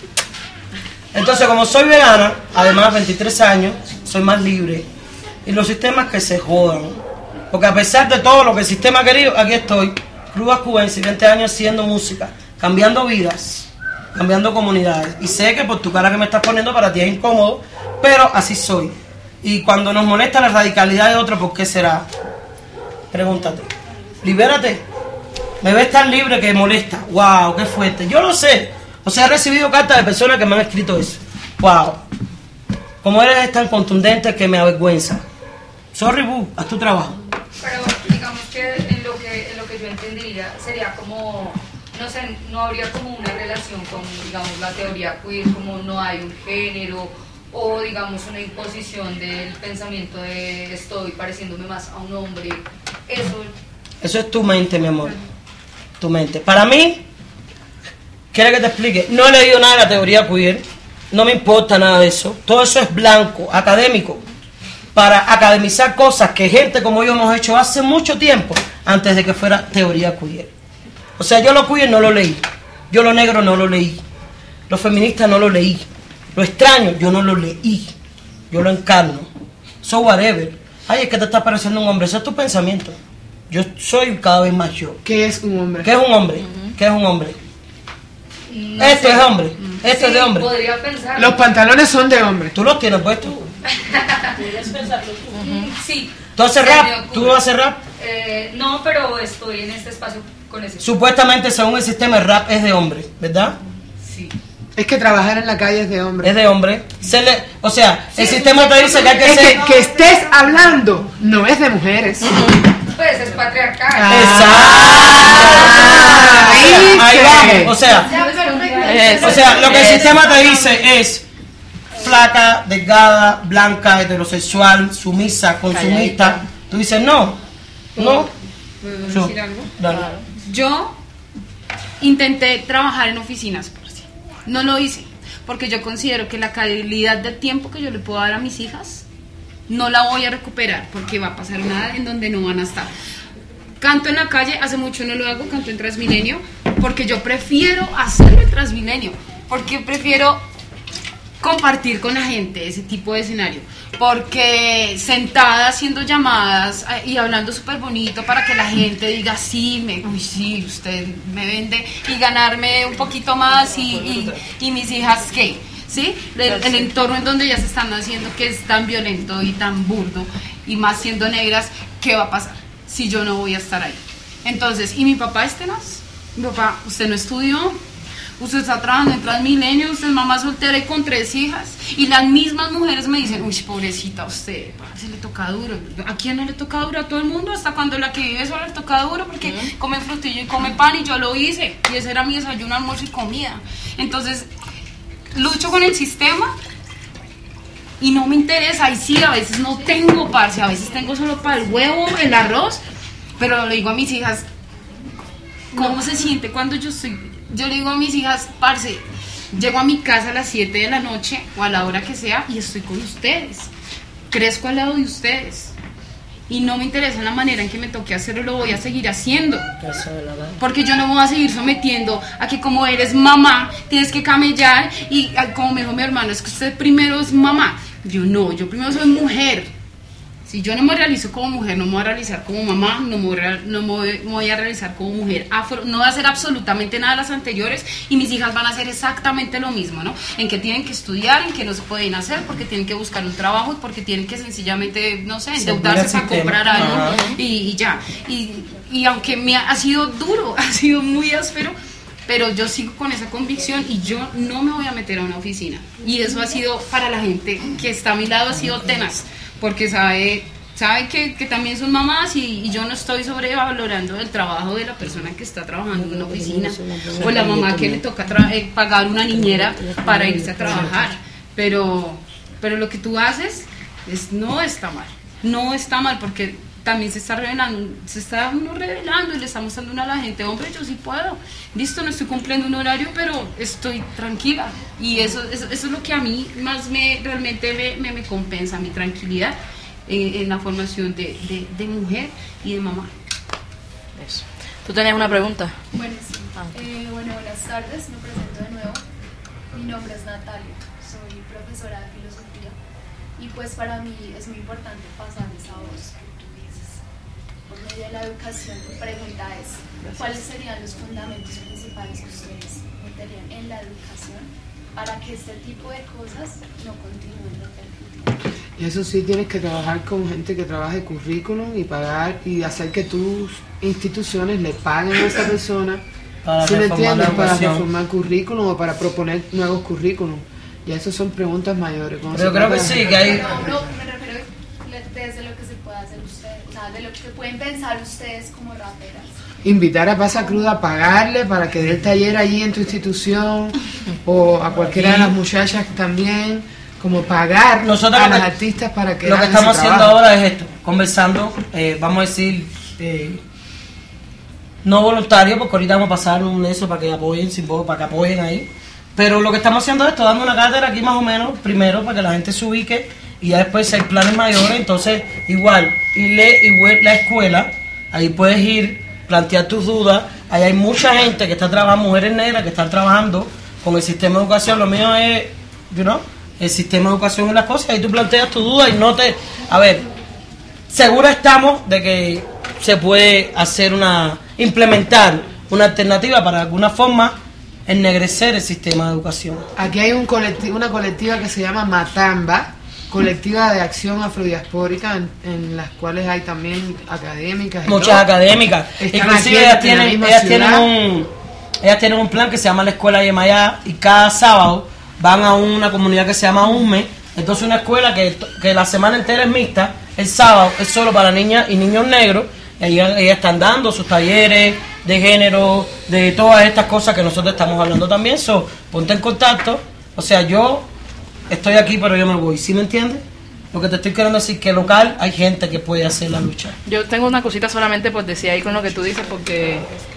Entonces, como soy vegana, además veintitrés años, soy más libre. Y los sistemas que se jodan. Porque a pesar de todo lo que el sistema ha querido, aquí estoy. Cruz Cubensi, veinte años haciendo música, cambiando vidas, cambiando comunidades. Y sé que por tu cara que me estás poniendo para ti es incómodo, pero así soy. Y cuando nos molesta la radicalidad de otro, ¿por qué será? Pregúntate. Libérate. Me ves tan libre que molesta. Wow, qué fuerte. Yo lo sé. O sea, he recibido cartas de personas que me han escrito eso. Wow. Como eres tan contundente que me avergüenza. Sorry, boo, haz tu trabajo. Pero digamos que en lo que, en lo que yo entendería sería como, no sé, no habría como una relación con, digamos, la teoría queer, como no hay un género, o digamos una imposición del pensamiento de estoy pareciéndome más a un hombre. Eso... Eso es tu mente, mi amor. Tu mente. Para mí, ¿quieres que te explique? No he leído nada de la teoría queer. No me importa nada de eso. Todo eso es blanco, académico. Para academizar cosas que gente como yo hemos hecho hace mucho tiempo. antes de que fuera teoría queer. O sea, yo lo queer no lo leí, yo lo negro no lo leí, lo feminista no lo leí, lo extraño yo no lo leí, yo lo encarno. So whatever. Ay, es que te está pareciendo un hombre, ese es tu pensamiento. Yo soy cada vez más yo. ¿Qué es un hombre? ¿Qué es un hombre? Uh-huh. ¿Qué es un hombre? No Esto sé. es hombre, esto Sí, es de hombre. Podría pensar. Los pantalones son de hombre. Tú los tienes puestos. Podrías pensarlo tú. Mm, Sí. ¿Tú haces Se me rap? ocurre. ¿Tú haces rap? Eh, no, pero estoy en este espacio con ese. Supuestamente, según el sistema, el rap es de hombre, ¿verdad? Sí. Es que trabajar en la calle es de hombre. Es de hombre. Se le, o sea, Sí, el sistema te dice que hay que Es ser... que, que estés hablando no es de mujeres. Pues es patriarcal. Exacto. Ahí Ahí se- vamos. O sea, o sea, lo que el sistema te dice es flaca, delgada, blanca, heterosexual, sumisa, consumista. Tú dices no, no. ¿Puedo Yo. decir algo? Dale. Yo intenté trabajar en oficinas, parce. No lo hice, porque yo considero que la calidad de tiempo que yo le puedo dar a mis hijas no la voy a recuperar, porque va a pasar una edad en donde no van a estar. Canto en la calle, hace mucho no lo hago, canto en Transmilenio, porque yo prefiero hacerlo en Transmilenio, porque prefiero compartir con la gente ese tipo de escenario, porque sentada haciendo llamadas eh, y hablando súper bonito para que la gente diga sí, me, uy, sí, usted me vende y ganarme un poquito más y, y, y mis hijas qué, ¿sí? El, el entorno en donde ya se están haciendo que es tan violento y tan burdo y más siendo negras, ¿qué va a pasar si yo no voy a estar ahí? Entonces, ¿y mi papá es tenaz? Mi papá, usted no estudió, usted está trabajando en Transmilenio, usted es mamá soltera y con tres hijas. Y las mismas mujeres me dicen, uy, pobrecita usted, se le toca duro. ¿A quién no le toca duro? A todo el mundo, hasta cuando la que vive sola le toca duro, porque uh-huh. come frutillo y come pan, y yo lo hice. Y ese era mi desayuno, almuerzo y comida. Entonces, lucho con el sistema y no me interesa. Y sí, a veces no tengo, parce, a veces tengo solo para el huevo, el arroz, pero le digo a mis hijas, ¿cómo no. se siente cuando yo estoy? Yo le digo a mis hijas, parce, llego a mi casa a las siete de la noche o a la hora que sea y estoy con ustedes, crezco al lado de ustedes y no me interesa la manera en que me toque hacerlo, lo voy a seguir haciendo, porque yo no me voy a seguir sometiendo a que como eres mamá tienes que camellar y como me dijo mi hermano, es que usted primero es mamá. Yo no, yo primero soy mujer. Si yo no me realizo como mujer, no me voy a realizar como mamá, no me voy a, no me voy, me voy a realizar como mujer afro, no voy a hacer absolutamente nada de las anteriores y mis hijas van a hacer exactamente lo mismo, ¿no? En que tienen que estudiar, en que no se pueden hacer, porque tienen que buscar un trabajo y porque tienen que sencillamente, no sé, endeudarse para comprar algo y, y ya. Y, y aunque me ha, ha sido duro, ha sido muy áspero, pero yo sigo con esa convicción y yo no me voy a meter a una oficina. Y eso ha sido, para la gente que está a mi lado, ha sido tenaz. Porque sabe, sabe que, que también son mamás y, y yo no estoy sobrevalorando el trabajo de la persona que está trabajando en una oficina o la mamá que le toca tra- eh, pagar una niñera para irse a trabajar. Pero, pero lo que tú haces es, no está mal, no está mal porque también se está revelando, se está uno revelando y le está mostrando uno a la gente, hombre, yo sí puedo, listo, no estoy cumpliendo un horario, pero estoy tranquila y eso, eso, eso es lo que a mí más me realmente me, me, me compensa, mi tranquilidad en, en la formación de, de, de mujer y de mamá. Eso. ¿Tú tenías una pregunta? Bueno, sí. Eh, bueno, buenas tardes, me presento de nuevo. Mi nombre es Natalia, soy profesora de filosofía y pues para mí es muy importante pasar esa voz que tú dices por medio de la educación. Mi pregunta es, ¿cuáles serían los fundamentos principales que ustedes meterían en la educación para que este tipo de cosas no continúen repercutiendo? Y eso sí, tienes que trabajar con gente que trabaje currículum y pagar y hacer que tus instituciones le paguen a esa persona, para ¿sí me reformar entiendes? la Para educación. reformar currículum o para proponer nuevos currículum. Y eso son preguntas mayores. Pero creo que sí, que hay... No, no, me refiero desde lo que se puede hacer ustedes, o sea, de lo que pueden pensar ustedes como raperas. Invitar a Pasa Cruda a pagarle para que dé el taller allí en tu institución o a cualquiera de las muchachas también, como pagar Nosotros a lo las que- artistas para que Lo que hagan estamos ese haciendo trabajo. ahora es esto, conversando, eh, vamos a decir, eh, no voluntario, porque ahorita vamos a pasar un eso para que apoyen, sin poco, para que apoyen ahí. Pero lo que estamos haciendo es esto, dando una cátedra aquí más o menos, primero para que la gente se ubique y ya después si hay planes mayores, entonces igual, irle igual la escuela Ahí puedes ir, plantear tus dudas. Ahí hay mucha gente que está trabajando, mujeres negras que están trabajando con el sistema de educación. Lo mío es, you know, el sistema de educación y las cosas. Ahí tú planteas tu duda y no te... A ver, seguro estamos de que se puede hacer una... implementar una alternativa para de alguna forma ennegrecer el sistema de educación. Aquí hay un colectivo, una colectiva que se llama Matamba, colectiva de acción afrodiaspórica, en, en las cuales hay también académicas. Muchas todo. Inclusive Inclusive ellas tienen, ellas tienen un ellas tienen un plan que se llama la Escuela Yemayá, y cada sábado van a una comunidad que se llama Ume. Entonces una escuela que, que la semana entera es mixta, el sábado es solo para niñas y niños negros. Ellas, ellas están dando sus talleres de género, de todas estas cosas que nosotros estamos hablando también. So, ponte en contacto. O sea, yo estoy aquí, pero yo me voy. ¿Sí me entiendes? Lo que te estoy queriendo decir, que local hay gente que puede hacer la lucha. Yo tengo una cosita solamente por decir ahí con lo que tú dices, porque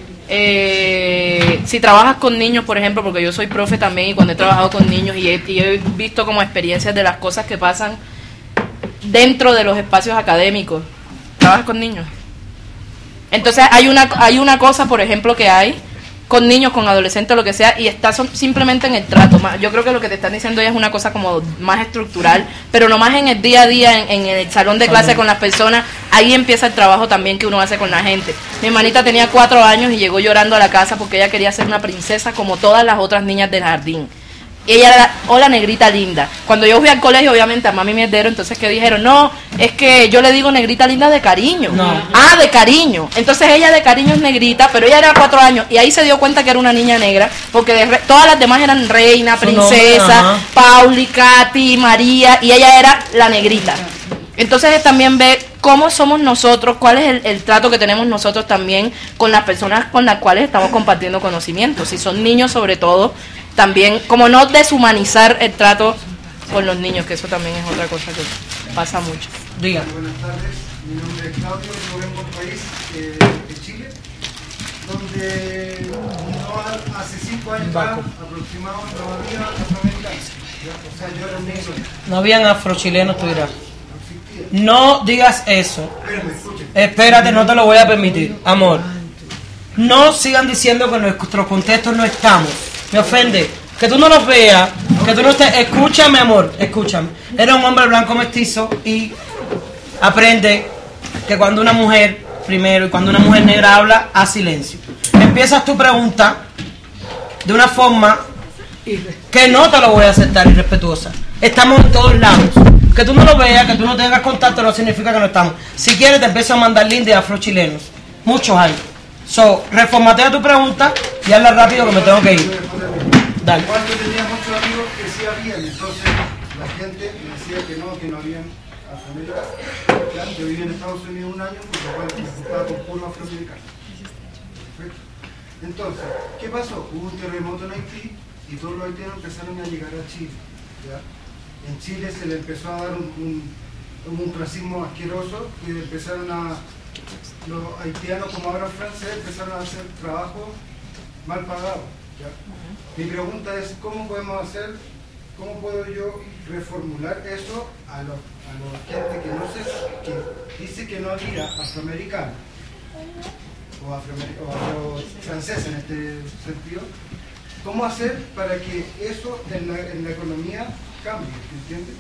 eh, si trabajas con niños, por ejemplo, porque yo soy profe también, y cuando he trabajado con niños y he, y he visto como experiencias de las cosas que pasan dentro de los espacios académicos. ¿Trabajas con niños? Entonces hay una hay una cosa, por ejemplo, que hay con niños, con adolescentes, lo que sea, y está son, simplemente en el trato. Yo creo que lo que te están diciendo ya es una cosa como más estructural, pero no más en el día a día, en, en el salón de clase con las personas. Ahí empieza el trabajo también que uno hace con la gente. Mi hermanita tenía cuatro años y llegó llorando a la casa porque ella quería ser una princesa como todas las otras niñas del jardín. Ella era, hola negrita linda. Cuando yo fui al colegio, obviamente a mami mierdero, entonces que dijeron, no, es que yo le digo negrita linda de cariño. No. Ah, de cariño. Entonces ella de cariño es negrita, pero ella era cuatro años y ahí se dio cuenta que era una niña negra, porque de re, todas las demás eran reina, princesa, Pauli, Katy, María, y ella era la negrita. Entonces también ve cómo somos nosotros, cuál es el, el trato que tenemos nosotros también con las personas con las cuales estamos compartiendo conocimientos. Si son niños sobre todo, también como no deshumanizar el trato con los niños, que eso también es otra cosa que pasa mucho. Diga. Buenas tardes, mi nombre es Claudio, yo vengo de un país eh, de Chile, donde no, hace cinco años aproximadamente no había afroamericanos. O sea, yo era un negro. No habían afrochilenos, tú dirás. No digas eso. Espérate, no te lo voy a permitir, amor. No sigan diciendo que en nuestros contextos no estamos. Me ofende. Que tú no los veas, que tú no estés... Escúchame, amor, escúchame. Eres un hombre blanco mestizo y aprende que cuando una mujer, primero, y cuando una mujer negra habla, haz silencio. Empiezas tu pregunta de una forma que no te lo voy a aceptar, irrespetuosa. Estamos en todos lados. Que tú no lo veas, que tú no tengas contacto, no significa que no estamos. Si quieres, te empiezo a mandar links de afrochilenos. Muchos hay. So, reformatea tu pregunta y hazla rápido que me tengo que ir. Dale. Igual yo tenía muchos amigos que sí habían, entonces la gente me decía que no, que no habían afroamericanos. Yo viví en Estados Unidos un año, porque igual me ocupaba con puro afroamericano. Entonces, ¿qué pasó? Hubo un terremoto en Haití y todos los haitianos empezaron a llegar a Chile. ¿ya? En Chile se le empezó a dar un, un, un racismo asqueroso y empezaron a... Los haitianos, como ahora francés, empezaron a hacer trabajo mal pagado. ¿ya? Mi pregunta es, ¿cómo podemos hacer, cómo puedo yo reformular eso a los a la gente que no sé, que dice que no había afroamericano o, afroamer- o afro-francés en este sentido? ¿Cómo hacer para que eso en la, en la economía cambie? ¿Entiendes?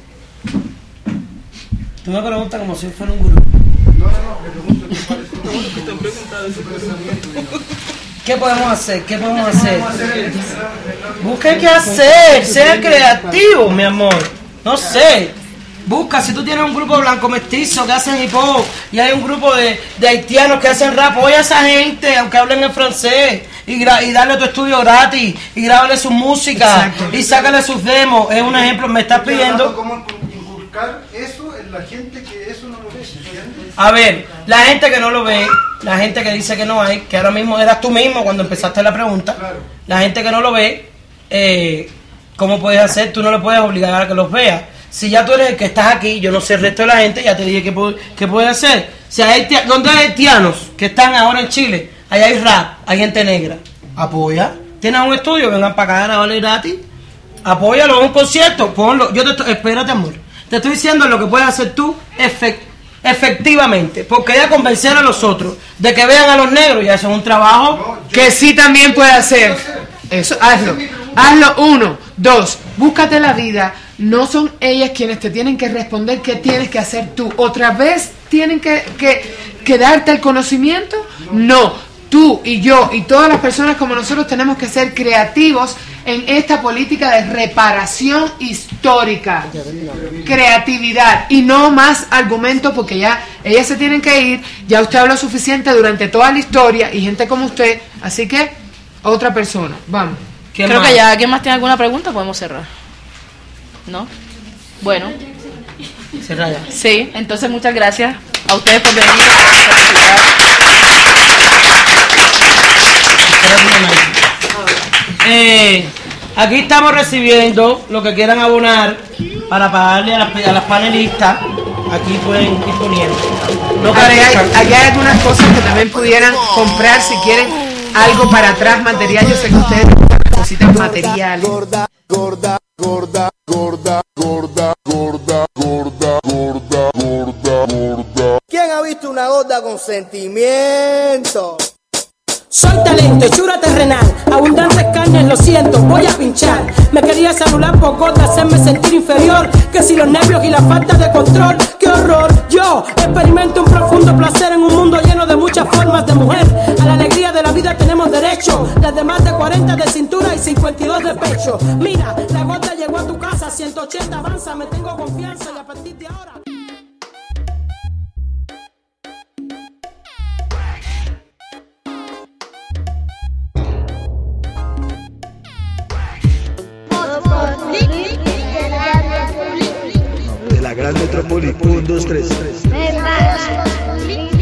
Tú me preguntas como si fuera un grupo. No, no, no, me pregunto que cuál es tu pensamiento. ¿Qué podemos hacer? ¿Qué podemos hacer? Busca qué hacer, sea creativo, mi amor. No sé. Busca, si tú tienes un grupo blanco mestizo que hacen hip hop y hay un grupo de, de haitianos que hacen rap, oye a esa gente, aunque hablen en francés, y, gra- y darle tu estudio gratis, y grábale su música, y sácale sus demos. Es un ejemplo, me estás pidiendo. ¿Cómo inculcar eso en la gente que eso no lo ve? A ver, la gente que no lo ve, la gente que dice que no hay, que ahora mismo eras tú mismo cuando empezaste la pregunta, la gente que no lo ve, eh, ¿cómo puedes hacer? Tú no le puedes obligar a que los vea. Si ya tú eres el que estás aquí, yo no sé el resto de la gente, ya te dije que puede, que puede hacer. Si hay haitianos, ¿dónde hay haitianos que están ahora en Chile? Allá hay rap, hay gente negra. Apoya. Tienes un estudio, vengan para acá a grabarle gratis. Apóyalo, un concierto, ponlo. Yo te estoy, espérate, amor. Te estoy diciendo lo que puedes hacer tú, efect, efectivamente, porque ella convencer a los otros de que vean a los negros, ya eso es un trabajo que sí también puede hacer. Eso, hazlo. Hazlo, uno. Dos, búscate la vida. No son ellas quienes te tienen que responder qué tienes que hacer tú. ¿Otra vez tienen que, que, que darte el conocimiento? No. Tú y yo y todas las personas como nosotros tenemos que ser creativos en esta política de reparación histórica. Creatividad y no más argumentos, porque ya ellas se tienen que ir. Ya usted habló suficiente durante toda la historia y gente como usted. Así que, otra persona. Vamos. Creo más? que ya, ¿quién más tiene alguna pregunta? Podemos cerrar. ¿No? Bueno. Cerrar ya. Sí, entonces muchas gracias a ustedes por venir a participar. Eh, aquí estamos recibiendo lo que quieran abonar para pagarle a las, a las panelistas. Aquí pueden ir poniendo. No, aquí, hay, aquí hay algunas cosas que también pudieran comprar si quieren algo para atrás, material. Yo sé que ustedes necesitan material. Gorda, gorda, gorda, gorda, gorda, gorda, gorda, gorda, gorda, gorda. ¿Quién ha visto una gorda con sentimiento? Soy talento, hechura terrenal, abundantes carnes, lo siento, voy a pinchar. Me querías anular por gorda, hacerme sentir inferior. Que si los nervios y la falta de control, qué horror. Yo experimento un profundo placer en un mundo lleno de muchas formas de mujer. A la alegría de la vida tenemos derecho, las de más de cuarenta de cintura y cincuenta y dos de pecho. Mira, la gorda llegó a tu casa, ciento ochenta avanza, me tengo confianza y a partir de ahora... De la gran metrópoli, un, dos, tres, tres.